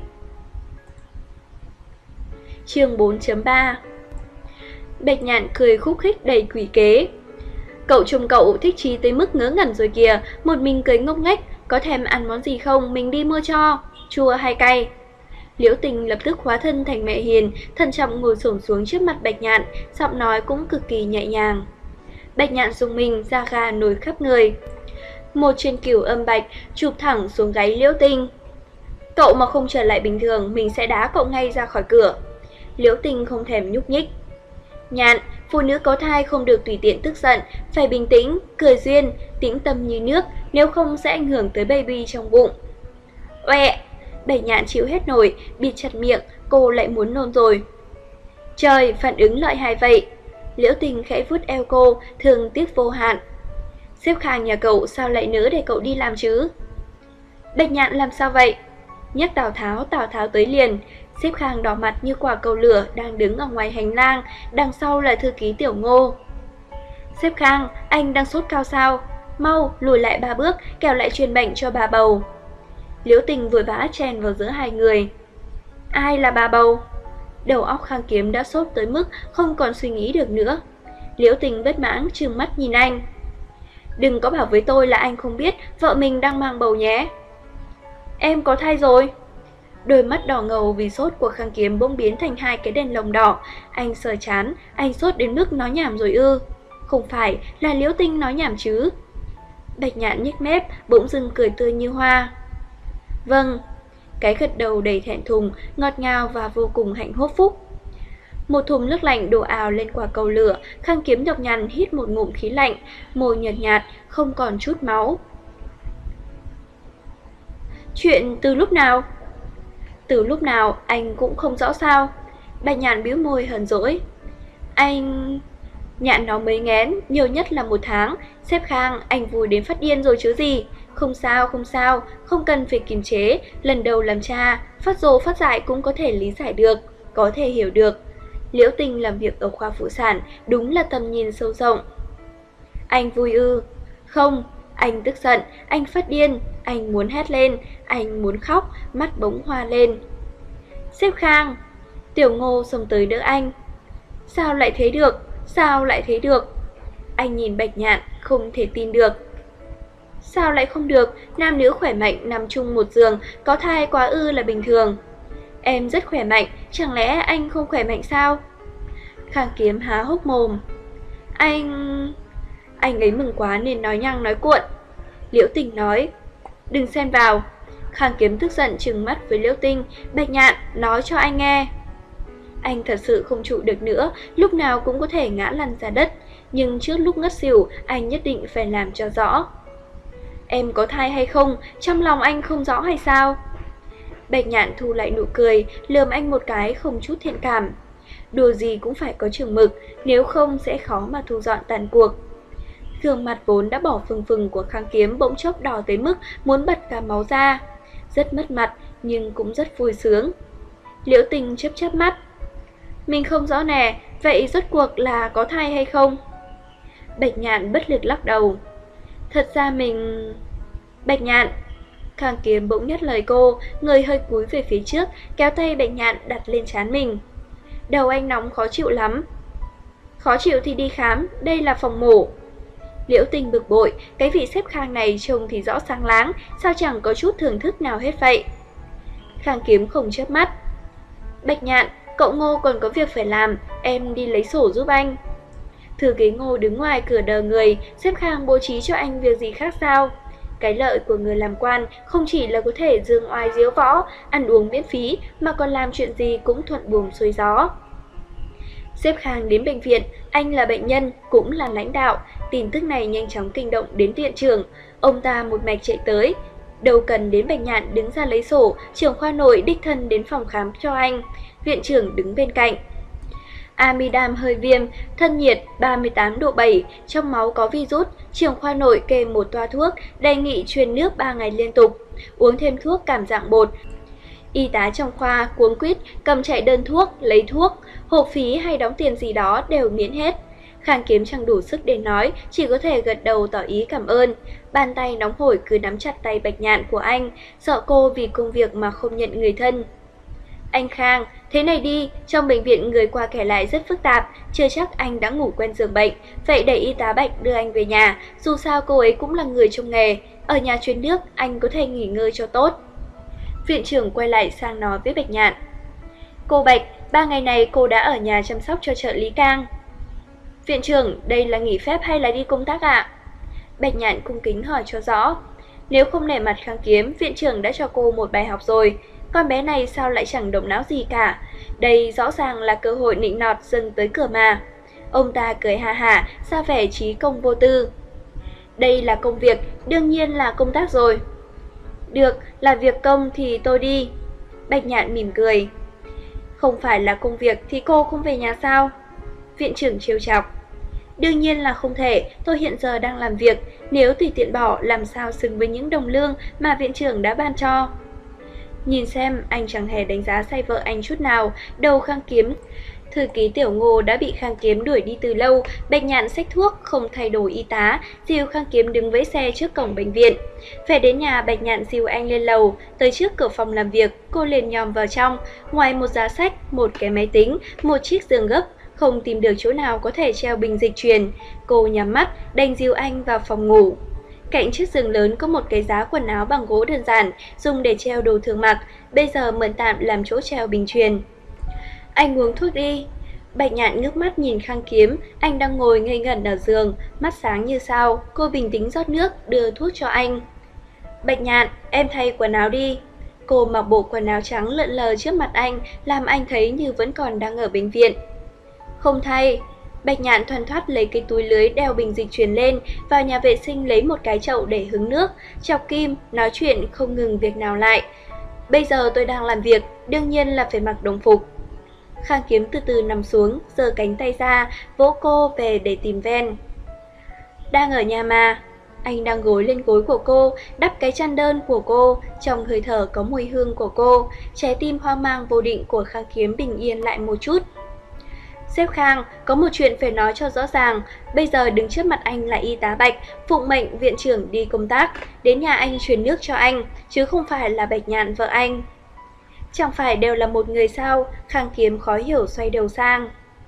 Chương 4.3 Bạch Nhạn cười khúc khích đầy quỷ kế. Cậu chồng cậu thích chí tới mức ngớ ngẩn rồi kìa, một mình cười ngốc nghếch, có thèm ăn món gì không, mình đi mua cho, chua hay cay. Liễu Tình lập tức hóa thân thành mẹ hiền, thận trọng ngồi xổm xuống trước mặt Bạch Nhạn, giọng nói cũng cực kỳ nhẹ nhàng. Bạch Nhạn rùng mình, da gà nổi khắp người. Một trên cửu âm bạch chụp thẳng xuống gáy Liễu Tình. Cậu mà không trở lại bình thường, mình sẽ đá cậu ngay ra khỏi cửa. Liễu Tình không thèm nhúc nhích. Nhạn, phụ nữ có thai không được tùy tiện tức giận, phải bình tĩnh, cười duyên, tĩnh tâm như nước, nếu không sẽ ảnh hưởng tới baby trong bụng. Oẹ! Bạch Nhạn chịu hết nổi, bịt chặt miệng, cô lại muốn nôn rồi. Trời, phản ứng lợi hại vậy. Liễu Tình khẽ vuốt eo cô, thương tiếc vô hạn. Sếp Khang nhà cậu sao lại nỡ để cậu đi làm chứ? Bạch Nhạn làm sao vậy? Nhắc Tào Tháo tới liền. Sếp Khang đỏ mặt như quả cầu lửa đang đứng ở ngoài hành lang, đằng sau là thư ký Tiểu Ngô. Sếp Khang, anh đang sốt cao sao? Mau, lùi lại 3 bước, kẻo lại truyền bệnh cho bà bầu. Liễu Tình vội vã chen vào giữa hai người. Ai là bà bầu? Đầu óc Khang Kiếm đã sốt tới mức không còn suy nghĩ được nữa. Liễu Tình bất mãn trừng mắt nhìn anh. Đừng có bảo với tôi là anh không biết vợ mình đang mang bầu nhé. Em có thai rồi. Đôi mắt đỏ ngầu vì sốt của Khang Kiếm bỗng biến thành hai cái đèn lồng đỏ. Anh sờ chán, anh sốt đến mức nói nhảm rồi ư? Không phải là Liễu Tinh nói nhảm chứ? Bạch Nhạn nhếch mép, bỗng dưng cười tươi như hoa. Vâng. Cái gật đầu đầy thẹn thùng, ngọt ngào và vô cùng hạnh phúc. Một thùng nước lạnh đổ ào lên quả cầu lửa. Khang Kiếm nhọc nhằn hít một ngụm khí lạnh, môi nhợt nhạt, không còn chút máu. Chuyện từ lúc nào? Từ lúc nào anh cũng không rõ sao. Bạch Nhạn bĩu môi hờn dỗi. Anh... Nhạn nó mới ngén, nhiều nhất là 1 tháng. Sếp Khang, anh vui đến phát điên rồi chứ gì. Không sao, không cần phải kiềm chế. Lần đầu làm cha, phát dồ phát dại cũng có thể lý giải được, có thể hiểu được. Liễu Tình làm việc ở khoa phụ sản, đúng là tầm nhìn sâu rộng. Anh vui ư? Không, anh tức giận, anh phát điên, anh muốn hét lên, anh muốn khóc, mắt bỗng hoa lên. Sếp Khang! Tiểu Ngô xông tới đỡ anh. Sao lại thế được? Sao lại thế được? Anh nhìn Bạch Nhạn, không thể tin được. Sao lại không được? Nam nữ khỏe mạnh nằm chung một giường, có thai quá ư là bình thường. Em rất khỏe mạnh, chẳng lẽ anh không khỏe mạnh sao? Khang Kiếm há hốc mồm. Anh ấy mừng quá nên nói nhăng nói cuộn. Liễu Tình nói. Đừng xen vào. Khang Kiếm tức giận trừng mắt với Liễu Tình. Bạch Nhạn, nói cho anh nghe. Anh thật sự không trụ được nữa, lúc nào cũng có thể ngã lăn ra đất. Nhưng trước lúc ngất xỉu, anh nhất định phải làm cho rõ. Em có thai hay không, trong lòng anh không rõ hay sao? Bạch Nhạn thu lại nụ cười, lườm anh một cái không chút thiện cảm. Đùa gì cũng phải có chừng mực, nếu không sẽ khó mà thu dọn tàn cuộc. Gương mặt vốn đã bỏ phừng phừng của Khang Kiếm bỗng chốc đỏ tới mức muốn bật cả máu ra. Rất mất mặt, nhưng cũng rất vui sướng. Liễu Tình chớp chớp mắt. Mình không rõ nè, vậy rốt cuộc là có thai hay không? Bạch Nhạn bất lực lắc đầu. Thật ra mình... Bạch Nhạn! Khang Kiếm bỗng nhắc lời cô, người hơi cúi về phía trước, kéo tay Bạch Nhạn đặt lên trán mình. Đầu anh nóng khó chịu lắm. Khó chịu thì đi khám, đây là phòng mổ. Liễu Tình bực bội, cái vị sếp Khang này trông thì rõ sáng láng, sao chẳng có chút thưởng thức nào hết vậy? Khang Kiếm không chớp mắt. Bạch Nhạn, cậu Ngô còn có việc phải làm, em đi lấy sổ giúp anh. Thư ký Ngô đứng ngoài cửa đờ người, sếp Khang bố trí cho anh việc gì khác sao? Cái lợi của người làm quan không chỉ là có thể dương oai diếu võ, ăn uống miễn phí, mà còn làm chuyện gì cũng thuận buồm xuôi gió. Xếp Khang đến bệnh viện, anh là bệnh nhân, cũng là lãnh đạo. Tin tức này nhanh chóng kinh động đến viện trưởng. Ông ta một mạch chạy tới. Đâu cần đến Bạch Nhạn đứng ra lấy sổ, trưởng khoa nội đích thân đến phòng khám cho anh. Viện trưởng đứng bên cạnh. Amidam hơi viêm, thân nhiệt 38 độ 7, trong máu có virus. Trưởng khoa nội kê một toa thuốc, đề nghị truyền nước 3 ngày liên tục. Uống thêm thuốc cảm dạng bột. Y tá trong khoa cuống quýt cầm chạy đơn thuốc, lấy thuốc, hộp phí hay đóng tiền gì đó đều miễn hết. Khang Kiếm chẳng đủ sức để nói, chỉ có thể gật đầu tỏ ý cảm ơn. Bàn tay nóng hổi cứ nắm chặt tay Bạch Nhạn của anh, sợ cô vì công việc mà không nhận người thân. Anh Khang, thế này đi, trong bệnh viện người qua kẻ lại rất phức tạp, chưa chắc anh đã ngủ quen giường bệnh, vậy để y tá Bạch đưa anh về nhà, dù sao cô ấy cũng là người trong nghề, ở nhà truyền nước anh có thể nghỉ ngơi cho tốt. Viện trưởng quay lại sang nói với Bạch Nhạn. Cô Bạch, 3 ngày này cô đã ở nhà chăm sóc cho trợ lý Cang. Viện trưởng, đây là nghỉ phép hay là đi công tác ạ? Bạch Nhạn cung kính hỏi cho rõ. Nếu không nể mặt Khang Kiếm, viện trưởng đã cho cô một bài học rồi. Con bé này sao lại chẳng động não gì cả? Đây rõ ràng là cơ hội nịnh nọt dâng tới cửa mà. Ông ta cười ha hả, ra vẻ trí công vô tư. Đây là công việc, đương nhiên là công tác rồi. Được, là việc công thì tôi đi. Bạch Nhạn mỉm cười. Không phải là công việc thì cô không về nhà sao? Viện trưởng trêu chọc. Đương nhiên là không thể, tôi hiện giờ đang làm việc, nếu tùy tiện bỏ làm sao xứng với những đồng lương mà viện trưởng đã ban cho. Nhìn xem, anh chẳng hề đánh giá sai vợ anh chút nào, đầu Khang Kiếm. Thư ký Tiểu Ngô đã bị Khang Kiếm đuổi đi từ lâu, Bạch Nhạn xách thuốc, không thay đổi y tá, dìu Khang Kiếm đứng với xe trước cổng bệnh viện. Về đến nhà, Bạch Nhạn dìu anh lên lầu, tới trước cửa phòng làm việc, cô liền nhòm vào trong, ngoài một giá sách, một cái máy tính, một chiếc giường gấp, không tìm được chỗ nào có thể treo bình dịch truyền. Cô nhắm mắt, đành dìu anh vào phòng ngủ. Cạnh chiếc giường lớn có một cái giá quần áo bằng gỗ đơn giản, dùng để treo đồ thường mặc, bây giờ mượn tạm làm chỗ treo bình truyền. Anh uống thuốc đi. Bạch Nhạn ngước mắt nhìn Khang Kiếm, anh đang ngồi ngây ngẩn ở giường, mắt sáng như sao, cô bình tĩnh rót nước, đưa thuốc cho anh. Bạch Nhạn, em thay quần áo đi. Cô mặc bộ quần áo trắng lượn lờ trước mặt anh, làm anh thấy như vẫn còn đang ở bệnh viện. Không thay. Bạch Nhạn thoăn thoắt lấy cái túi lưới đeo bình dịch truyền lên, vào nhà vệ sinh lấy một cái chậu để hứng nước, chọc kim, nói chuyện không ngừng việc nào lại. Bây giờ tôi đang làm việc, đương nhiên là phải mặc đồng phục. Khang Kiếm từ từ nằm xuống, giơ cánh tay ra, vỗ cô về để tìm ven. Đang ở nhà mà. Anh đang gối lên gối của cô, đắp cái chăn đơn của cô, trong hơi thở có mùi hương của cô, trái tim hoang mang vô định của Khang Kiếm bình yên lại một chút. Sếp Khang, có một chuyện phải nói cho rõ ràng, bây giờ đứng trước mặt anh là y tá Bạch, phụng mệnh viện trưởng đi công tác, đến nhà anh truyền nước cho anh, chứ không phải là Bạch Nhạn vợ anh. Chẳng phải đều là một người sao? Khang Kiếm khó hiểu xoay đầu sang.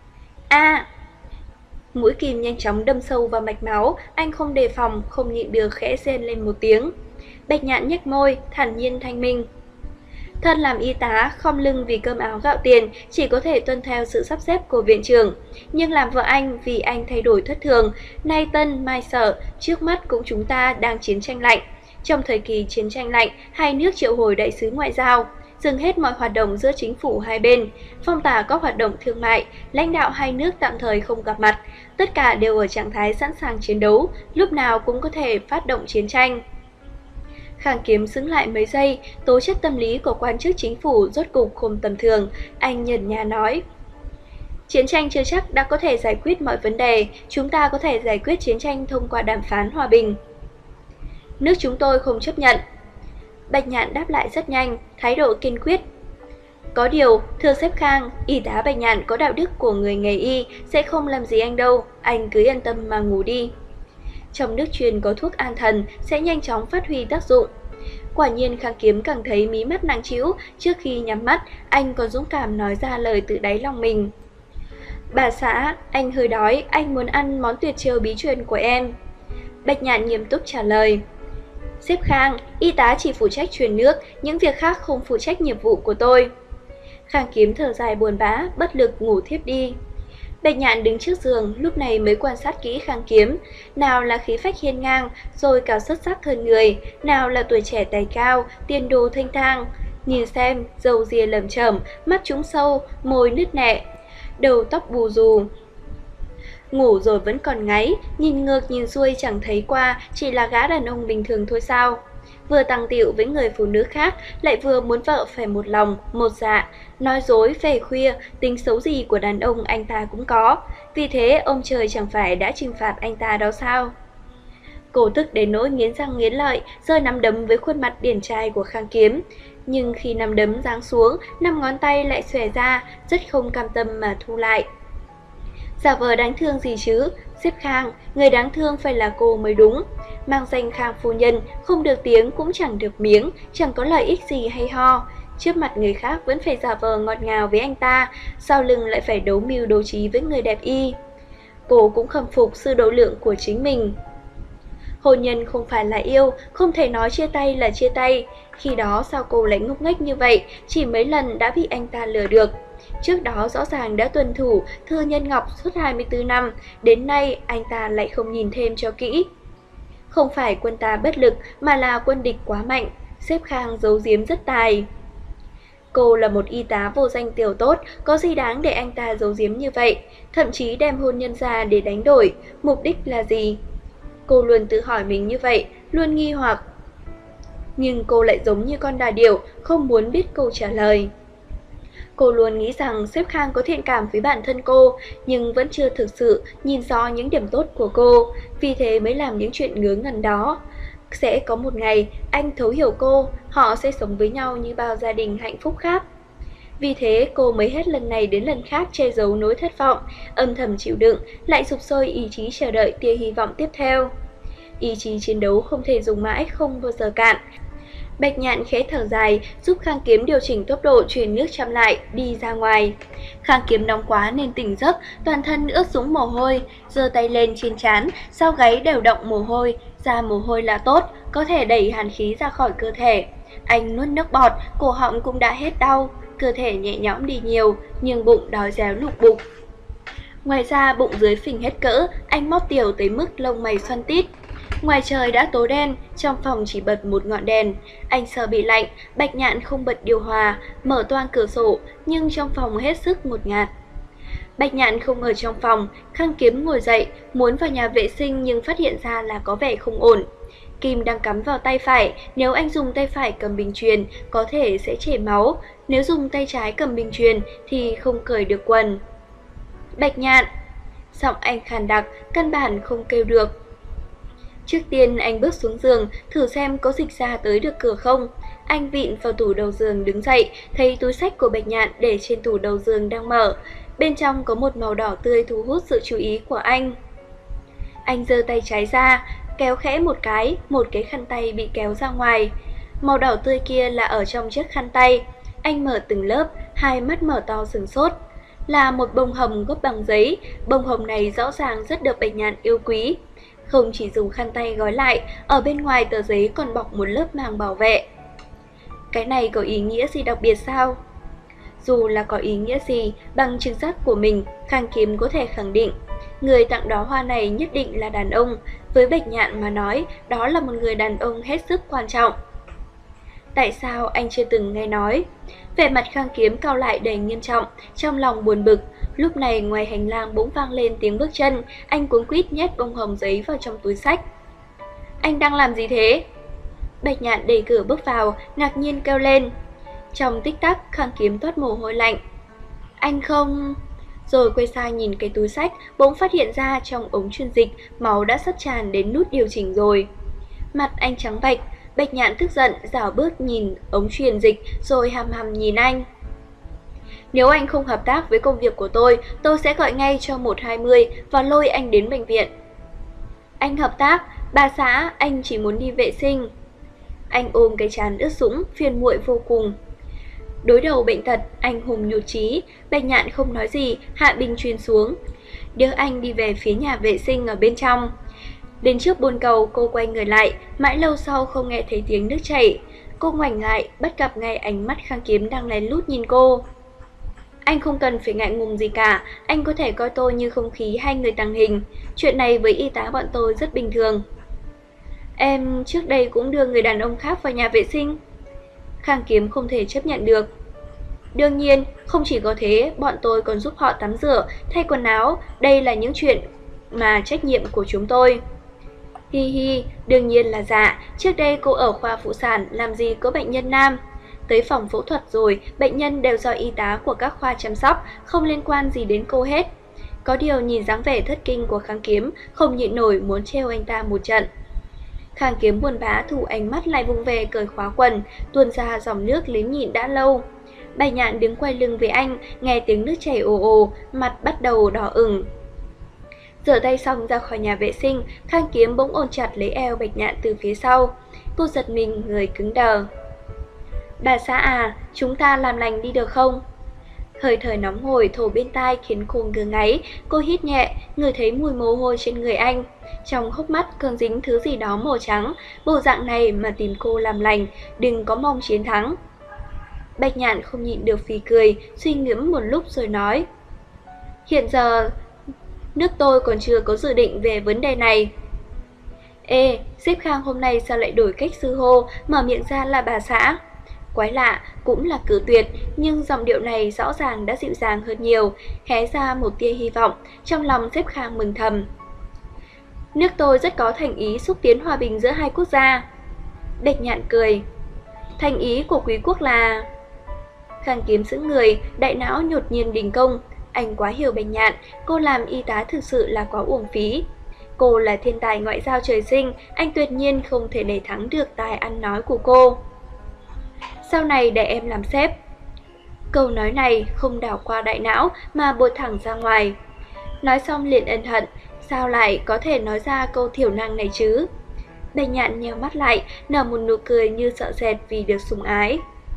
Mũi kim nhanh chóng đâm sâu vào mạch máu, anh không đề phòng, không nhịn được khẽ rên lên một tiếng. Bạch Nhạn nhếch môi, thản nhiên thanh minh. Thân làm y tá, khom lưng vì cơm áo gạo tiền, chỉ có thể tuân theo sự sắp xếp của viện trưởng. Nhưng làm vợ anh vì anh thay đổi thất thường, nay tân, mai sợ, trước mắt cũng chúng ta đang chiến tranh lạnh. Trong thời kỳ chiến tranh lạnh, hai nước triệu hồi đại sứ ngoại giao, dừng hết mọi hoạt động giữa chính phủ hai bên, phong tỏa các hoạt động thương mại, lãnh đạo hai nước tạm thời không gặp mặt, tất cả đều ở trạng thái sẵn sàng chiến đấu, lúc nào cũng có thể phát động chiến tranh. Khang Kiếm sững lại mấy giây, tố chất tâm lý của quan chức chính phủ rốt cục không tầm thường, anh nhẩn nhá nói. Chiến tranh chưa chắc đã có thể giải quyết mọi vấn đề, chúng ta có thể giải quyết chiến tranh thông qua đàm phán hòa bình. Nước chúng tôi không chấp nhận. Bạch Nhạn đáp lại rất nhanh, thái độ kiên quyết. Có điều, thưa sếp Khang, y tá Bạch Nhạn có đạo đức của người nghề y, sẽ không làm gì anh đâu, anh cứ yên tâm mà ngủ đi. Trong nước truyền có thuốc an thần, sẽ nhanh chóng phát huy tác dụng. Quả nhiên Khang Kiếm càng thấy mí mắt nặng trĩu, trước khi nhắm mắt, anh còn dũng cảm nói ra lời tự đáy lòng mình. Bà xã, anh hơi đói, anh muốn ăn món tuyệt chiêu bí truyền của em. Bạch Nhạn nghiêm túc trả lời. Sếp Khang, y tá chỉ phụ trách truyền nước, những việc khác không phụ trách nhiệm vụ của tôi. Khang Kiếm thở dài buồn bã, bất lực ngủ thiếp đi. Bạch Nhạn đứng trước giường, lúc này mới quan sát kỹ Khang Kiếm. Nào là khí phách hiên ngang, rồi cao xuất sắc hơn người, nào là tuổi trẻ tài cao, tiền đồ thanh thang. Nhìn xem, râu ria lởm chởm, mắt trũng sâu, môi nứt nẹ, đầu tóc bù rù. Ngủ rồi vẫn còn ngáy, nhìn ngược nhìn xuôi chẳng thấy qua, chỉ là gã đàn ông bình thường thôi sao. Vừa tàng tiệu với người phụ nữ khác, lại vừa muốn vợ phải một lòng, một dạ, nói dối về khuya, tính xấu gì của đàn ông anh ta cũng có. Vì thế ông trời chẳng phải đã trừng phạt anh ta đó sao? Cô tức đến nỗi nghiến răng nghiến lợi, giơ nắm đấm với khuôn mặt điển trai của Khang Kiếm. Nhưng khi nắm đấm giáng xuống, 5 ngón tay lại xòe ra, rất không cam tâm mà thu lại. Giả vờ đáng thương gì chứ, xếp Khang, người đáng thương phải là cô mới đúng. Mang danh Khang phu nhân, không được tiếng cũng chẳng được miếng, chẳng có lợi ích gì hay ho. Trước mặt người khác vẫn phải giả vờ ngọt ngào với anh ta, sau lưng lại phải đấu mưu đấu trí với người đẹp y. Cô cũng khâm phục sự độ lượng của chính mình. Hôn nhân không phải là yêu, không thể nói chia tay là chia tay. Khi đó sao cô lại ngốc nghếch như vậy, chỉ mấy lần đã bị anh ta lừa được. Trước đó rõ ràng đã tuân thủ thư nhân ngọc suốt 24 năm, đến nay anh ta lại không nhìn thêm cho kỹ. Không phải quân ta bất lực mà là quân địch quá mạnh, xếp Khang giấu giếm rất tài. Cô là một y tá vô danh tiểu tốt, có gì đáng để anh ta giấu giếm như vậy, thậm chí đem hôn nhân ra để đánh đổi, mục đích là gì? Cô luôn tự hỏi mình như vậy, luôn nghi hoặc. Nhưng cô lại giống như con đà điểu, không muốn biết câu trả lời. Cô luôn nghĩ rằng sếp Khang có thiện cảm với bản thân cô, nhưng vẫn chưa thực sự nhìn rõ những điểm tốt của cô, vì thế mới làm những chuyện ngớ ngẩn đó. Sẽ có một ngày, anh thấu hiểu cô, họ sẽ sống với nhau như bao gia đình hạnh phúc khác. Vì thế cô mới hết lần này đến lần khác che giấu nỗi thất vọng, âm thầm chịu đựng, lại sục sôi ý chí chờ đợi tia hy vọng tiếp theo. Ý chí chiến đấu không thể dùng mãi, không bao giờ cạn. Bạch Nhạn khẽ thở dài, giúp Khang Kiếm điều chỉnh tốc độ chuyển nước chậm lại, đi ra ngoài. Khang Kiếm nóng quá nên tỉnh giấc, toàn thân ướt sũng mồ hôi, giơ tay lên trên trán, sau gáy đều động mồ hôi, ra mồ hôi là tốt, có thể đẩy hàn khí ra khỏi cơ thể. Anh nuốt nước bọt, cổ họng cũng đã hết đau, cơ thể nhẹ nhõm đi nhiều, nhưng bụng đói réo lục bục. Ngoài ra bụng dưới phình hết cỡ, anh mót tiểu tới mức lông mày xoăn tít. Ngoài trời đã tối đen, trong phòng chỉ bật một ngọn đèn. Anh sợ bị lạnh, Bạch Nhạn không bật điều hòa, mở toang cửa sổ, nhưng trong phòng hết sức ngột ngạt. Bạch Nhạn không ở trong phòng, Khang Kiếm ngồi dậy, muốn vào nhà vệ sinh nhưng phát hiện ra là có vẻ không ổn. Kim đang cắm vào tay phải, nếu anh dùng tay phải cầm bình chuyền, có thể sẽ chảy máu, nếu dùng tay trái cầm bình chuyền thì không cởi được quần. Bạch Nhạn! Giọng anh khàn đặc, căn bản không kêu được. Trước tiên anh bước xuống giường, thử xem có dịch ra tới được cửa không. Anh vịn vào tủ đầu giường đứng dậy, thấy túi xách của Bạch Nhạn để trên tủ đầu giường đang mở. Bên trong có một màu đỏ tươi thu hút sự chú ý của anh. Anh giơ tay trái ra, kéo khẽ một cái khăn tay bị kéo ra ngoài. Màu đỏ tươi kia là ở trong chiếc khăn tay. Anh mở từng lớp, hai mắt mở to sửng sốt. Là một bông hồng gấp bằng giấy, bông hồng này rõ ràng rất được Bạch Nhạn yêu quý. Không chỉ dùng khăn tay gói lại, ở bên ngoài tờ giấy còn bọc một lớp màng bảo vệ. Cái này có ý nghĩa gì đặc biệt sao? Dù là có ý nghĩa gì, bằng trực giác của mình, Khang Kiếm có thể khẳng định, người tặng đóa hoa này nhất định là đàn ông. Với Bạch Nhạn mà nói, đó là một người đàn ông hết sức quan trọng. Tại sao anh chưa từng nghe nói? Vẻ mặt Khang Kiếm cau lại đầy nghiêm trọng, trong lòng buồn bực. Lúc này ngoài hành lang bỗng vang lên tiếng bước chân, anh cuống quýt nhét bông hồng giấy vào trong túi xách. Anh đang làm gì thế? Bạch Nhạn đẩy cửa bước vào, ngạc nhiên kêu lên. Trong tích tắc, Khang Kiếm toát mồ hôi lạnh. Anh không... Rồi quay sang nhìn cái túi xách, bỗng phát hiện ra trong ống truyền dịch, máu đã sắp tràn đến nút điều chỉnh rồi. Mặt anh trắng bệch, Bạch Nhạn tức giận, rảo bước nhìn ống truyền dịch, rồi hằm hằm nhìn anh. Nếu anh không hợp tác với công việc của tôi sẽ gọi ngay cho 120 và lôi anh đến bệnh viện. Anh hợp tác, bà xã, anh chỉ muốn đi vệ sinh. Anh ôm cái trán ướt sũng, phiền muội vô cùng. Đối đầu bệnh tật, anh hùng nhụt chí. Bạch Nhạn không nói gì, hạ bình truyền xuống, đưa anh đi về phía nhà vệ sinh ở bên trong. Đến trước bồn cầu, cô quay người lại, mãi lâu sau không nghe thấy tiếng nước chảy. Cô ngoảnh lại, bắt gặp ngay ánh mắt Khang Kiếm đang lén lút nhìn cô. Anh không cần phải ngại ngùng gì cả, anh có thể coi tôi như không khí hai người tàng hình. Chuyện này với y tá bọn tôi rất bình thường. Em trước đây cũng đưa người đàn ông khác vào nhà vệ sinh. Khang Kiếm không thể chấp nhận được. Đương nhiên, không chỉ có thế, bọn tôi còn giúp họ tắm rửa, thay quần áo, đây là những chuyện mà trách nhiệm của chúng tôi. Hi hi, đương nhiên là dạ, trước đây cô ở khoa phụ sản, làm gì có bệnh nhân nam. Tới phòng phẫu thuật rồi, bệnh nhân đều do y tá của các khoa chăm sóc, không liên quan gì đến cô hết. Có điều nhìn dáng vẻ thất kinh của Khang Kiếm, không nhịn nổi muốn trêu anh ta một trận. Khang Kiếm buồn bã thủ ánh mắt lại vụng về cởi khóa quần, tuôn ra dòng nước liếm nhịn đã lâu. Bạch Nhạn đứng quay lưng với anh, nghe tiếng nước chảy ồ ồ, mặt bắt đầu đỏ ửng. Rửa tay xong ra khỏi nhà vệ sinh, Khang Kiếm bỗng ôm chặt lấy eo Bạch Nhạn từ phía sau. Cô giật mình, người cứng đờ. Bà xã à, chúng ta làm lành đi được không? Hơi thở nóng hổi thổi bên tai khiến cô ngứa ngáy, cô hít nhẹ, ngửi thấy mùi mồ hôi trên người anh. Trong hốc mắt còn dính thứ gì đó màu trắng, bộ dạng này mà tìm cô làm lành, đừng có mong chiến thắng. Bạch Nhạn không nhịn được phì cười, suy ngẫm một lúc rồi nói. Hiện giờ, nước tôi còn chưa có dự định về vấn đề này. Ê, sếp Khang hôm nay sao lại đổi cách xưng hô, mở miệng ra là bà xã? Quái lạ, cũng là cự tuyệt, nhưng giọng điệu này rõ ràng đã dịu dàng hơn nhiều, hé ra một tia hy vọng, trong lòng sếp Khang mừng thầm. Nước tôi rất có thành ý xúc tiến hòa bình giữa hai quốc gia. Bạch Nhạn cười. Thành ý của quý quốc là... Khang Kiếm sững người, đại não nhột nhiên đình công. Anh quá hiểu Bạch Nhạn, cô làm y tá thực sự là quá uổng phí. Cô là thiên tài ngoại giao trời sinh, anh tuyệt nhiên không thể để thắng được tài ăn nói của cô. Sau này để em làm sếp. Câu nói này không đảo qua đại não mà buột thẳng ra ngoài. Nói xong liền ân hận, sao lại có thể nói ra câu thiểu năng này chứ? Bạch Nhạn nheo mắt lại, nở một nụ cười như sợ sệt vì được sủng ái.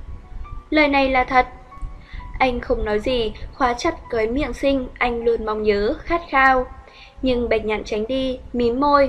Lời này là thật. Anh không nói gì, khóa chặt cái miệng xinh, anh luôn mong nhớ, khát khao. Nhưng Bạch Nhạn tránh đi, mím môi.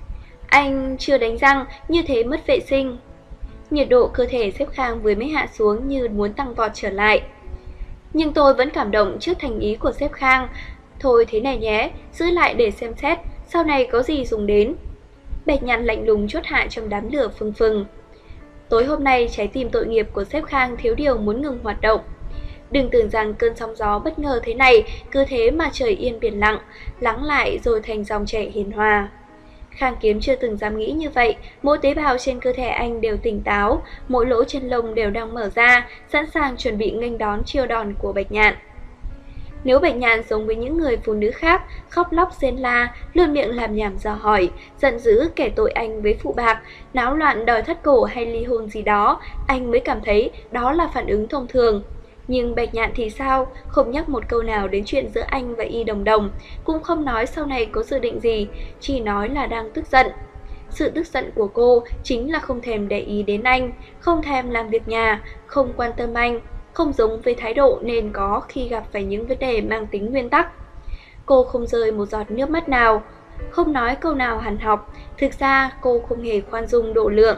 Anh chưa đánh răng, như thế mất vệ sinh. Nhiệt độ cơ thể sếp Khang vừa mới hạ xuống như muốn tăng vọt trở lại. Nhưng tôi vẫn cảm động trước thành ý của sếp Khang. Thôi thế này nhé, giữ lại để xem xét, sau này có gì dùng đến. Bạch Nhạn lạnh lùng chốt hạ trong đám lửa phừng phừng. Tối hôm nay trái tim tội nghiệp của sếp Khang thiếu điều muốn ngừng hoạt động. Đừng tưởng rằng cơn sóng gió bất ngờ thế này cứ thế mà trời yên biển lặng, lắng lại rồi thành dòng chảy hiền hòa. Khang Kiếm chưa từng dám nghĩ như vậy, mỗi tế bào trên cơ thể anh đều tỉnh táo, mỗi lỗ chân lông đều đang mở ra, sẵn sàng chuẩn bị nghênh đón chiêu đòn của Bạch Nhạn. Nếu Bạch Nhạn giống với những người phụ nữ khác, khóc lóc rên la, luôn miệng làm nhảm dò hỏi, giận dữ kẻ tội anh với phụ bạc, náo loạn đòi thắt cổ hay ly hôn gì đó, anh mới cảm thấy đó là phản ứng thông thường. Nhưng Bạch Nhạn thì sao, không nhắc một câu nào đến chuyện giữa anh và Y Đồng Đồng, cũng không nói sau này có dự định gì, chỉ nói là đang tức giận. Sự tức giận của cô chính là không thèm để ý đến anh, không thèm làm việc nhà, không quan tâm anh, không giống với thái độ nên có khi gặp phải những vấn đề mang tính nguyên tắc. Cô không rơi một giọt nước mắt nào, không nói câu nào hằn học, thực ra cô không hề khoan dung độ lượng.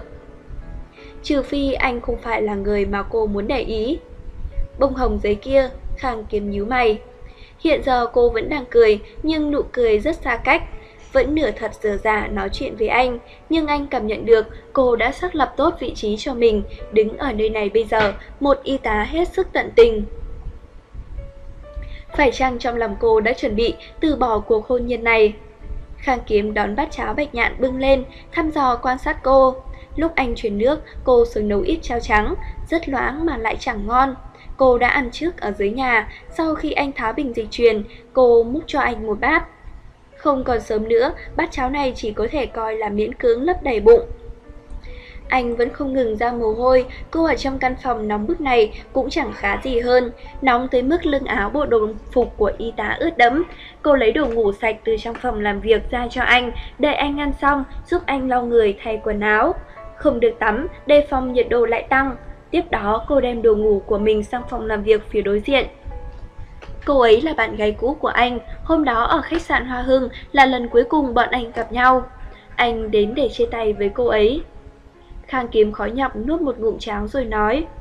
Trừ phi anh không phải là người mà cô muốn để ý. Bông hồng giấy kia, Khang Kiếm nhíu mày. Hiện giờ cô vẫn đang cười, nhưng nụ cười rất xa cách, vẫn nửa thật nửa giả nói chuyện với anh, nhưng anh cảm nhận được cô đã xác lập tốt vị trí cho mình, đứng ở nơi này bây giờ, một y tá hết sức tận tình. Phải chăng trong lòng cô đã chuẩn bị từ bỏ cuộc hôn nhân này? Khang Kiếm đón bát cháo Bạch Nhạn bưng lên, thăm dò quan sát cô. Lúc anh chuyển nước, cô xuống nấu ít cháo trắng, rất loãng mà lại chẳng ngon. Cô đã ăn trước ở dưới nhà, sau khi anh tháo bình dịch truyền, cô múc cho anh một bát. Không còn sớm nữa, bát cháo này chỉ có thể coi là miễn cưỡng lấp đầy bụng. Anh vẫn không ngừng ra mồ hôi, cô ở trong căn phòng nóng bức này cũng chẳng khá gì hơn, nóng tới mức lưng áo bộ đồ phục của y tá ướt đẫm. Cô lấy đồ ngủ sạch từ trong phòng làm việc ra cho anh, để anh ăn xong, giúp anh lau người thay quần áo. Không được tắm, đề phòng nhiệt độ lại tăng. Tiếp đó cô đem đồ ngủ của mình sang phòng làm việc phía đối diện. Cô ấy là bạn gái cũ của anh, hôm đó ở khách sạn Hoa Hưng là lần cuối cùng bọn anh gặp nhau. Anh đến để chia tay với cô ấy. Khang Kiếm khó nhọc nuốt một ngụm cháo rồi nói,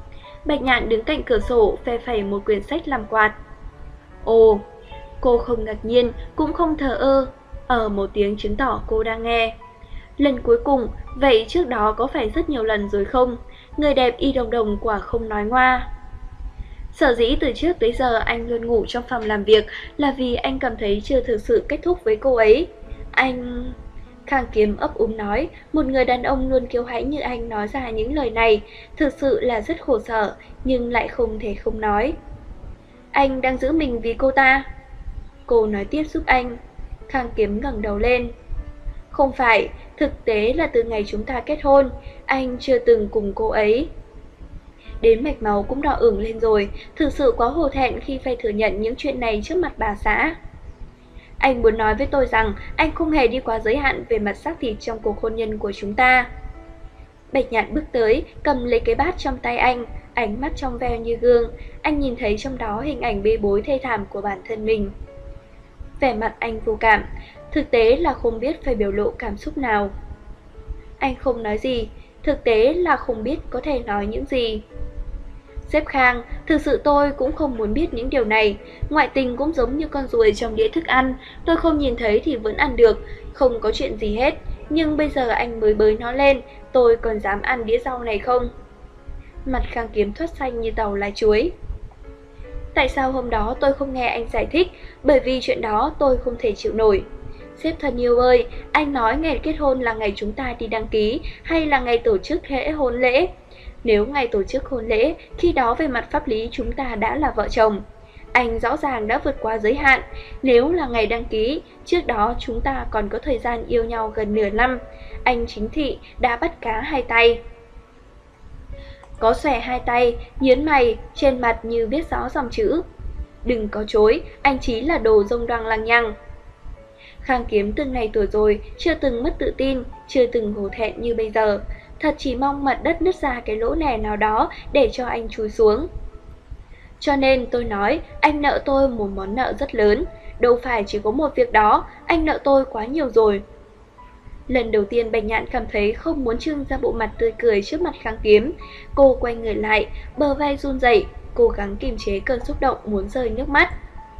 Bạch Nhạn đứng cạnh cửa sổ phe phẩy một quyển sách làm quạt. Ồ, cô không ngạc nhiên, cũng không thờ ơ, một tiếng chứng tỏ cô đang nghe. Lần cuối cùng, vậy trước đó có phải rất nhiều lần rồi không? Người đẹp y đồng đồng quả không nói ngoa. Sở dĩ từ trước tới giờ anh luôn ngủ trong phòng làm việc là vì anh cảm thấy chưa thực sự kết thúc với cô ấy. Anh... Khang Kiếm ấp úng nói, một người đàn ông luôn kiêu hãnh như anh nói ra những lời này, thực sự là rất khổ sở, nhưng lại không thể không nói. Anh đang giữ mình vì cô ta. Cô nói tiếp giúp anh. Khang Kiếm ngẩng đầu lên. Không phải, thực tế là từ ngày chúng ta kết hôn, anh chưa từng cùng cô ấy. Đến mạch máu cũng đỏ ửng lên rồi, thực sự quá hổ thẹn khi phải thừa nhận những chuyện này trước mặt bà xã. Anh muốn nói với tôi rằng anh không hề đi quá giới hạn về mặt xác thịt trong cuộc hôn nhân của chúng ta. Bạch Nhạn bước tới, cầm lấy cái bát trong tay anh, ánh mắt trong veo như gương. Anh nhìn thấy trong đó hình ảnh bê bối thê thảm của bản thân mình. Vẻ mặt anh vô cảm, thực tế là không biết phải biểu lộ cảm xúc nào. Anh không nói gì, thực tế là không biết có thể nói những gì. Sếp Khang, thực sự tôi cũng không muốn biết những điều này. Ngoại tình cũng giống như con ruồi trong đĩa thức ăn, tôi không nhìn thấy thì vẫn ăn được, không có chuyện gì hết. Nhưng bây giờ anh mới bới nó lên, tôi còn dám ăn đĩa rau này không? Mặt Khang Kiếm thoát xanh như tàu lá chuối. Tại sao hôm đó tôi không nghe anh giải thích? Bởi vì chuyện đó tôi không thể chịu nổi. Sếp thân yêu ơi, anh nói ngày kết hôn là ngày chúng ta đi đăng ký hay là ngày tổ chức hôn lễ? Nếu ngày tổ chức hôn lễ, khi đó về mặt pháp lý chúng ta đã là vợ chồng. Anh rõ ràng đã vượt qua giới hạn. Nếu là ngày đăng ký, trước đó chúng ta còn có thời gian yêu nhau gần nửa năm. Anh chính thị đã bắt cá hai tay. Có xòe hai tay, nhớn mày, trên mặt như viết rõ dòng chữ. Đừng có chối, anh Chí là đồ rông đoang lăng nhăng. Khang Kiếm từng này tuổi rồi, chưa từng mất tự tin, chưa từng hổ thẹn như bây giờ. Thật chỉ mong mặt đất nứt ra cái lỗ nẻ nào đó để cho anh chui xuống. Cho nên tôi nói, anh nợ tôi một món nợ rất lớn. Đâu phải chỉ có một việc đó, anh nợ tôi quá nhiều rồi. Lần đầu tiên Bạch Nhạn cảm thấy không muốn trưng ra bộ mặt tươi cười trước mặt Khang Kiếm. Cô quay người lại, bờ vai run rẩy, cố gắng kiềm chế cơn xúc động muốn rơi nước mắt.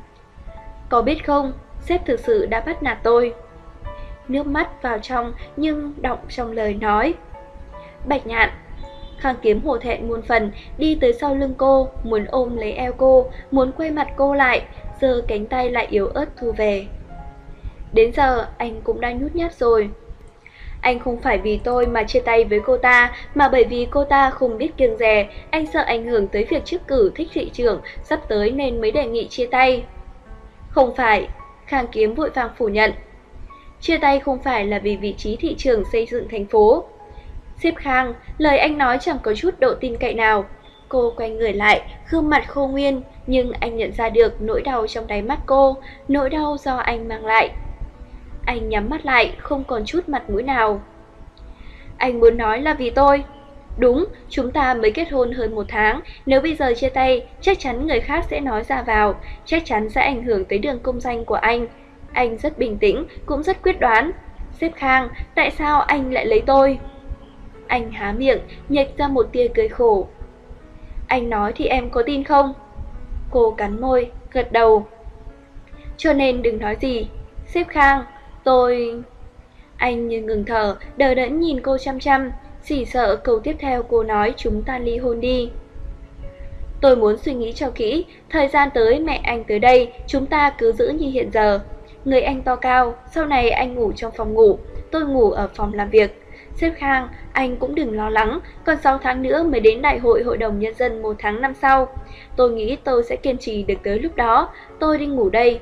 Có biết không, sếp thực sự đã bắt nạt tôi. Nước mắt vào trong nhưng đọng trong lời nói. Bạch Nhạn. Khang Kiếm hổ thẹn muôn phần, đi tới sau lưng cô, muốn ôm lấy eo cô, muốn quay mặt cô lại, giơ cánh tay lại yếu ớt thu về. Đến giờ anh cũng đã nhút nhát rồi. Anh không phải vì tôi mà chia tay với cô ta, mà bởi vì cô ta không biết kiêng dè, anh sợ ảnh hưởng tới việc chức cử thích thị trưởng sắp tới nên mới đề nghị chia tay. Không phải, Khang Kiếm vội vàng phủ nhận. Chia tay không phải là vì vị trí thị trưởng xây dựng thành phố. Sếp Khang, lời anh nói chẳng có chút độ tin cậy nào. Cô quay người lại, gương mặt khô nguyên, nhưng anh nhận ra được nỗi đau trong đáy mắt cô, nỗi đau do anh mang lại. Anh nhắm mắt lại, không còn chút mặt mũi nào. Anh muốn nói là vì tôi. Đúng, chúng ta mới kết hôn hơn 1 tháng, nếu bây giờ chia tay, chắc chắn người khác sẽ nói ra vào, chắc chắn sẽ ảnh hưởng tới đường công danh của anh. Anh rất bình tĩnh, cũng rất quyết đoán. Sếp Khang, tại sao anh lại lấy tôi? Anh há miệng, nhếch ra một tia cười khổ. Anh nói thì em có tin không? Cô cắn môi, gật đầu. Cho nên đừng nói gì. Sếp Khang, tôi... Anh như ngừng thở, đờ đẫn nhìn cô chăm chăm, chỉ sợ câu tiếp theo cô nói chúng ta ly hôn đi. Tôi muốn suy nghĩ cho kỹ, thời gian tới mẹ anh tới đây, chúng ta cứ giữ như hiện giờ. Người anh to cao, sau này anh ngủ trong phòng ngủ, tôi ngủ ở phòng làm việc. Sếp Khang, anh cũng đừng lo lắng, còn 6 tháng nữa mới đến đại hội Hội đồng Nhân dân 1 tháng năm sau. Tôi nghĩ tôi sẽ kiên trì được tới lúc đó, tôi đi ngủ đây.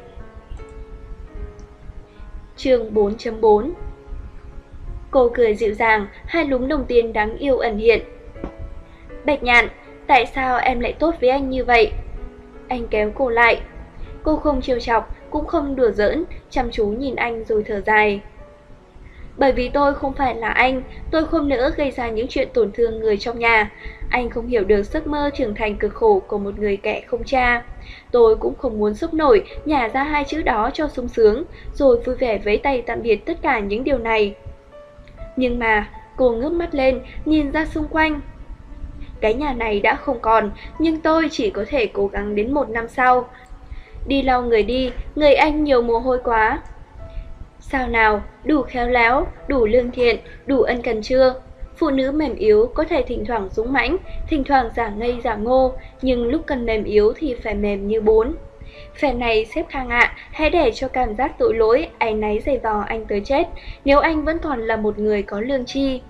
Chương 4.4. Cô cười dịu dàng, hai lúm đồng tiền đáng yêu ẩn hiện. Bạch Nhạn, tại sao em lại tốt với anh như vậy? Anh kéo cô lại. Cô không trêu chọc, cũng không đùa giỡn, chăm chú nhìn anh rồi thở dài. Bởi vì tôi không phải là anh, tôi không nỡ gây ra những chuyện tổn thương người trong nhà. Anh không hiểu được giấc mơ trưởng thành cực khổ của một người kẻ không cha. Tôi cũng không muốn sốc nổi, nhả ra 2 chữ đó cho sung sướng, rồi vui vẻ vẫy tay tạm biệt tất cả những điều này. Nhưng mà, cô ngước mắt lên, nhìn ra xung quanh. Cái nhà này đã không còn, nhưng tôi chỉ có thể cố gắng đến 1 năm sau. Đi lau người đi, người anh nhiều mồ hôi quá. Sao nào, đủ khéo léo, đủ lương thiện, đủ ân cần chưa? Phụ nữ mềm yếu có thể thỉnh thoảng dũng mãnh, thỉnh thoảng giả ngây giả ngô, nhưng lúc cần mềm yếu thì phải mềm như bún. Phen này sếp Khang ạ, hãy để cho cảm giác tội lỗi, áy náy giày vò anh tới chết, nếu anh vẫn còn là một người có lương tri.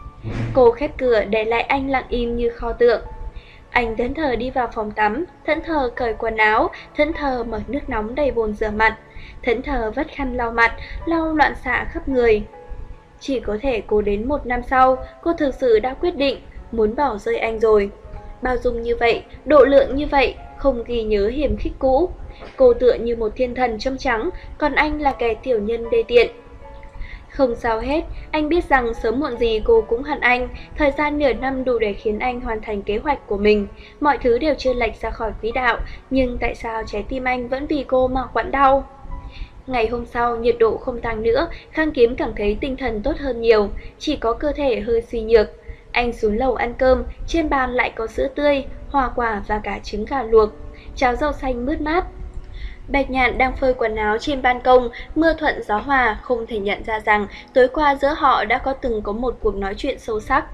Cô khép cửa để lại anh lặng im như kho tượng. Anh thẫn thờ đi vào phòng tắm, thẫn thờ cởi quần áo, thẫn thờ mở nước nóng đầy bồn rửa mặt, thẫn thờ vắt khăn lau mặt, lau loạn xạ khắp người. Chỉ có thể cố đến 1 năm sau, cô thực sự đã quyết định, muốn bỏ rơi anh rồi. Bao dung như vậy, độ lượng như vậy, không ghi nhớ hiểm khích cũ. Cô tựa như một thiên thần trong trắng, còn anh là kẻ tiểu nhân đê tiện. Không sao hết, anh biết rằng sớm muộn gì cô cũng hận anh, thời gian nửa năm đủ để khiến anh hoàn thành kế hoạch của mình. Mọi thứ đều chưa lệch ra khỏi quỹ đạo, nhưng tại sao trái tim anh vẫn vì cô mà quặn đau? Ngày hôm sau, nhiệt độ không tăng nữa, Khang Kiếm cảm thấy tinh thần tốt hơn nhiều, chỉ có cơ thể hơi suy nhược. Anh xuống lầu ăn cơm, trên bàn lại có sữa tươi, hoa quả và cả trứng gà luộc, cháo rau xanh mướt mát. Bạch Nhạn đang phơi quần áo trên ban công, mưa thuận gió hòa, không thể nhận ra rằng tối qua giữa họ đã từng có một cuộc nói chuyện sâu sắc.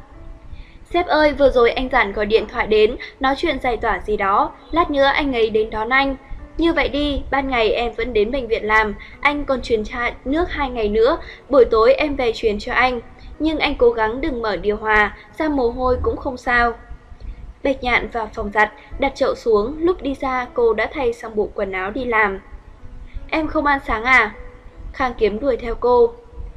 Sếp ơi, vừa rồi anh Giản gọi điện thoại đến, nói chuyện giải tỏa gì đó, lát nữa anh ấy đến đón anh. Như vậy đi, ban ngày em vẫn đến bệnh viện làm, anh còn truyền nước 2 ngày nữa, buổi tối em về truyền cho anh. Nhưng anh cố gắng đừng mở điều hòa, ra mồ hôi cũng không sao. Bạch Nhạn vào phòng giặt, đặt chậu xuống, lúc đi ra cô đã thay xong bộ quần áo đi làm. Em không ăn sáng à? Khang Kiếm đuổi theo cô.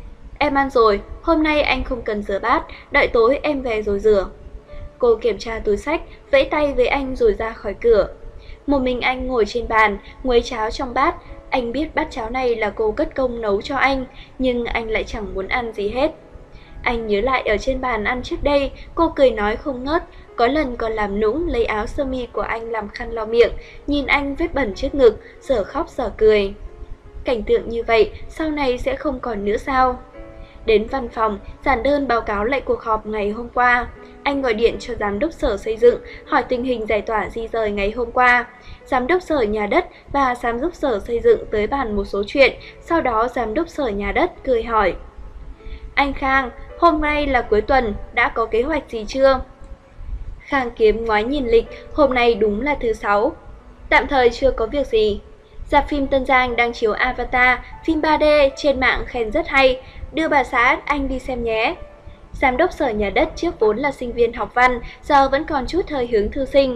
Em ăn rồi, hôm nay anh không cần rửa bát, đợi tối em về rồi rửa. Cô kiểm tra túi xách, vẫy tay với anh rồi ra khỏi cửa. Một mình anh ngồi trên bàn, nguấy cháo trong bát. Anh biết bát cháo này là cô cất công nấu cho anh, nhưng anh lại chẳng muốn ăn gì hết. Anh nhớ lại ở trên bàn ăn trước đây, cô cười nói không ngớt, có lần còn làm nũng lấy áo sơ mi của anh làm khăn lau miệng, nhìn anh vết bẩn trước ngực, giờ khóc giờ cười. Cảnh tượng như vậy sau này sẽ không còn nữa sao? Đến văn phòng, Giản Đơn báo cáo lại cuộc họp ngày hôm qua. Anh gọi điện cho giám đốc sở xây dựng, hỏi tình hình giải tỏa di rời ngày hôm qua. Giám đốc sở nhà đất và giám đốc sở xây dựng tới bàn một số chuyện, sau đó giám đốc sở nhà đất cười hỏi. Anh Khang, hôm nay là cuối tuần, đã có kế hoạch gì chưa? Khang Kiếm ngoái nhìn lịch, hôm nay đúng là thứ 6. Tạm thời chưa có việc gì. Rạp phim Tân Giang đang chiếu Avatar, phim 3D trên mạng khen rất hay, đưa bà xã anh đi xem nhé. Giám đốc sở nhà đất trước vốn là sinh viên học văn, giờ vẫn còn chút hơi hướng thư sinh.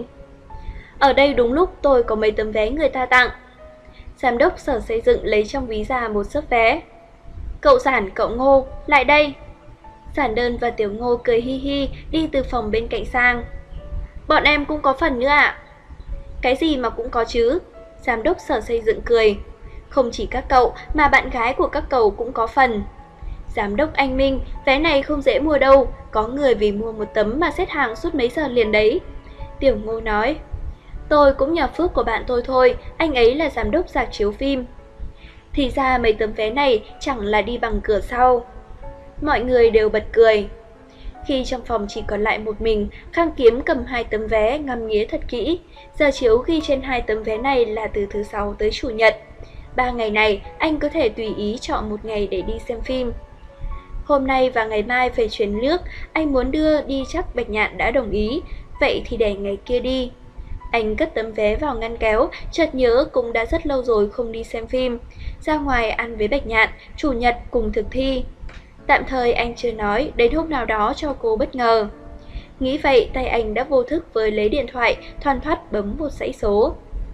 Ở đây đúng lúc tôi có mấy tấm vé người ta tặng. Giám đốc sở xây dựng lấy trong ví ra một xấp vé. Cậu Giản, cậu Ngô, lại đây. Giản Đơn và Tiểu Ngô cười hi hi đi từ phòng bên cạnh sang. Bọn em cũng có phần nữa ạ. Cái gì mà cũng có chứ? Giám đốc sở xây dựng cười. Không chỉ các cậu mà bạn gái của các cậu cũng có phần. Giám đốc Anh Minh, vé này không dễ mua đâu, có người vì mua một tấm mà xếp hàng suốt mấy giờ liền đấy. Tiểu Ngô nói. Tôi cũng nhờ phước của bạn tôi thôi, anh ấy là giám đốc rạp chiếu phim. Thì ra mấy tấm vé này chẳng là đi bằng cửa sau. Mọi người đều bật cười. Khi trong phòng chỉ còn lại một mình, Khang Kiếm cầm 2 tấm vé ngắm nghía thật kỹ. Giờ chiếu ghi trên 2 tấm vé này là từ thứ 6 tới chủ nhật. 3 ngày này anh có thể tùy ý chọn một ngày để đi xem phim. Hôm nay và ngày mai về chuyển nước, anh muốn đưa đi chắc Bạch Nhạn đã đồng ý, vậy thì để ngày kia đi. Anh cất tấm vé vào ngăn kéo, chợt nhớ cũng đã rất lâu rồi không đi xem phim. Ra ngoài ăn với Bạch Nhạn, chủ nhật cùng thực thi. Tạm thời anh chưa nói, đến hôm nào đó cho cô bất ngờ. Nghĩ vậy, tay anh đã vô thức với lấy điện thoại, thoăn thoắt bấm một dãy số.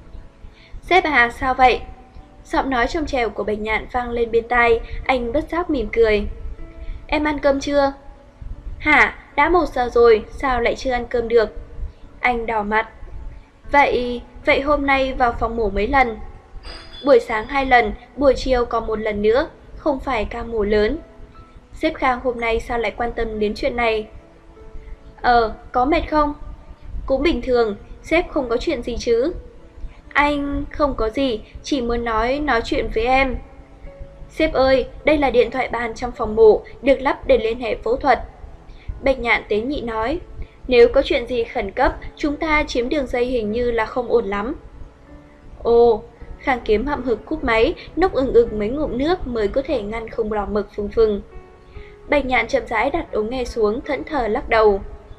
Sếp à, sao vậy? Giọng nói trong trẻo của Bạch Nhạn vang lên bên tai, anh bất giác mỉm cười. Em ăn cơm chưa? Hả, đã 1 giờ rồi, sao lại chưa ăn cơm được? Anh đỏ mặt. Vậy hôm nay vào phòng mổ mấy lần? Buổi sáng 2 lần, buổi chiều còn 1 lần nữa, không phải ca mổ lớn. Sếp Khang hôm nay sao lại quan tâm đến chuyện này? Có mệt không? Cũng bình thường, sếp không có chuyện gì chứ? Anh không có gì, chỉ muốn nói chuyện với em. Sếp ơi, đây là điện thoại bàn trong phòng mổ, được lắp để liên hệ phẫu thuật. Bạch Nhạn tế nhị nói. Nếu có chuyện gì khẩn cấp, chúng ta chiếm đường dây hình như là không ổn lắm. Ồ, Khang Kiếm hậm hực cúp máy, nốc ực mấy ngụm nước mới có thể ngăn không đỏ mực phừng phừng. Bạch Nhạn chậm rãi đặt ống nghe xuống, thẫn thờ lắc đầu.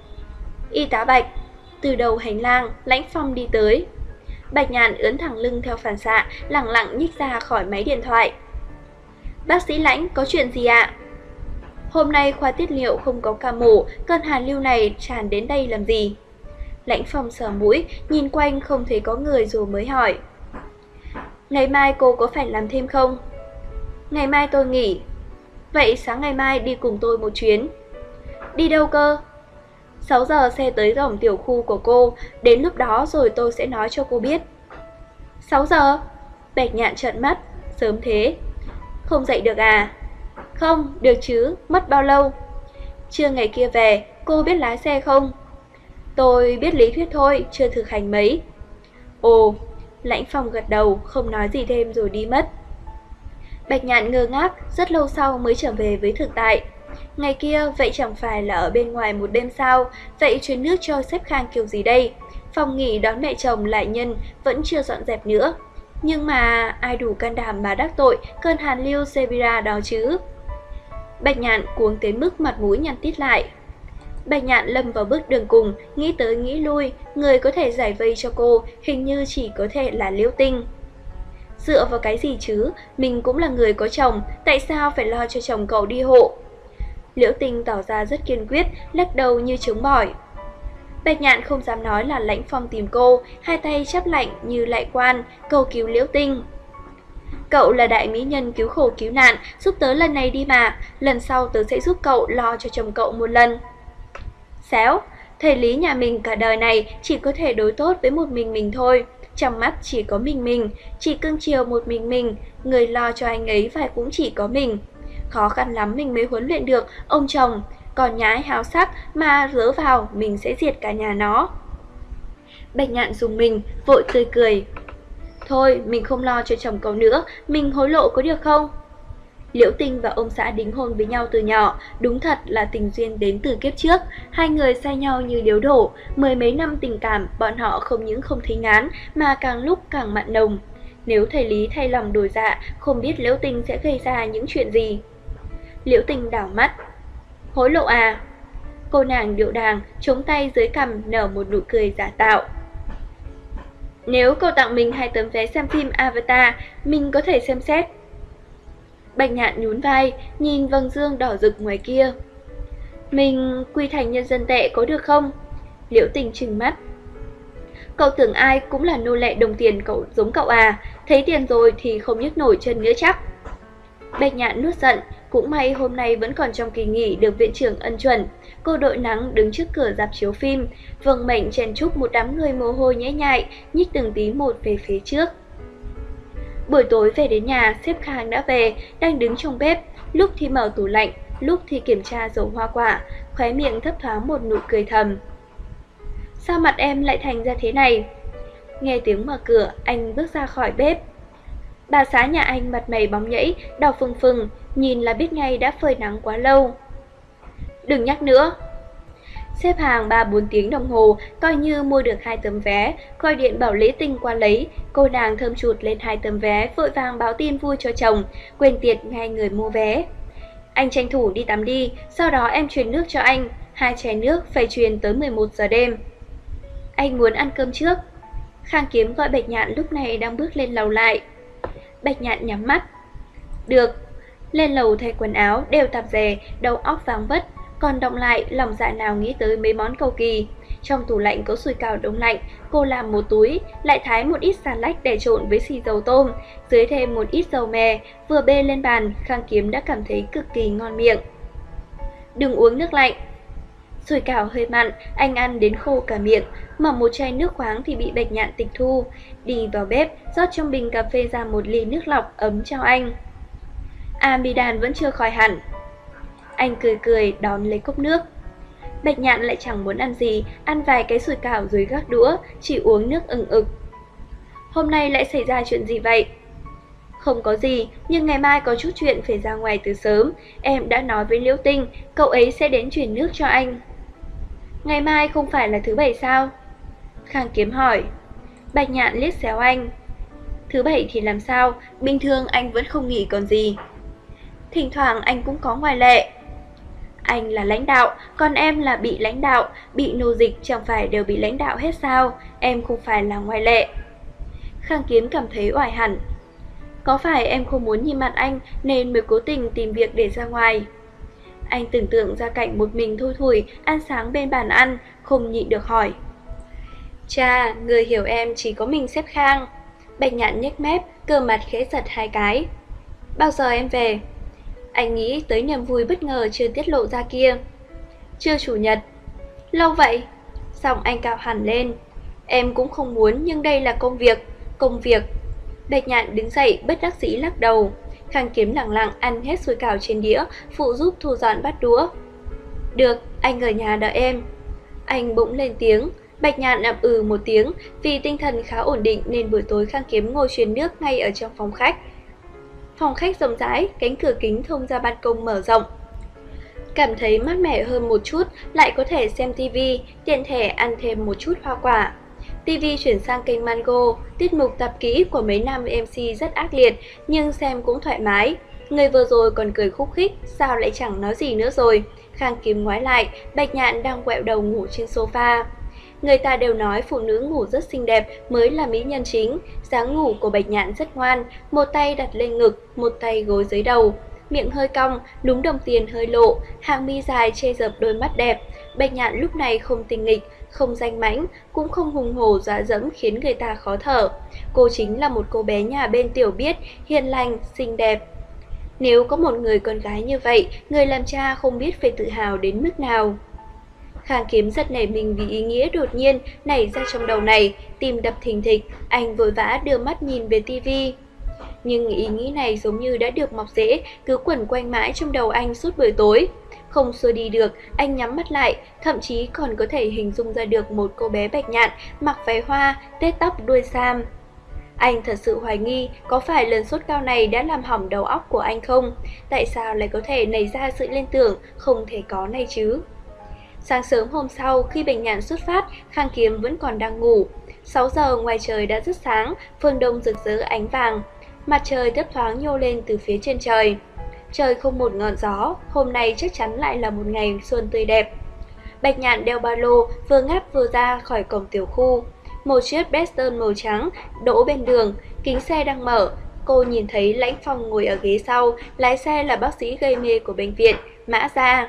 Y tá Bạch. Từ đầu hành lang, Lãnh Phong đi tới. Bạch Nhạn ướn thẳng lưng theo phản xạ, lẳng lặng nhích ra khỏi máy điện thoại. Bác sĩ Lãnh, có chuyện gì ạ? Hôm nay khoa tiết niệu không có ca mổ, cơn hàn lưu này tràn đến đây làm gì? Lãnh Phong sờ mũi, nhìn quanh không thấy có người rồi mới hỏi. Ngày mai cô có phải làm thêm không? Ngày mai tôi nghỉ. Vậy sáng ngày mai đi cùng tôi một chuyến. Đi đâu cơ? 6 giờ xe tới cổng tiểu khu của cô, đến lúc đó rồi tôi sẽ nói cho cô biết. 6 giờ? Bạch Nhạn trợn mắt, sớm thế. Không dậy được à? Không, được chứ, mất bao lâu? Trưa ngày kia về, cô biết lái xe không? Tôi biết lý thuyết thôi, chưa thực hành mấy. Ồ, Lãnh Phong gật đầu, không nói gì thêm rồi đi mất. Bạch Nhạn ngơ ngác, rất lâu sau mới trở về với thực tại. Ngày kia, vậy chẳng phải là ở bên ngoài một đêm sao? Vậy chuyến nước cho sếp Khang kiểu gì đây? Phòng nghỉ đón mẹ chồng lại nhân vẫn chưa dọn dẹp nữa. Nhưng mà ai đủ can đảm mà đắc tội cơn hàn lưu Siberia đó chứ? Bạch Nhạn cuống tới mức mặt mũi nhăn tít lại. Bạch Nhạn lâm vào bước đường cùng, nghĩ tới nghĩ lui, người có thể giải vây cho cô hình như chỉ có thể là Liễu Tinh. Dựa vào cái gì chứ, mình cũng là người có chồng, tại sao phải lo cho chồng cậu đi hộ? Liễu Tinh tỏ ra rất kiên quyết, lắc đầu như chống bỏi. Bạch Nhạn không dám nói là Lãnh Phong tìm cô, hai tay chắp lạnh như lại quan, cầu cứu Liễu Tinh. Cậu là đại mỹ nhân cứu khổ cứu nạn, giúp tớ lần này đi mà, lần sau tớ sẽ giúp cậu lo cho chồng cậu một lần. Xéo, thầy Lý nhà mình cả đời này chỉ có thể đối tốt với một mình thôi. Trong mắt chỉ có mình, chỉ cưng chiều một mình, người lo cho anh ấy phải cũng chỉ có mình. Khó khăn lắm mình mới huấn luyện được ông chồng, còn nhái háo sắc mà rớ vào mình sẽ diệt cả nhà nó. Bạch Nhạn dùng mình, vội tươi cười. Thôi, mình không lo cho chồng cậu nữa, mình hối lộ có được không? Liễu Tinh và ông xã đính hôn với nhau từ nhỏ, đúng thật là tình duyên đến từ kiếp trước. Hai người say nhau như điếu đổ, mười mấy năm tình cảm, bọn họ không những không thấy ngán mà càng lúc càng mặn nồng. Nếu thầy Lý thay lòng đổi dạ, không biết Liễu Tinh sẽ gây ra những chuyện gì. Liễu Tinh đảo mắt. Hối lộ à? Cô nàng điệu đàng, chống tay dưới cằm nở một nụ cười giả tạo. Nếu cậu tặng mình 2 tấm vé xem phim Avatar, mình có thể xem xét. Bạch Nhạn nhún vai, nhìn vầng dương đỏ rực ngoài kia. Mình quy thành nhân dân tệ có được không? Liễu Tình trừng mắt. Cậu tưởng ai cũng là nô lệ đồng tiền cậu giống cậu à? Thấy tiền rồi thì không nhấc nổi chân nữa chắc. Bạch Nhạn nuốt giận, cũng may hôm nay vẫn còn trong kỳ nghỉ được viện trưởng ân chuẩn. Cô đội nắng đứng trước cửa rạp chiếu phim, vâng mệnh chen chúc một đám người mồ hôi nhễ nhại, nhích từng tí một về phía trước. Buổi tối về đến nhà, sếp Khang đã về, đang đứng trong bếp, lúc thì mở tủ lạnh, lúc thì kiểm tra dầu hoa quả, khóe miệng thấp thoáng một nụ cười thầm. Sao mặt em lại thành ra thế này? Nghe tiếng mở cửa, anh bước ra khỏi bếp. Bà xã nhà anh mặt mày bóng nhẫy, đỏ phừng phừng, nhìn là biết ngay đã phơi nắng quá lâu. Đừng nhắc nữa. Xếp hàng 3-4 tiếng đồng hồ, coi như mua được 2 tấm vé, gọi điện bảo Lễ Tinh qua lấy, cô nàng thơm chuột lên 2 tấm vé, vội vàng báo tin vui cho chồng, quên tiệt ngay người mua vé. Anh tranh thủ đi tắm đi, sau đó em truyền nước cho anh, 2 chén nước phải truyền tới 11 giờ đêm. Anh muốn ăn cơm trước. Khang Kiếm gọi Bạch Nhạn lúc này đang bước lên lầu lại. Bạch Nhạn nhắm mắt. Được. Lên lầu thay quần áo, đều tạp dề, đầu óc váng vất. Còn động lại, lòng dạ nào nghĩ tới mấy món cầu kỳ. Trong tủ lạnh có sủi cảo đông lạnh, cô làm một túi, lại thái một ít xà lách để trộn với xì dầu tôm, dưới thêm một ít dầu mè, vừa bê lên bàn, Khang Kiếm đã cảm thấy cực kỳ ngon miệng. Đừng uống nước lạnh. Sủi cảo hơi mặn, anh ăn đến khô cả miệng, mở một chai nước khoáng thì bị Bạch Nhạn tịch thu, đi vào bếp, rót trong bình cà phê ra một ly nước lọc ấm cho anh. Amidan vẫn chưa khỏi hẳn. Anh cười cười đón lấy cốc nước. Bạch Nhạn lại chẳng muốn ăn gì, ăn vài cái sủi cảo rồi gác đũa, chỉ uống nước ừng ực. Hôm nay lại xảy ra chuyện gì vậy? Không có gì, nhưng ngày mai có chút chuyện phải ra ngoài từ sớm. Em đã nói với Liễu Tinh, cậu ấy sẽ đến chuyển nước cho anh. Ngày mai không phải là thứ bảy sao? Khang Kiếm hỏi. Bạch Nhạn liếc xéo anh. Thứ bảy thì làm sao, bình thường anh vẫn không nghỉ còn gì. Thỉnh thoảng anh cũng có ngoại lệ. Anh là lãnh đạo, còn em là bị lãnh đạo, bị nô dịch chẳng phải đều bị lãnh đạo hết sao, em không phải là ngoại lệ. Khang Kiếm cảm thấy oải hẳn. Có phải em không muốn nhìn mặt anh nên mới cố tình tìm việc để ra ngoài? Anh tưởng tượng ra cảnh một mình thui thủi ăn sáng bên bàn ăn, không nhịn được hỏi. Cha, người hiểu em chỉ có mình sếp Khang. Bạch Nhạn nhếch mép, cơ mặt khẽ giật hai cái. Bao giờ em về? Anh nghĩ tới niềm vui bất ngờ chưa tiết lộ ra kia. Trưa chủ nhật. Lâu vậy? Giọng anh cao hẳn lên. Em cũng không muốn nhưng đây là công việc. Bạch Nhạn đứng dậy bất đắc dĩ lắc đầu. Khang Kiếm lẳng lặng ăn hết sủi cảo trên đĩa, phụ giúp thu dọn bát đũa. Được, anh ở nhà đợi em. Anh bỗng lên tiếng. Bạch Nhạn ậm ừ một tiếng, vì tinh thần khá ổn định nên buổi tối Khang Kiếm ngồi truyền nước ngay ở trong phòng khách. Phòng khách rộng rãi, cánh cửa kính thông ra ban công mở rộng. Cảm thấy mát mẻ hơn một chút, lại có thể xem tivi, tiện thể ăn thêm một chút hoa quả. TV chuyển sang kênh Mango, tiết mục tập kỹ của mấy nam MC rất ác liệt, nhưng xem cũng thoải mái. Người vừa rồi còn cười khúc khích, sao lại chẳng nói gì nữa rồi. Khang Kiếm ngoái lại, Bạch Nhạn đang quẹo đầu ngủ trên sofa. Người ta đều nói phụ nữ ngủ rất xinh đẹp mới là mỹ nhân chính. Dáng ngủ của Bạch Nhạn rất ngoan, một tay đặt lên ngực, một tay gối dưới đầu. Miệng hơi cong, lúm đồng tiền hơi lộ, hàng mi dài che dập đôi mắt đẹp. Bạch Nhạn lúc này không tinh nghịch, không danh mãnh, cũng không hùng hổ dọa dẫm khiến người ta khó thở. Cô chính là một cô bé nhà bên tiểu biết, hiền lành, xinh đẹp. Nếu có một người con gái như vậy, người làm cha không biết phải tự hào đến mức nào. Khang Kiếm giật nảy mình vì ý nghĩa đột nhiên nảy ra trong đầu này, tim đập thình thịch, anh vội vã đưa mắt nhìn về tivi. Nhưng ý nghĩ này giống như đã được mọc rễ, cứ quẩn quanh mãi trong đầu anh suốt buổi tối. Không xua đi được, anh nhắm mắt lại, thậm chí còn có thể hình dung ra được một cô bé Bạch Nhạn mặc váy hoa, tết tóc đuôi sam. Anh thật sự hoài nghi có phải lần sốt cao này đã làm hỏng đầu óc của anh không? Tại sao lại có thể nảy ra sự liên tưởng không thể có này chứ? Sáng sớm hôm sau, khi Bạch Nhạn xuất phát, Khang Kiếm vẫn còn đang ngủ. 6 giờ ngoài trời đã rất sáng, phương đông rực rỡ ánh vàng. Mặt trời thấp thoáng nhô lên từ phía trên trời. Trời không một ngọn gió, hôm nay chắc chắn lại là một ngày xuân tươi đẹp. Bạch Nhạn đeo ba lô, vừa ngáp vừa ra khỏi cổng tiểu khu. Một chiếc Boston màu trắng đỗ bên đường, kính xe đang mở. Cô nhìn thấy Lãnh Phong ngồi ở ghế sau, lái xe là bác sĩ gây mê của bệnh viện, Mã Gia.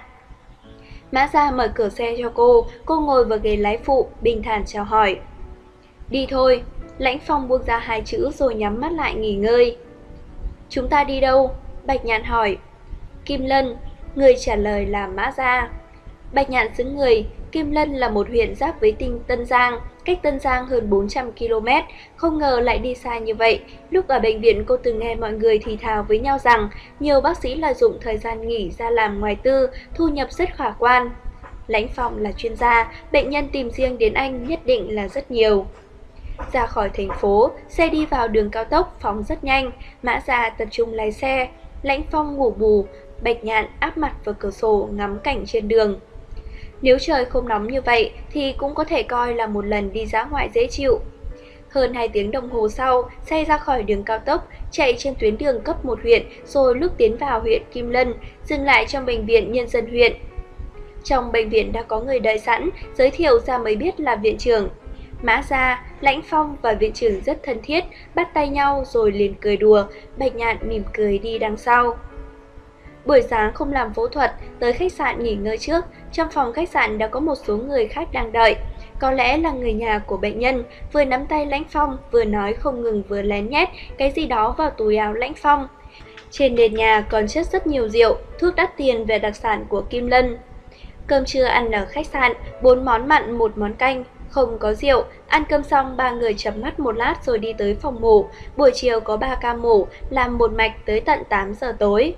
Mã Gia mở cửa xe cho cô ngồi vào ghế lái phụ, bình thản chào hỏi. Đi thôi, Lãnh Phong buông ra hai chữ rồi nhắm mắt lại nghỉ ngơi. Chúng ta đi đâu? Bạch Nhạn hỏi. Kim Lân, người trả lời là Mã Gia. Bạch Nhạn sững người, Kim Lân là một huyện giáp với tỉnh Tân Giang, cách Tân Giang hơn 400 km, không ngờ lại đi xa như vậy. Lúc ở bệnh viện cô từng nghe mọi người thì thào với nhau rằng nhiều bác sĩ lợi dụng thời gian nghỉ ra làm ngoài tư, thu nhập rất khả quan. Lãnh Phong là chuyên gia, bệnh nhân tìm riêng đến anh nhất định là rất nhiều. Ra khỏi thành phố, xe đi vào đường cao tốc phóng rất nhanh, Mã Gia tập trung lái xe, Lãnh Phong ngủ bù, Bạch Nhạn áp mặt vào cửa sổ ngắm cảnh trên đường. Nếu trời không nóng như vậy thì cũng có thể coi là một lần đi dã ngoại dễ chịu. Hơn 2 tiếng đồng hồ sau, xe ra khỏi đường cao tốc, chạy trên tuyến đường cấp 1 huyện, rồi lúc tiến vào huyện Kim Lân, dừng lại trong bệnh viện nhân dân huyện. Trong bệnh viện đã có người đợi sẵn, giới thiệu ra mới biết là viện trưởng. Mã Gia, Lãnh Phong và viện trưởng rất thân thiết, bắt tay nhau rồi liền cười đùa, Bạch Nhạn mỉm cười đi đằng sau. Buổi sáng không làm phẫu thuật, tới khách sạn nghỉ ngơi trước, trong phòng khách sạn đã có một số người khác đang đợi. Có lẽ là người nhà của bệnh nhân, vừa nắm tay Lãnh Phong, vừa nói không ngừng vừa lén nhét cái gì đó vào túi áo Lãnh Phong. Trên nền nhà còn chất rất nhiều rượu, thuốc đắt tiền về đặc sản của Kim Lân. Cơm trưa ăn ở khách sạn, 4 món mặn 1 món canh, không có rượu. Ăn cơm xong 3 người chợp mắt một lát rồi đi tới phòng mổ. Buổi chiều có 3 ca mổ, làm một mạch tới tận 8 giờ tối.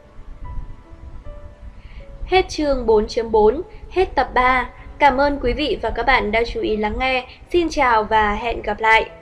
Hết chương 4.4, hết tập 3. Cảm ơn quý vị và các bạn đã chú ý lắng nghe. Xin chào và hẹn gặp lại.